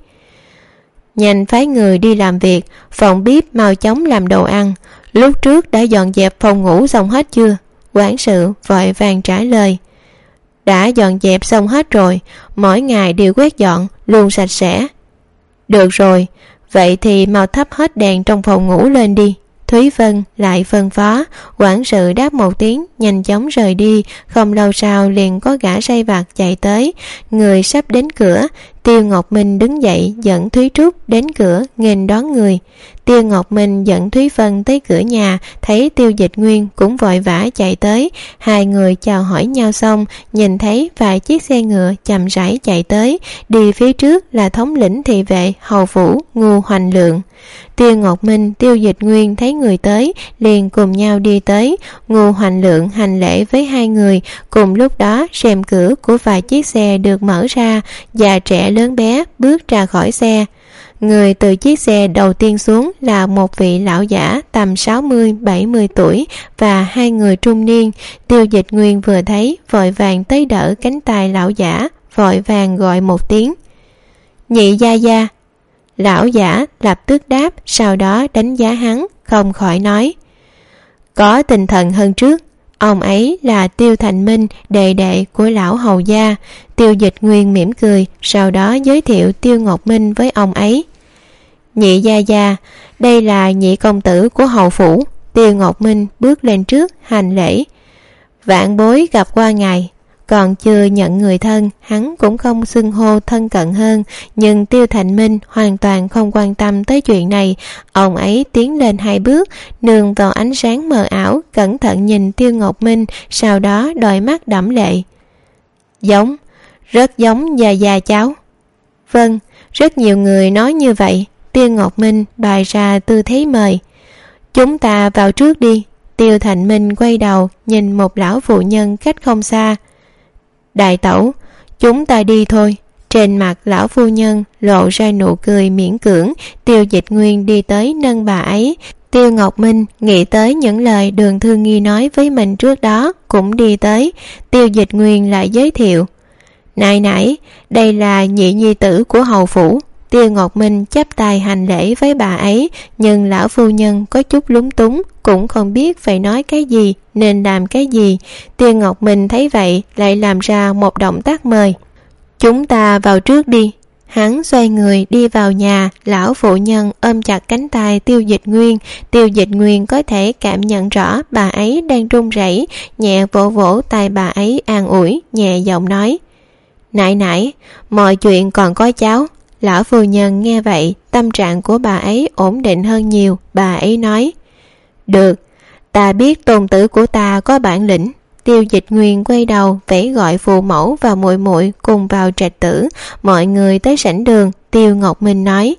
nhanh phái người đi làm việc, phòng bếp mau chóng làm đồ ăn. Lúc trước đã dọn dẹp phòng ngủ xong hết chưa? Quản sự vội vàng trả lời, đã dọn dẹp xong hết rồi, mỗi ngày đều quét dọn, luôn sạch sẽ. Được rồi, vậy thì mau thắp hết đèn trong phòng ngủ lên đi. Thúy Vân lại phân phó. Quản sự đáp một tiếng, nhanh chóng rời đi. Không lâu sau liền có gã sai vặt chạy tới. Người sắp đến cửa, Tiêu Ngọc Minh đứng dậy dẫn Thúy Trúc đến cửa nghênh đón người. Tiêu Ngọc Minh dẫn Thúy Vân tới cửa nhà, thấy Tiêu Dịch Nguyên cũng vội vã chạy tới. Hai người chào hỏi nhau xong, nhìn thấy vài chiếc xe ngựa chậm rãi chạy tới. Đi phía trước là thống lĩnh thị vệ hầu phủ Ngô Hoành Lượng. Tiêu Ngọc Minh, Tiêu Dịch Nguyên thấy người tới liền cùng nhau đi tới. Ngô Hoành Lượng hành lễ với hai người. Cùng lúc đó rèm cửa của vài chiếc xe được mở ra, già trẻ lớn bé bước ra khỏi xe. Người từ chiếc xe đầu tiên xuống là một vị lão giả tầm sáu mươi bảy mươi tuổi và hai người trung niên. Tiêu Dịch Nguyên vừa thấy vội vàng tới đỡ cánh tay lão giả, vội vàng gọi một tiếng: "Nhị gia gia." Lão giả lập tức đáp, sau đó đánh giá hắn, không khỏi nói: "Có tinh thần hơn trước." Ông ấy là Tiêu Thành Minh, đệ đệ của lão hầu gia. Tiêu Dịch Nguyên mỉm cười, sau đó giới thiệu Tiêu Ngọc Minh với ông ấy. "Nhị gia gia, đây là nhị công tử của hầu phủ." Tiêu Ngọc Minh bước lên trước hành lễ: "Vạn bối gặp qua ngài." Còn chưa nhận người thân, hắn cũng không xưng hô thân cận hơn, nhưng Tiêu Thành Minh hoàn toàn không quan tâm tới chuyện này. Ông ấy tiến lên hai bước, nương vào ánh sáng mờ ảo, cẩn thận nhìn Tiêu Ngọc Minh, sau đó đôi mắt đẫm lệ: "Giống, rất giống gia gia cháu." "Vâng." Rất nhiều người nói như vậy. Tiêu Ngọc Minh bày ra tư thế mời: "Chúng ta vào trước đi." Tiêu Thành Minh quay đầu nhìn một lão phụ nhân cách không xa: "Đại tẩu, chúng ta đi thôi." Trên mặt lão phu nhân lộ ra nụ cười miễn cưỡng. Tiêu Dịch Nguyên đi tới nâng bà ấy. Tiêu Ngọc Minh nghĩ tới những lời Đường Thư Nghi nói với mình trước đó, cũng đi tới. Tiêu Dịch Nguyên lại giới thiệu: "Nại nại, đây là nhị nhi tử của hầu phủ." Tiêu Ngọc Minh chắp tay hành lễ với bà ấy, nhưng lão phu nhân có chút lúng túng, cũng không biết phải nói cái gì, nên làm cái gì. Tiêu Ngọc Minh thấy vậy lại làm ra một động tác mời: "Chúng ta vào trước đi." Hắn xoay người đi vào nhà. Lão phụ nhân ôm chặt cánh tay Tiêu Dịch Nguyên. Tiêu Dịch Nguyên có thể cảm nhận rõ bà ấy đang run rẩy, nhẹ vỗ vỗ tay bà ấy an ủi, nhẹ giọng nói: "Nại nại, mọi chuyện còn có cháu." Lão phu nhân nghe vậy, tâm trạng của bà ấy ổn định hơn nhiều. Bà ấy nói: "Được, ta biết tôn tử của ta có bản lĩnh." Tiêu Dịch Nguyên quay đầu vẫy gọi phụ mẫu và muội muội cùng vào trạch tử. Mọi người tới sảnh đường. Tiêu Ngọc Minh nói: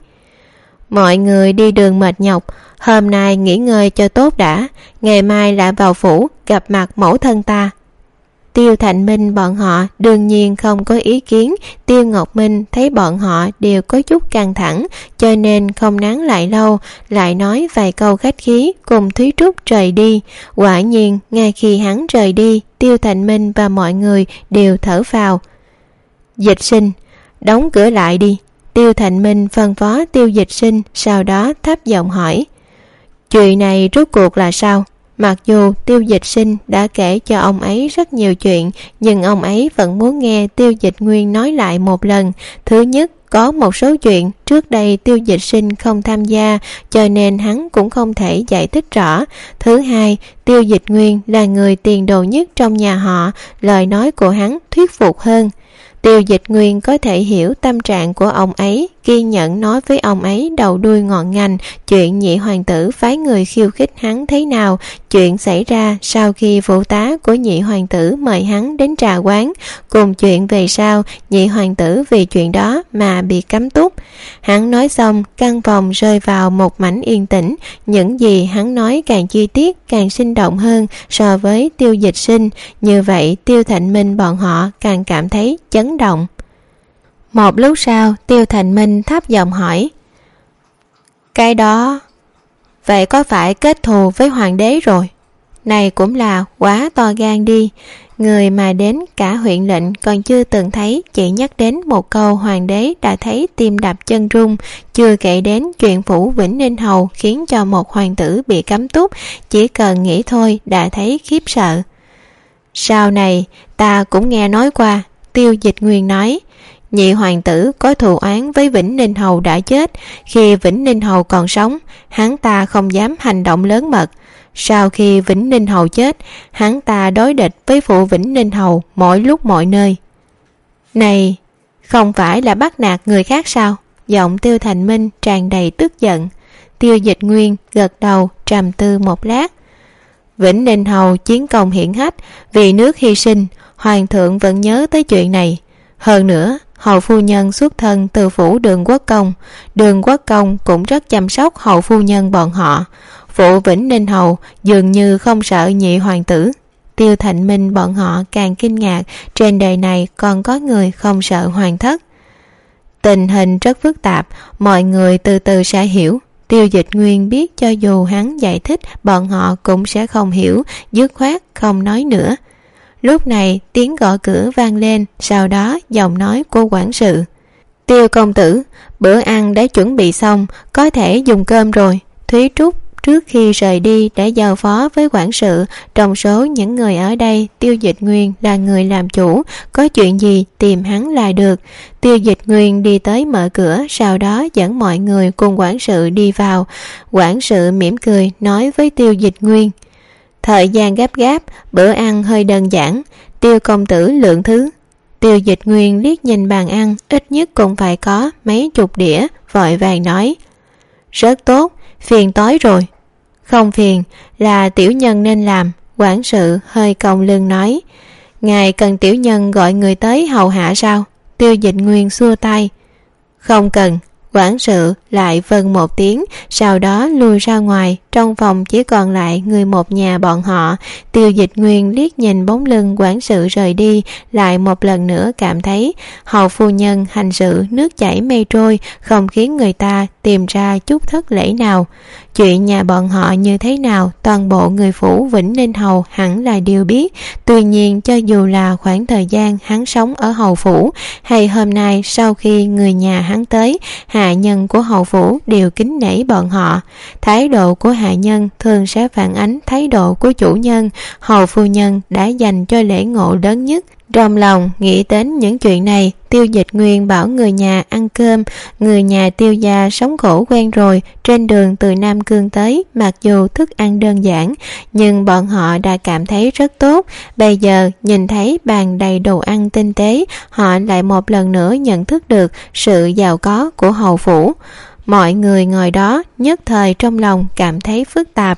"Mọi người đi đường mệt nhọc, hôm nay nghỉ ngơi cho tốt đã, ngày mai lại vào phủ gặp mặt mẫu thân ta." Tiêu Thành Minh bọn họ đương nhiên không có ý kiến. Tiêu Ngọc Minh thấy bọn họ đều có chút căng thẳng, cho nên không nán lại lâu, lại nói vài câu khách khí cùng Thúy Trúc rời đi. Quả nhiên ngay khi hắn rời đi, Tiêu Thành Minh và mọi người đều thở phào. "Dịch Sinh, đóng cửa lại đi." Tiêu Thành Minh phân phó Tiêu Dịch Sinh, sau đó thấp giọng hỏi: "Chuyện này rốt cuộc là sao?" Mặc dù Tiêu Dịch Sinh đã kể cho ông ấy rất nhiều chuyện, nhưng ông ấy vẫn muốn nghe Tiêu Dịch Nguyên nói lại một lần. Thứ nhất, có một số chuyện trước đây Tiêu Dịch Sinh không tham gia, cho nên hắn cũng không thể giải thích rõ. Thứ hai, Tiêu Dịch Nguyên là người tiền đồ nhất trong nhà họ, lời nói của hắn thuyết phục hơn. Tiêu Dịch Nguyên có thể hiểu tâm trạng của ông ấy, kiên nhẫn nói với ông ấy đầu đuôi ngọn ngành, chuyện nhị hoàng tử phái người khiêu khích hắn thế nào, chuyện xảy ra sau khi phụ tá của nhị hoàng tử mời hắn đến trà quán, cùng chuyện về sau nhị hoàng tử vì chuyện đó mà bị cấm túc. Hắn nói xong, căn phòng rơi vào một mảnh yên tĩnh. Những gì hắn nói càng chi tiết, càng sinh động hơn so với Tiêu Dịch Sinh. Như vậy Tiêu Thành Minh bọn họ càng cảm thấy chấn động. Một lúc sau, Tiêu Thành Minh thấp giọng hỏi: "Cái đó, vậy có phải kết thù với hoàng đế rồi?" Này cũng là quá to gan đi. Người mà đến cả huyện lệnh còn chưa từng thấy, chỉ nhắc đến một câu hoàng đế đã thấy tim đập chân rung, chưa kể đến chuyện phủ Vĩnh Ninh Hầu khiến cho một hoàng tử bị cấm túc, chỉ cần nghĩ thôi đã thấy khiếp sợ. "Sau này ta cũng nghe nói qua." Tiêu Dịch Nguyên nói: "Nhị hoàng tử có thù oán với Vĩnh Ninh Hầu đã chết. Khi Vĩnh Ninh Hầu còn sống, hắn ta không dám hành động lớn mật. Sau khi Vĩnh Ninh Hầu chết, hắn ta đối địch với phụ Vĩnh Ninh Hầu mỗi lúc mọi nơi." "Này, không phải là bắt nạt người khác sao?" Giọng Tiêu Thành Minh tràn đầy tức giận. Tiêu Dịch Nguyên gật đầu trầm tư một lát. "Vĩnh Ninh Hầu chiến công hiển hách, vì nước hy sinh, hoàng thượng vẫn nhớ tới chuyện này. Hơn nữa, hầu phu nhân xuất thân từ phủ Đường Quốc Công, Đường Quốc Công cũng rất chăm sóc hầu phu nhân bọn họ. Phụ Vĩnh Ninh Hầu dường như không sợ nhị hoàng tử." Tiêu Thành Minh bọn họ càng kinh ngạc, trên đời này còn có người không sợ hoàng thất. Tình hình rất phức tạp, mọi người từ từ sẽ hiểu. Tiêu Dịch Nguyên biết cho dù hắn giải thích, bọn họ cũng sẽ không hiểu, dứt khoát không nói nữa. Lúc này tiếng gõ cửa vang lên, sau đó giọng nói của quản sự: Tiêu công tử, bữa ăn đã chuẩn bị xong, có thể dùng cơm rồi. Thúy Trúc trước khi rời đi đã giao phó với quản sự, trong số những người ở đây, Tiêu Dịch Nguyên là người làm chủ, có chuyện gì tìm hắn là được. Tiêu Dịch Nguyên đi tới mở cửa, sau đó dẫn mọi người cùng quản sự đi vào. Quản sự mỉm cười nói với Tiêu Dịch Nguyên: Thời gian gấp gáp, bữa ăn hơi đơn giản, Tiêu công tử lượng thứ. Tiêu Dịch Nguyên liếc nhìn bàn ăn, ít nhất cũng phải có mấy chục đĩa, vội vàng nói: Rất tốt, phiền tối rồi. Không phiền, là tiểu nhân nên làm. Quản sự hơi cong lưng nói: Ngài cần tiểu nhân gọi người tới hầu hạ sao? Tiêu Dịch Nguyên xua tay: Không cần. Quản sự lại vâng một tiếng, sau đó lui ra ngoài. Trong phòng chỉ còn lại người một nhà bọn họ. Tiêu Dịch Nguyên liếc nhìn bóng lưng quản sự rời đi, lại một lần nữa cảm thấy hầu phu nhân hành sự nước chảy mây trôi, không khiến người ta tìm ra chút thất lễ nào. Chuyện nhà bọn họ như thế nào, toàn bộ người phủ Vĩnh Ninh Hầu hẳn là đều biết. Tuy nhiên cho dù là khoảng thời gian hắn sống ở hầu phủ, hay hôm nay sau khi người nhà hắn tới, hạ nhân của hầu phủ đều kính nể bọn họ. Thái độ của hạ nhân thường sẽ phản ánh thái độ của chủ nhân. Hầu phu nhân đã dành cho lễ ngộ lớn nhất. Trong lòng nghĩ đến những chuyện này, Tiêu Dịch Nguyên bảo người nhà ăn cơm. Người nhà Tiêu gia sống khổ quen rồi, trên đường từ Nam Cương tới, mặc dù thức ăn đơn giản, nhưng bọn họ đã cảm thấy rất tốt. Bây giờ nhìn thấy bàn đầy đồ ăn tinh tế, họ lại một lần nữa nhận thức được sự giàu có của hầu phủ. Mọi người ngồi đó nhất thời trong lòng cảm thấy phức tạp.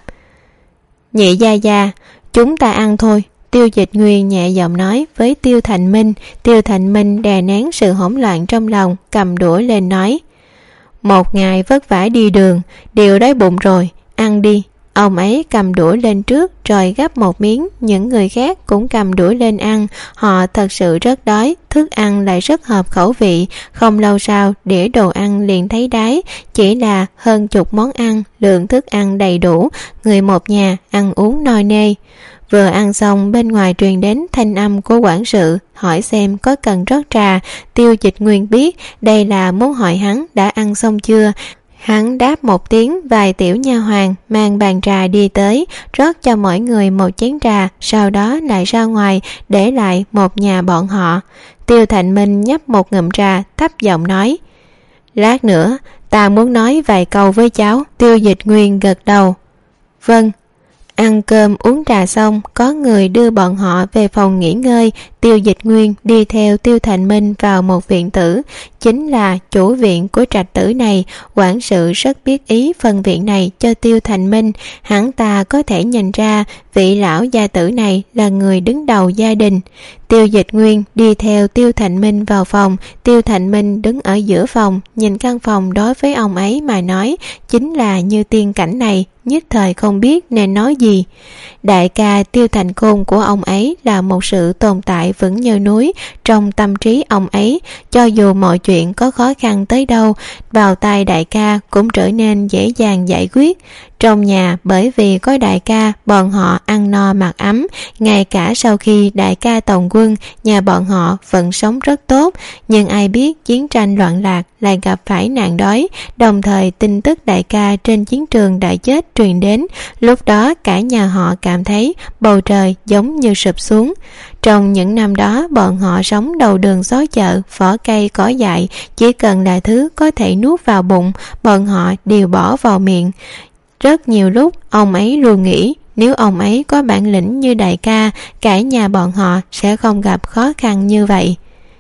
Nhị gia gia, chúng ta ăn thôi. Tiêu Dịch Nguyên nhẹ giọng nói với Tiêu Thành Minh. Tiêu Thành Minh đè nén sự hỗn loạn trong lòng, cầm đũa lên nói: Một ngày vất vả đi đường, đều đói bụng rồi, ăn đi. Ông ấy cầm đũa lên trước rồi gắp một miếng, những người khác cũng cầm đũa lên ăn. Họ thật sự rất đói, thức ăn lại rất hợp khẩu vị. Không lâu sau đĩa đồ ăn liền thấy đáy, chỉ là hơn chục món ăn, lượng thức ăn đầy đủ, người một nhà ăn uống no nê. Vừa ăn xong, bên ngoài truyền đến thanh âm của quản sự, hỏi xem có cần rót trà. Tiêu Dịch Nguyên biết đây là muốn hỏi hắn đã ăn xong chưa. Hắn đáp một tiếng, vài tiểu nha hoàn mang bàn trà đi tới, rót cho mỗi người một chén trà, sau đó lại ra ngoài, để lại một nhà bọn họ. Tiêu Thành Minh nhấp một ngụm trà, thấp giọng nói: Lát nữa, ta muốn nói vài câu với cháu. Tiêu Dịch Nguyên gật đầu: Vâng. Ăn cơm uống trà xong, có người đưa bọn họ về phòng nghỉ ngơi. Tiêu Dịch Nguyên đi theo Tiêu Thành Minh vào một viện tử, chính là chủ viện của trạch tử này. Quản sự rất biết ý phân viện này cho Tiêu Thành Minh. Hắn ta có thể nhìn ra vị lão gia tử này là người đứng đầu gia đình. Tiêu Dịch Nguyên đi theo Tiêu Thành Minh vào phòng. Tiêu Thành Minh đứng ở giữa phòng, nhìn căn phòng đối với ông ấy mà nói chính là như tiên cảnh này, nhất thời không biết nên nói gì. Đại ca Tiêu Thành Côn của ông ấy là một sự tồn tại vững như núi trong tâm trí ông ấy. Cho dù mọi chuyện có khó khăn tới đâu, vào tay đại ca cũng trở nên dễ dàng giải quyết. Trong nhà bởi vì có đại ca, bọn họ ăn no mặc ấm. Ngay cả sau khi đại ca tổng quân, nhà bọn họ vẫn sống rất tốt. Nhưng ai biết chiến tranh loạn lạc lại gặp phải nạn đói. Đồng thời tin tức đại ca trên chiến trường đã chết truyền đến. Lúc đó cả nhà họ cảm thấy bầu trời giống như sụp xuống. Trong những năm đó, bọn họ sống đầu đường xó chợ, vỏ cây cỏ dại, chỉ cần là thứ có thể nuốt vào bụng, bọn họ đều bỏ vào miệng. Rất nhiều lúc ông ấy luôn nghĩ nếu ông ấy có bản lĩnh như đại ca, cả nhà bọn họ sẽ không gặp khó khăn như vậy.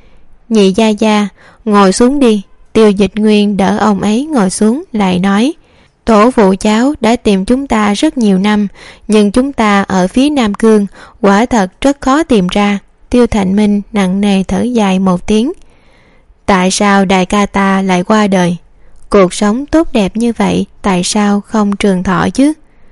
Nhị gia gia, ngồi xuống đi. Tiêu Dịch Nguyên đỡ ông ấy ngồi xuống, lại nói: Tổ phụ cháu đã tìm chúng ta rất nhiều năm, nhưng chúng ta ở phía Nam Cương, quả thật rất khó tìm ra. Tiêu Thành Minh nặng nề thở dài một tiếng: Tại sao đại ca ta lại qua đời? Cuộc sống tốt đẹp như vậy, tại sao không trường thọ chứ?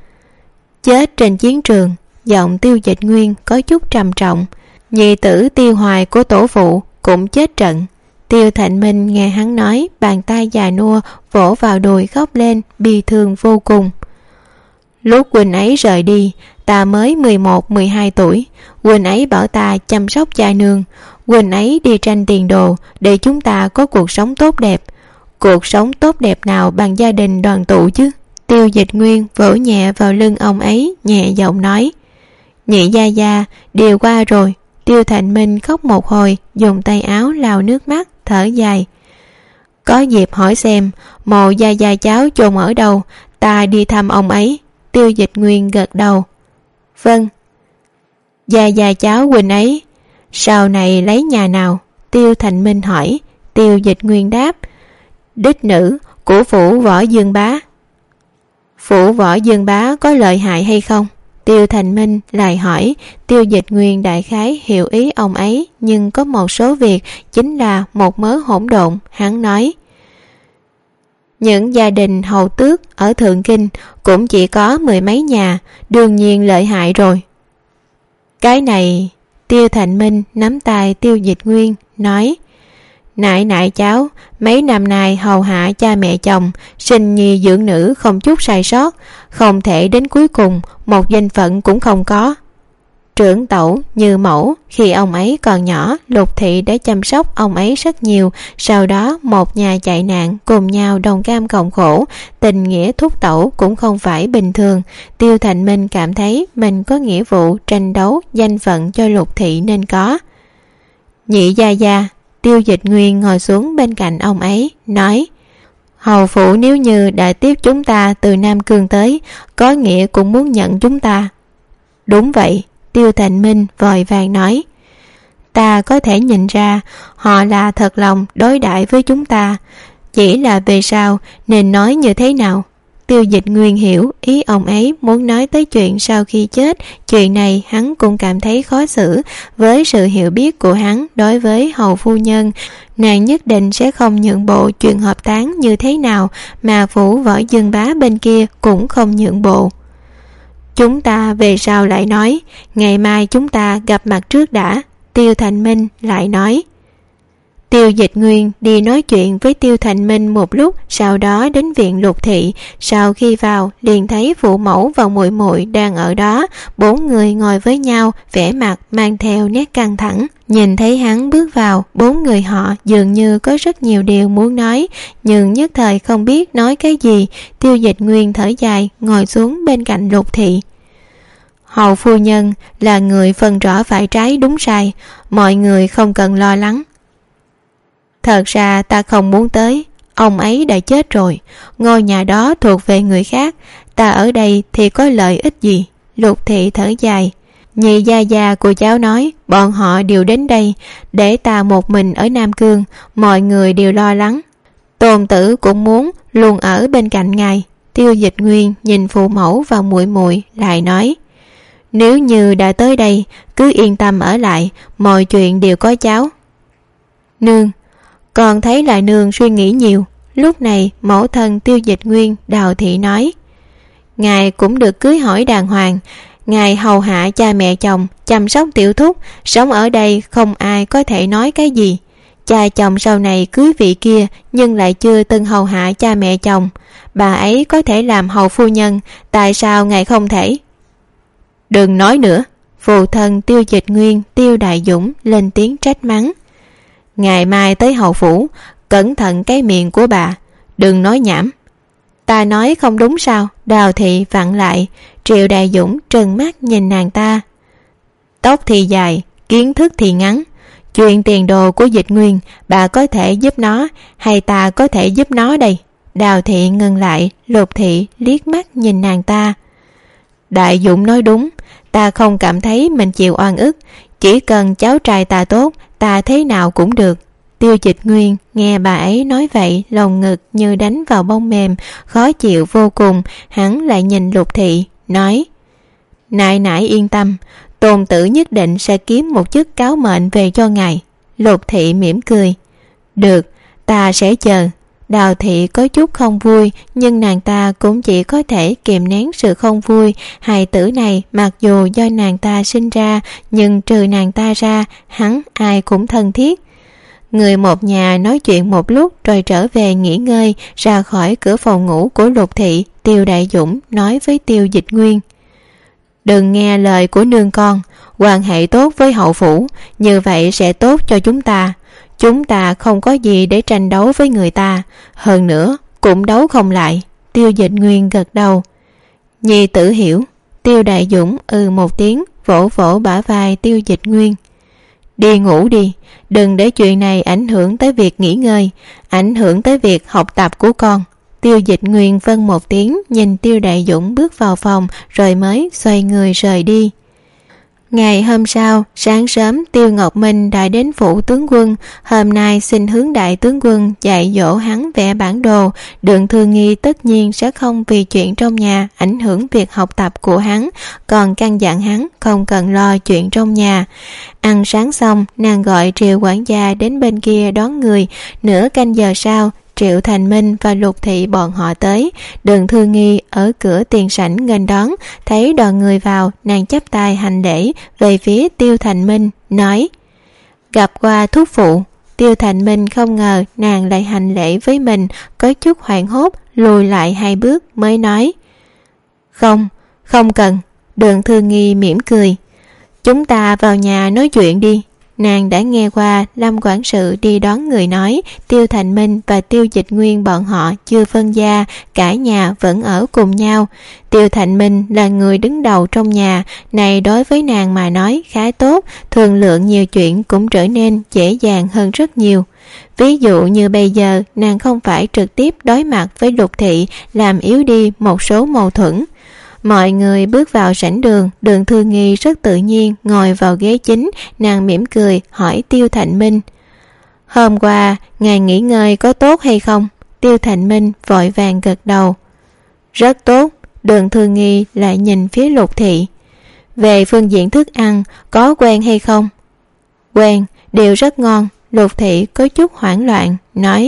Chết trên chiến trường. Giọng Tiêu Dịch Nguyên có chút trầm trọng. Nhị tử Tiêu Hoài của tổ phụ cũng chết trận. Tiêu Thạnh Minh nghe hắn nói, bàn tay già nua vỗ vào đùi khóc lên, bi thương vô cùng. Lúc huynh ấy rời đi, ta mới mười một mười hai tuổi. Huynh ấy bảo ta chăm sóc cha nương. Huynh ấy đi tranh tiền đồ để chúng ta có cuộc sống tốt đẹp. Cuộc sống tốt đẹp nào bằng gia đình đoàn tụ chứ? Tiêu Dịch Nguyên vỗ nhẹ vào lưng ông ấy, nhẹ giọng nói. Nhị gia gia, điều qua rồi. Tiêu Thạnh Minh khóc một hồi, dùng tay áo lau nước mắt, thở dài. Có dịp hỏi xem mộ gia gia cháu chôn ở đâu, ta đi thăm ông ấy. Tiêu Dịch Nguyên gật đầu. Vâng. Gia gia cháu huynh ấy sau này lấy nhà nào? Tiêu Thạnh Minh hỏi. Tiêu Dịch Nguyên đáp. Đích nữ của phủ Võ Dương Bá. Phủ Võ Dương Bá có lợi hại hay không? Tiêu Thạnh Minh lại hỏi. Tiêu Dịch Nguyên đại khái hiểu ý ông ấy, nhưng có một số việc chính là một mớ hỗn độn. Hắn nói, những gia đình hầu tước ở Thượng Kinh cũng chỉ có mười mấy nhà, đương nhiên lợi hại rồi. Cái này... Tiêu Thạnh Minh nắm tay Tiêu Dịch Nguyên, nói, nại nại cháu mấy năm nay hầu hạ cha mẹ chồng, sinh nhi dưỡng nữ không chút sai sót, không thể đến cuối cùng một danh phận cũng không có. Trưởng tẩu Như Mẫu, khi ông ấy còn nhỏ, Lục thị đã chăm sóc ông ấy rất nhiều, sau đó một nhà chạy nạn, cùng nhau đồng cam cộng khổ, tình nghĩa thúc tẩu cũng không phải bình thường. Tiêu Thạnh Minh cảm thấy mình có nghĩa vụ tranh đấu danh phận cho Lục thị nên có. Nhị gia gia. Tiêu Dịch Nguyên ngồi xuống bên cạnh ông ấy, nói, hầu phủ nếu như đã tiếp chúng ta từ Nam Cương tới, có nghĩa cũng muốn nhận chúng ta. Đúng vậy. Tiêu Thạnh Minh vội vàng nói, ta có thể nhìn ra họ là thật lòng đối đãi với chúng ta, chỉ là về sau nên nói như thế nào. Tiêu Dịch Nguyên hiểu ý ông ấy muốn nói tới chuyện sau khi chết. Chuyện này hắn cũng cảm thấy khó xử. Với sự hiểu biết của hắn đối với hầu phu nhân, nàng nhất định sẽ không nhượng bộ chuyện hợp táng như thế nào, mà phủ Võ Dương Bá bên kia cũng không nhượng bộ. Chúng ta về sau lại nói, ngày mai chúng ta gặp mặt trước đã. Tiêu Thạnh Minh lại nói. Tiêu Dịch Nguyên đi nói chuyện với Tiêu Thạnh Minh một lúc, sau đó đến viện Lục thị. Sau khi vào liền thấy phụ mẫu và muội muội đang ở đó, bốn người ngồi với nhau, vẻ mặt mang theo nét căng thẳng. Nhìn thấy hắn bước vào, bốn người họ dường như có rất nhiều điều muốn nói, nhưng nhất thời không biết nói cái gì. Tiêu Dịch Nguyên thở dài, ngồi xuống bên cạnh Lục thị. Hầu phu nhân là người phân rõ phải trái đúng sai, mọi người không cần lo lắng. Thật ra ta không muốn tới, ông ấy đã chết rồi, ngôi nhà đó thuộc về người khác, ta ở đây thì có lợi ích gì? Lục thị thở dài. Nhị gia gia của cháu nói bọn họ đều đến đây, để ta một mình ở Nam Cương, mọi người đều lo lắng. Tôn tử cũng muốn luôn ở bên cạnh ngài. Tiêu Dịch Nguyên nhìn phụ mẫu và muội muội lại nói, nếu như đã tới đây, cứ yên tâm ở lại, mọi chuyện đều có cháu. Nương, con thấy là nương suy nghĩ nhiều. Lúc này mẫu thân Tiêu Dịch Nguyên Đào thị nói, ngài cũng được cưới hỏi đàng hoàng, ngài hầu hạ cha mẹ chồng, chăm sóc tiểu thúc, sống ở đây không ai có thể nói cái gì. Cha chồng sau này cưới vị kia nhưng lại chưa từng hầu hạ cha mẹ chồng, bà ấy có thể làm hầu phu nhân, tại sao ngài không thể? Đừng nói nữa. Phụ thân Tiêu Dịch Nguyên Tiêu Đại Dũng lên tiếng trách mắng. Ngày mai tới hầu phủ, cẩn thận cái miệng của bà, đừng nói nhảm. Ta nói không đúng sao? Đào thị vặn lại. Triệu Đại Dũng trừng mắt nhìn nàng ta. Tóc thì dài, kiến thức thì ngắn, chuyện tiền đồ của Dịch Nguyên bà có thể giúp nó hay ta có thể giúp nó đây? Đào thị ngừng lại. Lục thị liếc mắt nhìn nàng ta. Đại Dũng nói đúng, ta không cảm thấy mình chịu oan ức, chỉ cần cháu trai ta tốt, ta thế nào cũng được. Tiêu Dịch Nguyên nghe bà ấy nói vậy, lòng ngực như đánh vào bông mềm, khó chịu vô cùng. Hắn lại nhìn Lục thị, nói, nại nại yên tâm, Tôn tử nhất định sẽ kiếm một chức cáo mệnh về cho ngài. Lục thị mỉm cười, được, ta sẽ chờ. Đào thị có chút không vui, nhưng nàng ta cũng chỉ có thể kiềm nén sự không vui. Hài tử này mặc dù do nàng ta sinh ra, nhưng trừ nàng ta ra, hắn ai cũng thân thiết. Người một nhà nói chuyện một lúc rồi trở về nghỉ ngơi. Ra khỏi cửa phòng ngủ của Lục thị, Tiêu Đại Dũng nói với Tiêu Dịch Nguyên: đừng nghe lời của nương con, quan hệ tốt với hậu phủ, như vậy sẽ tốt cho chúng ta. Chúng ta không có gì để tranh đấu với người ta, hơn nữa cũng đấu không lại. Tiêu Dịch Nguyên gật đầu. Nhi tử hiểu. Tiêu Đại Dũng ừ một tiếng, vỗ vỗ bả vai Tiêu Dịch Nguyên. Đi ngủ đi, đừng để chuyện này ảnh hưởng tới việc nghỉ ngơi, ảnh hưởng tới việc học tập của con. Tiêu Dịch Nguyên vâng một tiếng, nhìn Tiêu Đại Dũng bước vào phòng rồi mới xoay người rời đi. Ngày hôm sau, sáng sớm Tiêu Ngọc Minh đã đến phủ tướng quân. Hôm nay xin hướng đại tướng quân dạy dỗ hắn vẽ bản đồ. Đường Thư Nghi tất nhiên sẽ không vì chuyện trong nhà ảnh hưởng việc học tập của hắn, còn căn dặn hắn không cần lo chuyện trong nhà. Ăn sáng xong, nàng gọi Triệu quản gia đến bên kia đón người. Nửa canh giờ sau, Triệu Thành Minh và Lục thị bọn họ tới. Đường Thư Nghi ở cửa tiền sảnh nghênh đón, thấy đoàn người vào, nàng chắp tay hành lễ về phía Tiêu Thành Minh, nói: gặp qua thúc phụ. Tiêu Thành Minh không ngờ nàng lại hành lễ với mình, có chút hoảng hốt, lùi lại hai bước mới nói: không, không cần. Đường Thư Nghi mỉm cười: chúng ta vào nhà nói chuyện đi. Nàng đã nghe qua Lâm quản sự đi đón người nói Tiêu Thành Minh và Tiêu Dịch Nguyên bọn họ chưa phân gia, cả nhà vẫn ở cùng nhau. Tiêu Thành Minh là người đứng đầu trong nhà, này đối với nàng mà nói khá tốt, thương lượng nhiều chuyện cũng trở nên dễ dàng hơn rất nhiều. Ví dụ như bây giờ nàng không phải trực tiếp đối mặt với Lục thị, làm yếu đi một số mâu thuẫn. Mọi người bước vào sảnh đường, Đường Thư Nghi rất tự nhiên ngồi vào ghế chính. Nàng mỉm cười hỏi Tiêu Thành Minh: hôm qua ngài nghỉ ngơi có tốt hay không? Tiêu Thành Minh vội vàng gật đầu: rất tốt. Đường Thư Nghi lại nhìn phía Lục thị: về phương diện thức ăn có quen hay không? Quen, đều rất ngon. Lục thị có chút hoảng loạn nói: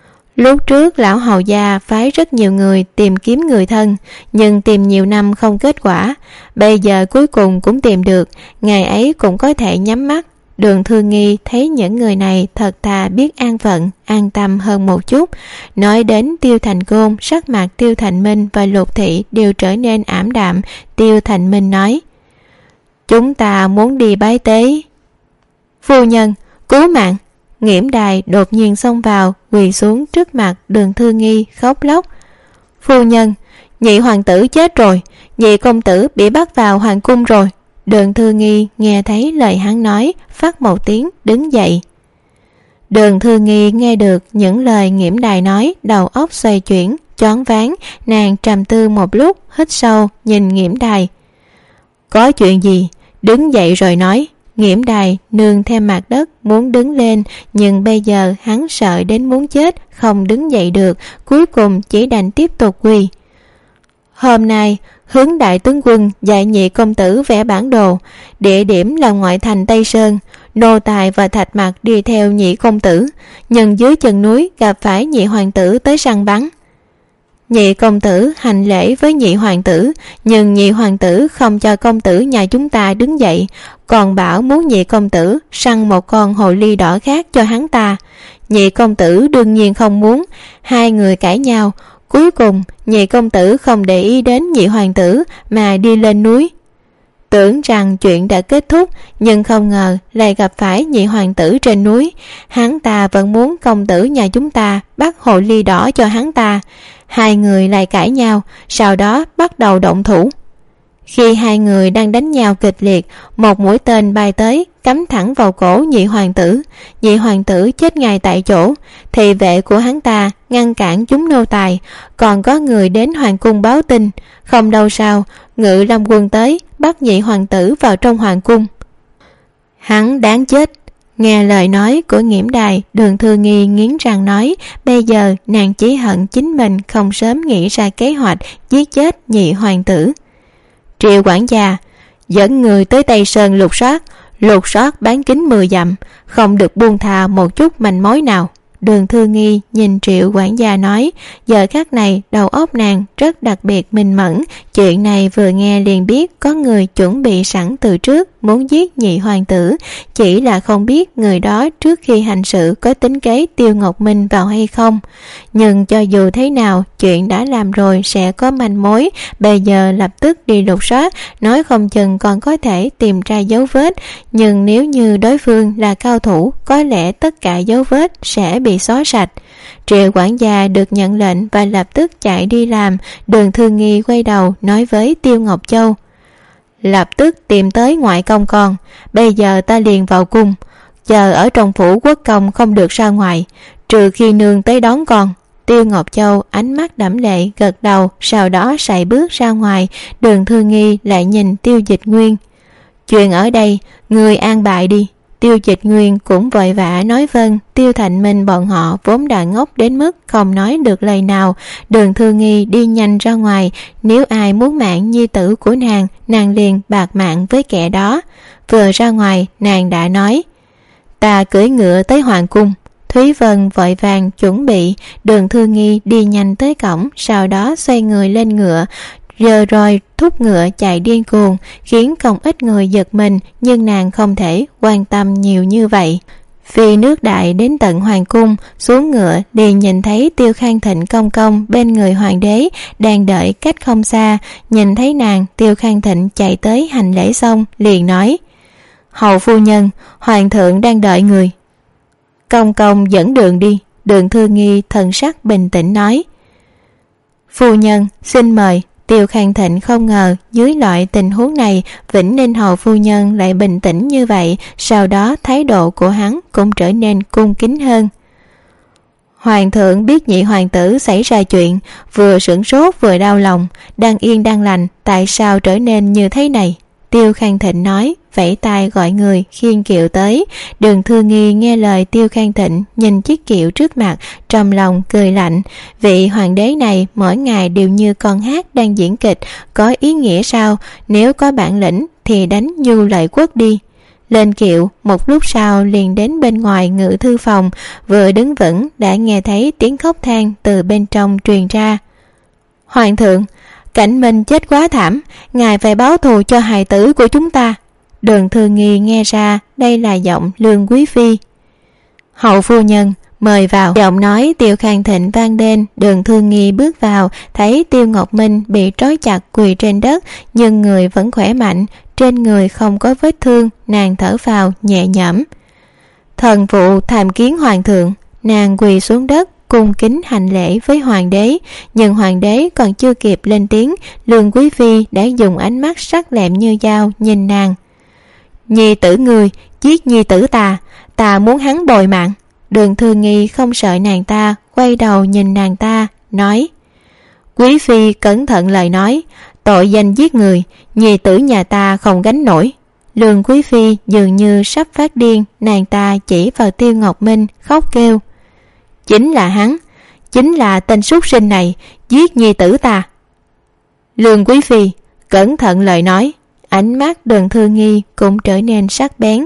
lúc trước lão hầu gia phái rất nhiều người tìm kiếm người thân, nhưng tìm nhiều năm không kết quả. Bây giờ cuối cùng cũng tìm được, ngày ấy cũng có thể nhắm mắt. Đường Thư Nghi thấy những người này thật thà biết an phận, an tâm hơn một chút. Nói đến Tiêu Thành Côn, sắc mặt Tiêu Thành Minh và Lục thị đều trở nên ảm đạm. Tiêu Thành Minh nói: chúng ta muốn đi bái tế. Phu nhân, cứu mạng! Nghiễm Đài đột nhiên xông vào, quỳ xuống trước mặt Đường Thư Nghi khóc lóc: phu nhân, nhị hoàng tử chết rồi, nhị công tử bị bắt vào hoàng cung rồi. Đường Thư Nghi nghe thấy lời hắn nói, phát một tiếng đứng dậy. Đường Thư Nghi nghe được những lời Nghiễm Đài nói, đầu óc xoay chuyển, choáng váng. Nàng trầm tư một lúc, hít sâu nhìn Nghiễm Đài: có chuyện gì? Đứng dậy rồi nói. Nghiễm Đài nương theo mặt đất muốn đứng lên, nhưng bây giờ hắn sợ đến muốn chết, không đứng dậy được, cuối cùng chỉ đành tiếp tục quỳ. Hôm nay hướng đại tướng quân dạy nhị công tử vẽ bản đồ, địa điểm là ngoại thành Tây Sơn. Nô tài và Thạch Mặc đi theo nhị công tử, nhưng dưới chân núi gặp phải nhị hoàng tử tới săn bắn. Nhị công tử hành lễ với nhị hoàng tử, nhưng nhị hoàng tử không cho công tử nhà chúng ta đứng dậy, còn bảo muốn nhị công tử săn một con hồ ly đỏ khác cho hắn ta. Nhị công tử đương nhiên không muốn, hai người cãi nhau. Cuối cùng nhị công tử không để ý đến nhị hoàng tử mà đi lên núi. Tưởng rằng chuyện đã kết thúc, nhưng không ngờ lại gặp phải nhị hoàng tử trên núi. Hắn ta vẫn muốn công tử nhà chúng ta bắt hồ ly đỏ cho hắn ta. Hai người lại cãi nhau, sau đó bắt đầu động thủ. Khi hai người đang đánh nhau kịch liệt, một mũi tên bay tới, cắm thẳng vào cổ nhị hoàng tử. Nhị hoàng tử chết ngay tại chỗ. Thị vệ của hắn ta ngăn cản chúng nô tài, còn có người đến hoàng cung báo tin. Không lâu sau, Ngự Lâm quân tới, bắt nhị hoàng tử vào trong hoàng cung. Hắn đáng chết. Nghe lời nói của Nghiễm Đài, Đường Thư Nghi nghiến răng nói, bây giờ nàng chỉ hận chính mình không sớm nghĩ ra kế hoạch giết chết nhị hoàng tử. Triệu quản gia, dẫn người tới Tây Sơn lục soát, lục soát bán kính mười dặm, không được buông tha một chút manh mối nào. Đường Thư Nghi nhìn Triệu quản gia nói. Giờ khắc này đầu óc nàng rất đặc biệt minh mẫn. Chuyện này vừa nghe liền biết có người chuẩn bị sẵn từ trước muốn giết nhị hoàng tử, chỉ là không biết người đó trước khi hành sự có tính kế Tiêu Ngọc Minh vào hay không. Nhưng cho dù thế nào, chuyện đã làm rồi sẽ có manh mối. Bây giờ lập tức đi lục soát, nói không chừng còn có thể tìm ra dấu vết. Nhưng nếu như đối phương là cao thủ, có lẽ tất cả dấu vết sẽ bị xóa sạch. Triệu quản gia được nhận lệnh và lập tức chạy đi làm. Đường Thư Nghi quay đầu nói với Tiêu Ngọc Châu: lập tức tìm tới ngoại công con, bây giờ ta liền vào cung, chờ ở trong phủ quốc công không được ra ngoài, trừ khi nương tới đón con. Tiêu Ngọc Châu ánh mắt đẫm lệ gật đầu, sau đó sải bước ra ngoài. Đường Thư Nghi lại nhìn Tiêu Dịch Nguyên: chuyện ở đây người an bài đi. Tiêu Dịch Nguyên cũng vội vã nói vâng. Tiêu Thành Minh bọn họ vốn đã ngốc đến mức không nói được lời nào. Đường Thư Nghi đi nhanh ra ngoài, nếu ai muốn mạng nhi tử của nàng, nàng liền bạc mạng với kẻ đó. Vừa ra ngoài nàng đã nói: ta cưỡi ngựa tới hoàng cung. Thúy Vân vội vàng chuẩn bị. Đường Thư Nghi đi nhanh tới cổng, sau đó xoay người lên ngựa, giờ rồi thúc ngựa chạy điên cuồng, khiến không ít người giật mình, nhưng nàng không thể quan tâm nhiều như vậy. Phi nước đại đến tận hoàng cung, xuống ngựa liền nhìn thấy Tiêu Khang Thịnh công công bên người hoàng đế đang đợi cách không xa. Nhìn thấy nàng, Tiêu Khang Thịnh chạy tới hành lễ xong liền nói: hầu phu nhân, hoàng thượng đang đợi người. Công công dẫn đường đi. Đường Thư Nghi thần sắc bình tĩnh nói: phu nhân xin mời. Tiêu Khang Thịnh không ngờ dưới loại tình huống này Vĩnh Ninh hầu phu nhân lại bình tĩnh như vậy, sau đó thái độ của hắn cũng trở nên cung kính hơn. Hoàng thượng biết nhị hoàng tử xảy ra chuyện, vừa sửng sốt vừa đau lòng, đang yên đang lành, tại sao trở nên như thế này? Tiêu Khang Thịnh nói, vẫy tay gọi người khiêng kiệu tới. Đường Thư Nghi nghe lời Tiêu Khang Thịnh, nhìn chiếc kiệu trước mặt, trong lòng cười lạnh. Vị hoàng đế này mỗi ngày đều như con hát đang diễn kịch, có ý nghĩa sao? Nếu có bản lĩnh thì đánh Nhu Lợi Quốc đi. Lên kiệu, một lúc sau liền đến bên ngoài ngự thư phòng, vừa đứng vững đã nghe thấy tiếng khóc than từ bên trong truyền ra. Hoàng thượng, Cảnh Minh chết quá thảm, ngài phải báo thù cho hài tử của chúng ta. Đường Thư Nghi nghe ra đây là giọng Lương Quý Phi. Hậu phu nhân mời vào. Giọng nói Tiêu Khang Thịnh vang lên. Đường Thư Nghi bước vào, thấy Tiêu Ngọc Minh bị trói chặt quỳ trên đất, nhưng người vẫn khỏe mạnh, trên người không có vết thương. Nàng thở phào nhẹ nhõm. Thần phụ tham kiến hoàng thượng. Nàng quỳ xuống đất cung kính hành lễ với hoàng đế, nhưng hoàng đế còn chưa kịp lên tiếng, Lương Quý Phi đã dùng ánh mắt sắc lẹm như dao nhìn nàng. Nhi tử người giết nhi tử ta, ta muốn hắn bồi mạng. Đường Thư Nghi không sợ nàng ta, quay đầu nhìn nàng ta nói: Quý Phi cẩn thận lời nói, tội danh giết người, nhi tử nhà ta không gánh nổi. Lương Quý Phi dường như sắp phát điên, nàng ta chỉ vào Tiêu Ngọc Minh khóc kêu: Chính là hắn, chính là tên súc sinh này giết nhi tử ta. Lương Quý Phi cẩn thận lời nói. Ánh mắt Đường Thư Nghi cũng trở nên sắc bén.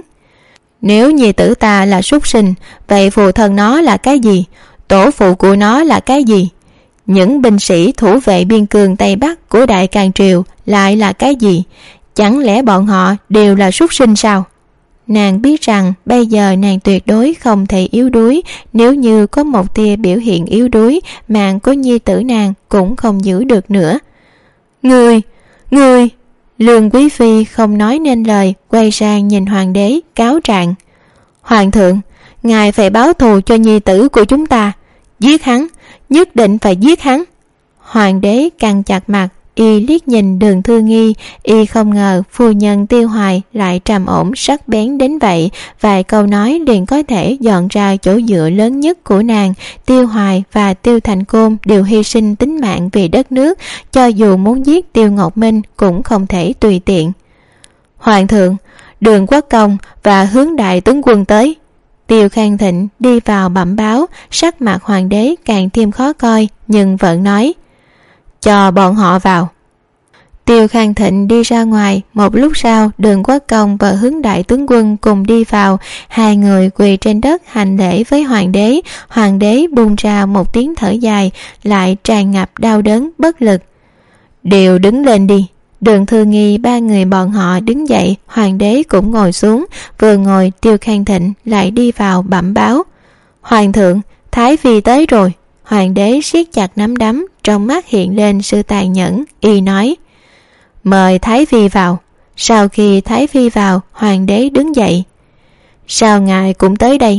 Nếu nhi tử ta là súc sinh, vậy phụ thân nó là cái gì? Tổ phụ của nó là cái gì? Những binh sĩ thủ vệ biên cương Tây Bắc của Đại Càn Triều lại là cái gì? Chẳng lẽ bọn họ đều là súc sinh sao? Nàng biết rằng bây giờ nàng tuyệt đối không thể yếu đuối. Nếu như có một tia biểu hiện yếu đuối, mạng của nhi tử nàng cũng không giữ được nữa. Người, người... Lương Quý Phi không nói nên lời, quay sang nhìn hoàng đế cáo trạng. Hoàng thượng, ngài phải báo thù cho nhi tử của chúng ta. Giết hắn, nhất định phải giết hắn. Hoàng đế căng chặt mặt, y liếc nhìn Đường Thư Nghi, y không ngờ phu nhân Tiêu Hoài lại trầm ổn sắc bén đến vậy. Vài câu nói liền có thể dọn ra chỗ dựa lớn nhất của nàng. Tiêu Hoài và Tiêu Thành Côn đều hy sinh tính mạng vì đất nước, cho dù muốn giết Tiêu Ngọc Minh cũng không thể tùy tiện. Hoàng thượng, Đường Quốc Công và Hướng Đại tướng quân tới. Tiêu Khang Thịnh đi vào bẩm báo, sắc mặt hoàng đế càng thêm khó coi, nhưng vẫn nói: Cho bọn họ vào. Tiêu Khang Thịnh đi ra ngoài. Một lúc sau, Đường Quốc Công và Hướng đại tướng quân cùng đi vào. Hai người quỳ trên đất hành lễ với hoàng đế. Hoàng đế buông ra một tiếng thở dài, lại tràn ngập đau đớn bất lực. Đều đứng lên đi. Đường Thư Nghi ba người bọn họ đứng dậy. Hoàng đế cũng ngồi xuống. Vừa ngồi, Tiêu Khang Thịnh lại đi vào bẩm báo: Hoàng thượng, Thái Phi tới rồi. Hoàng đế siết chặt nắm đấm, trong mắt hiện lên sự tàn nhẫn. Y nói: Mời Thái Phi vào. Sau khi Thái Phi vào, hoàng đế đứng dậy: Sao ngài cũng tới đây?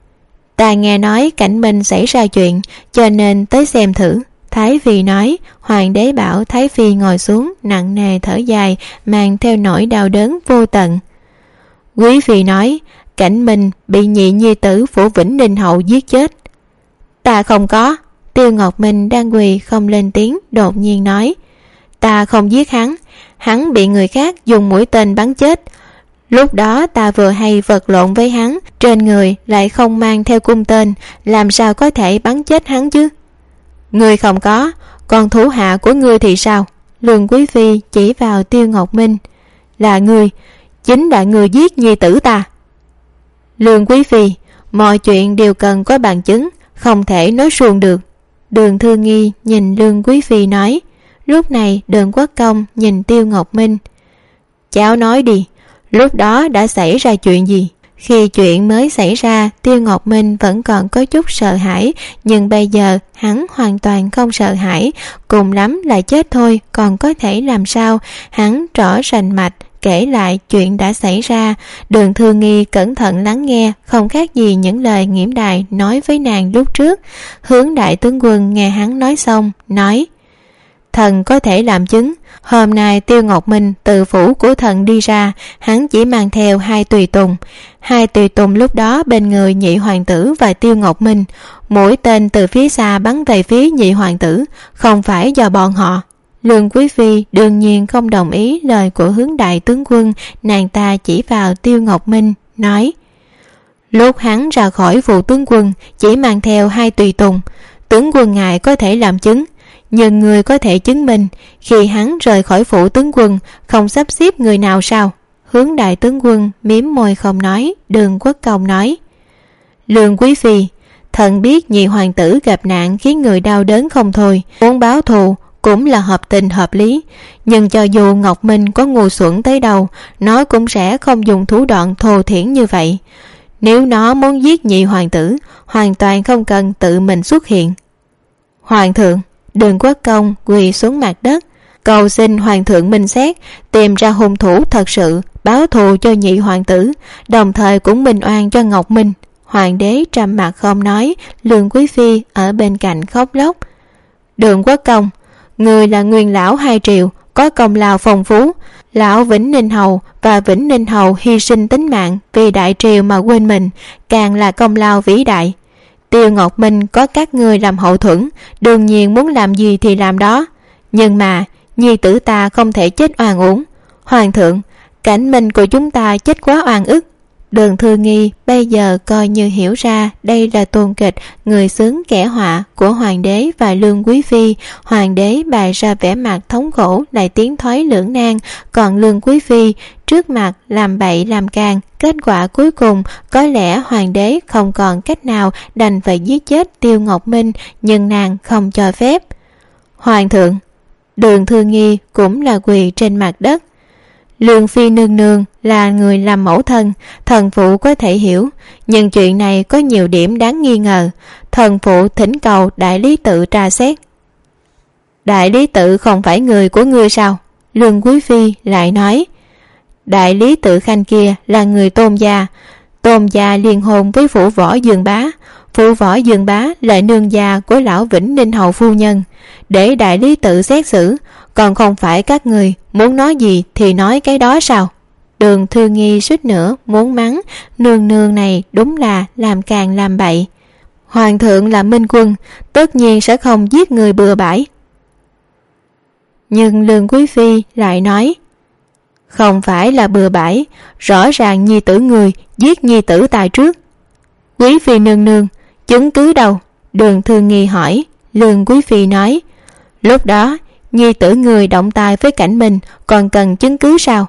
Ta nghe nói Cảnh Minh xảy ra chuyện, cho nên tới xem thử. Thái Phi nói. Hoàng đế bảo Thái Phi ngồi xuống, nặng nề thở dài, mang theo nỗi đau đớn vô tận. Quý phi nói Cảnh Minh bị nhị nhi tử Phủ Vĩnh Ninh Hậu giết chết. Ta không có. Tiêu Ngọc Minh đang quỳ không lên tiếng, đột nhiên nói: Ta không giết hắn. Hắn bị người khác dùng mũi tên bắn chết. Lúc đó ta vừa hay vật lộn với hắn, trên người lại không mang theo cung tên, làm sao có thể bắn chết hắn chứ? Ngươi không có, còn thủ hạ của ngươi thì sao? Lương Quý Phi chỉ vào Tiêu Ngọc Minh: Là ngươi, chính là ngươi giết nhi tử ta. Lương Quý Phi, mọi chuyện đều cần có bằng chứng, không thể nói suông được. Đường Thư Nghi nhìn Lương Quý Phi nói. Lúc này Đường Quốc Công nhìn Tiêu Ngọc Minh: Cháu nói đi, lúc đó đã xảy ra chuyện gì? Khi chuyện mới xảy ra, Tiêu Ngọc Minh vẫn còn có chút sợ hãi, nhưng bây giờ hắn hoàn toàn không sợ hãi. Cùng lắm là chết thôi, còn có thể làm sao? Hắn rõ rành mạch kể lại chuyện đã xảy ra. Đường Thư Nghi cẩn thận lắng nghe, không khác gì những lời Nghiễm Đài nói với nàng lúc trước. Hướng đại tướng quân nghe hắn nói xong, nói: Thần có thể làm chứng. Hôm nay Tiêu Ngọc Minh từ phủ của thần đi ra, hắn chỉ mang theo hai tùy tùng. Hai tùy tùng lúc đó bên người nhị hoàng tử và Tiêu Ngọc Minh. Mũi tên từ phía xa bắn về phía nhị hoàng tử, không phải do bọn họ. Lương Quý Phi đương nhiên không đồng ý lời của Hướng đại tướng quân. Nàng ta chỉ vào Tiêu Ngọc Minh, nói: Lúc hắn ra khỏi phủ tướng quân chỉ mang theo hai tùy tùng. Tướng quân ngài có thể làm chứng, nhưng người có thể chứng minh khi hắn rời khỏi phủ tướng quân không sắp xếp người nào sao? Hướng đại tướng quân mím môi không nói. Đường Quốc Công nói: Lương Quý Phi, thần biết nhị hoàng tử gặp nạn khiến người đau đớn không thôi, muốn báo thù cũng là hợp tình hợp lý. Nhưng cho dù Ngọc Minh có ngu xuẩn tới đâu, nó cũng sẽ không dùng thủ đoạn thô thiển như vậy. Nếu nó muốn giết nhị hoàng tử, hoàn toàn không cần tự mình xuất hiện. Hoàng thượng. Đường Quốc Công quỳ xuống mặt đất, cầu xin hoàng thượng minh xét, tìm ra hung thủ thật sự, báo thù cho nhị hoàng tử, đồng thời cũng minh oan cho Ngọc Minh. Hoàng đế trầm mặt không nói. Lương Quý Phi ở bên cạnh khóc lóc: Đường Quốc Công, người là nguyên lão hai triều, có công lao phong phú. Lão Vĩnh Ninh Hầu và Vĩnh Ninh Hầu hy sinh tính mạng vì đại triều mà quên mình, càng là công lao vĩ đại. Tiêu Ngọc Minh có các ngươi làm hậu thuẫn, đương nhiên muốn làm gì thì làm đó. Nhưng mà nhi tử ta không thể chết oan uổng. Hoàng thượng, Cảnh Minh của chúng ta chết quá oan ức. Đường Thư Nghi bây giờ coi như hiểu ra đây là tuồng kịch người sướng kẻ họa của hoàng đế và Lương Quý Phi. Hoàng đế bày ra vẻ mặt thống khổ lại tiến thoái lưỡng nan, còn Lương Quý Phi trước mặt làm bậy làm càng. Kết quả cuối cùng có lẽ hoàng đế không còn cách nào, đành phải giết chết Tiêu Ngọc Minh, nhưng nàng không cho phép. Hoàng thượng. Đường Thư Nghi cũng là quỳ trên mặt đất. Lương Phi nương nương là người làm mẫu thân, thần phụ có thể hiểu, nhưng chuyện này có nhiều điểm đáng nghi ngờ. Thần phụ thỉnh cầu đại lý tự tra xét. Đại lý tự không phải người của ngươi sao? Lương Quý Phi lại nói: Đại lý tự Khanh kia là người Tôn gia. Tôn gia liên hôn với phủ Võ Dương Bá. Phủ Võ Dương Bá là nương gia của lão Vĩnh Ninh Hầu phu nhân. Để đại lý tự xét xử, còn không phải các người muốn nói gì thì nói cái đó sao? Đường Thư Nghi suýt nữa muốn mắng nương nương này đúng là làm càng làm bậy. Hoàng thượng là minh quân, tất nhiên sẽ không giết người bừa bãi. Nhưng Lương Quý Phi lại nói: Không phải là bừa bãi, rõ ràng nhi tử người giết nhi tử ta trước. Quý Phi nương nương, chứng cứ đâu? Đường Thư Nghi hỏi. Lương Quý Phi nói: Lúc đó nhi tử người động tay với Cảnh Minh, còn cần chứng cứ sao?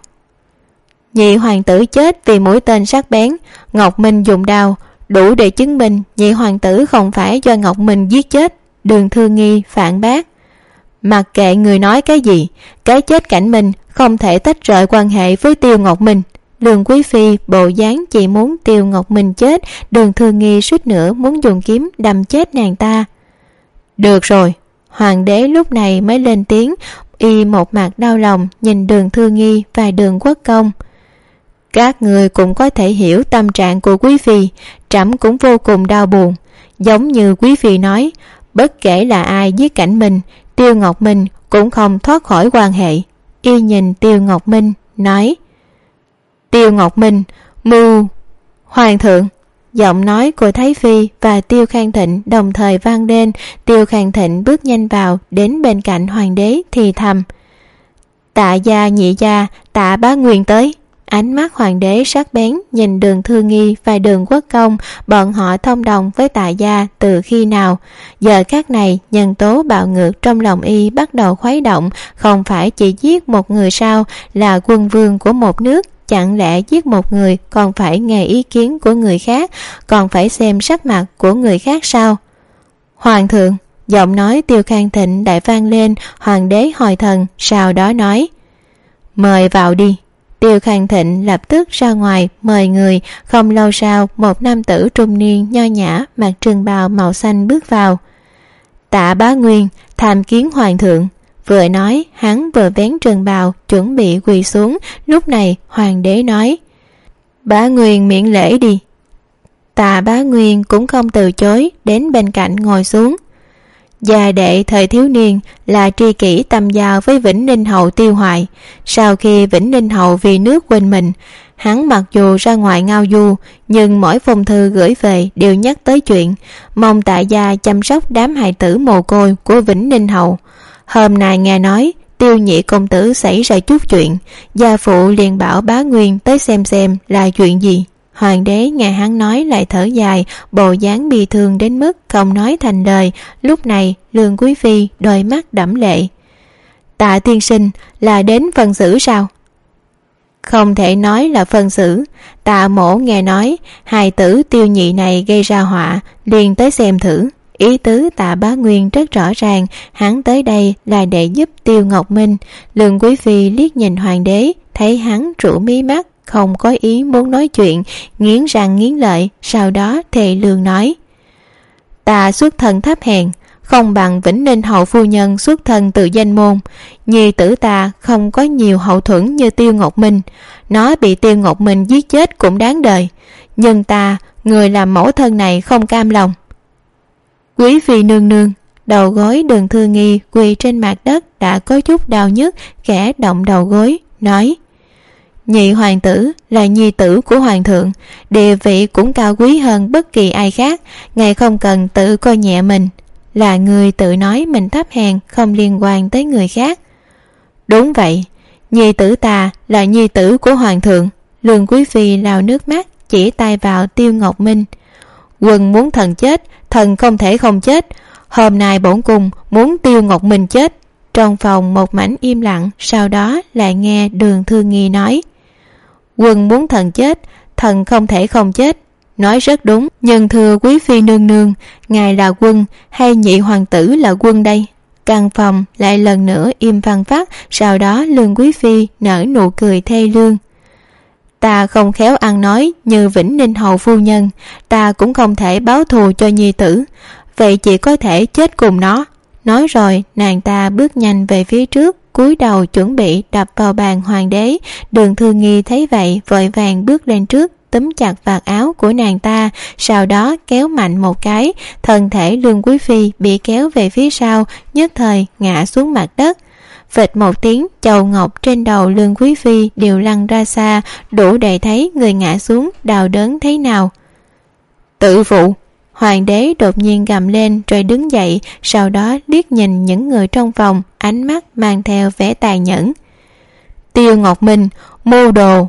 Nhị hoàng tử chết vì mũi tên sắc bén, Ngọc Minh dùng đao, đủ để chứng minh nhị hoàng tử không phải do Ngọc Minh giết chết. Đường Thư Nghi phản bác. Mặc kệ người nói cái gì, cái chết Cảnh Minh không thể tách rời quan hệ với Tiêu Ngọc Minh. Lương Quý Phi bộ dáng chỉ muốn Tiêu Ngọc Minh chết. Đường Thư Nghi suýt nữa muốn dùng kiếm đâm chết nàng ta. Được rồi. Hoàng đế lúc này mới lên tiếng, y một mặt đau lòng nhìn Đường Thư Nghi và Đường Quốc Công. Các người cũng có thể hiểu tâm trạng của Quý Phi, trẫm cũng vô cùng đau buồn. Giống như Quý Phi nói, bất kể là ai giết Cảnh Minh, Tiêu Ngọc Minh cũng không thoát khỏi quan hệ. Y nhìn Tiêu Ngọc Minh nói, Tiêu Ngọc Minh mưu. Hoàng thượng. Giọng nói của Thái Phi và Tiêu Khang Thịnh đồng thời vang lên. Tiêu Khang Thịnh bước nhanh vào, đến bên cạnh hoàng đế thì thầm, Tạ gia nhị gia, Tạ Bá Nguyên tới. Ánh mắt hoàng đế sắc bén nhìn Đường Thư Nghi và Đường Quốc Công. Bọn họ thông đồng với Tạ gia từ khi nào? Giờ khắc này nhân tố bạo ngược trong lòng y bắt đầu khuấy động. Không phải chỉ giết một người sao? Là quân vương của một nước, chẳng lẽ giết một người còn phải nghe ý kiến của người khác, còn phải xem sắc mặt của người khác sao? Hoàng thượng. Giọng nói Tiêu Khang Thịnh lại vang lên. Hoàng đế hồi thần, sau đó nói, mời vào đi. Tiêu Khang Thịnh lập tức ra ngoài mời người. Không lâu sau, một nam tử trung niên nho nhã mặc trường bào màu xanh bước vào. Tạ Bá Nguyên tham kiến hoàng thượng. Vừa nói, hắn vừa vén trường bào chuẩn bị quỳ xuống. Lúc này hoàng đế nói, Bá Nguyên miễn lễ đi. Tạ Bá Nguyên cũng không từ chối, đến bên cạnh ngồi xuống. Gia đệ thời thiếu niên là tri kỷ tâm giao với Vĩnh Ninh hậu Tiêu Hoài. Sau khi Vĩnh Ninh hậu vì nước quên mình, hắn mặc dù ra ngoài ngao du, nhưng mỗi phong thư gửi về đều nhắc tới chuyện mong Tạ gia chăm sóc đám hài tử mồ côi của Vĩnh Ninh hậu. Hôm nay nghe nói Tiêu nhị công tử xảy ra chút chuyện, gia phụ liền bảo Bá Nguyên tới xem xem là chuyện gì. Hoàng đế nghe hắn nói lại thở dài, bộ dáng bi thương đến mức không nói thành lời. Lúc này Lương Quý Phi đôi mắt đẫm lệ. Tạ tiên sinh là đến phân xử sao? Không thể nói là phân xử. Tạ mổ nghe nói hài tử Tiêu nhị này gây ra họa, liền tới xem thử. Ý tứ Tạ Bá Nguyên rất rõ ràng, hắn tới đây là để giúp Tiêu Ngọc Minh. Lương Quý Phi liếc nhìn hoàng đế, thấy hắn trụ mí mắt, không có ý muốn nói chuyện, nghiến răng nghiến lợi. Sau đó thề lương nói, ta xuất thân thấp hèn, không bằng Vĩnh Ninh hậu phu nhân xuất thân từ danh môn. Nhi tử ta không có nhiều hậu thuẫn như Tiêu Ngọc Minh, nó bị Tiêu Ngọc Minh giết chết cũng đáng đời. Nhưng ta, người làm mẫu thân này không cam lòng. Quý Phi nương nương. Đầu gối Đường Thư Nghi quỳ trên mặt đất đã có chút đau nhức, khẽ động đầu gối nói, nhị hoàng tử là nhi tử của hoàng thượng, địa vị cũng cao quý hơn bất kỳ ai khác, ngài không cần tự coi nhẹ mình. Là người tự nói mình thấp hèn, không liên quan tới người khác. Đúng vậy, nhi tử ta là nhi tử của hoàng thượng. Lương Quý Phi lau nước mắt, chỉ tay vào Tiêu Ngọc Minh. Quân muốn thần chết, thần không thể không chết. Hôm nay bổn cung muốn Tiêu Ngọc Minh chết. Trong phòng một mảnh im lặng, sau đó lại nghe Đường Thư Nghi nói, quân muốn thần chết, thần không thể không chết. Nói rất đúng, nhưng thưa Quý Phi nương nương, ngài là quân hay nhị hoàng tử là quân đây? Căn phòng lại lần nữa im phăng phắc. Sau đó Lương Quý Phi nở nụ cười thê lương. Ta không khéo ăn nói như Vĩnh Ninh hầu phu nhân, ta cũng không thể báo thù cho nhi tử, vậy chỉ có thể chết cùng nó. Nói rồi nàng ta bước nhanh về phía trước, cúi đầu chuẩn bị đập vào bàn hoàng đế. Đường Thư Nghi thấy vậy vội vàng bước lên trước, túm chặt vạt áo của nàng ta, sau đó kéo mạnh một cái. Thân thể Lương Quý Phi bị kéo về phía sau, nhất thời ngã xuống mặt đất. Phịch một tiếng, chầu ngọc trên đầu Lương Quý Phi đều lăn ra xa, đủ để thấy người ngã xuống đau đớn thế nào. Tự phụ. Hoàng đế đột nhiên gầm lên rồi đứng dậy, sau đó liếc nhìn những người trong phòng, ánh mắt mang theo vẻ tàn nhẫn. Tiêu Ngọc Minh, mưu đồ.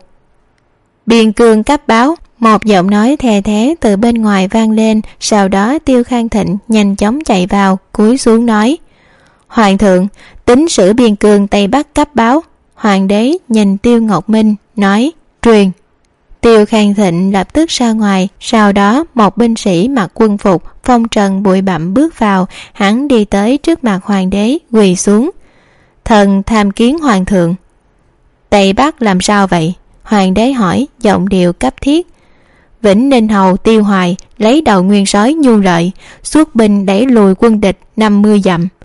Biên cương cấp báo. Một giọng nói thè thé từ bên ngoài vang lên, sau đó Tiêu Khang Thịnh nhanh chóng chạy vào, cúi xuống nói, hoàng thượng, Tín sử biên cương Tây Bắc cấp báo. Hoàng đế nhìn Tiêu Ngọc Minh nói truyền. Tiêu Khang Thịnh lập tức ra ngoài. Sau đó một binh sĩ mặc quân phục, phong trần bụi bặm bước vào. Hắn đi tới trước mặt hoàng đế, quỳ xuống. Thần tham kiến hoàng thượng. Tây Bắc làm sao vậy? Hoàng đế hỏi, giọng điệu cấp thiết. Vĩnh Ninh hầu Tiêu Hoài lấy đầu nguyên soái Nhu Lợi, xuất binh đẩy lùi quân địch năm mươi dặm.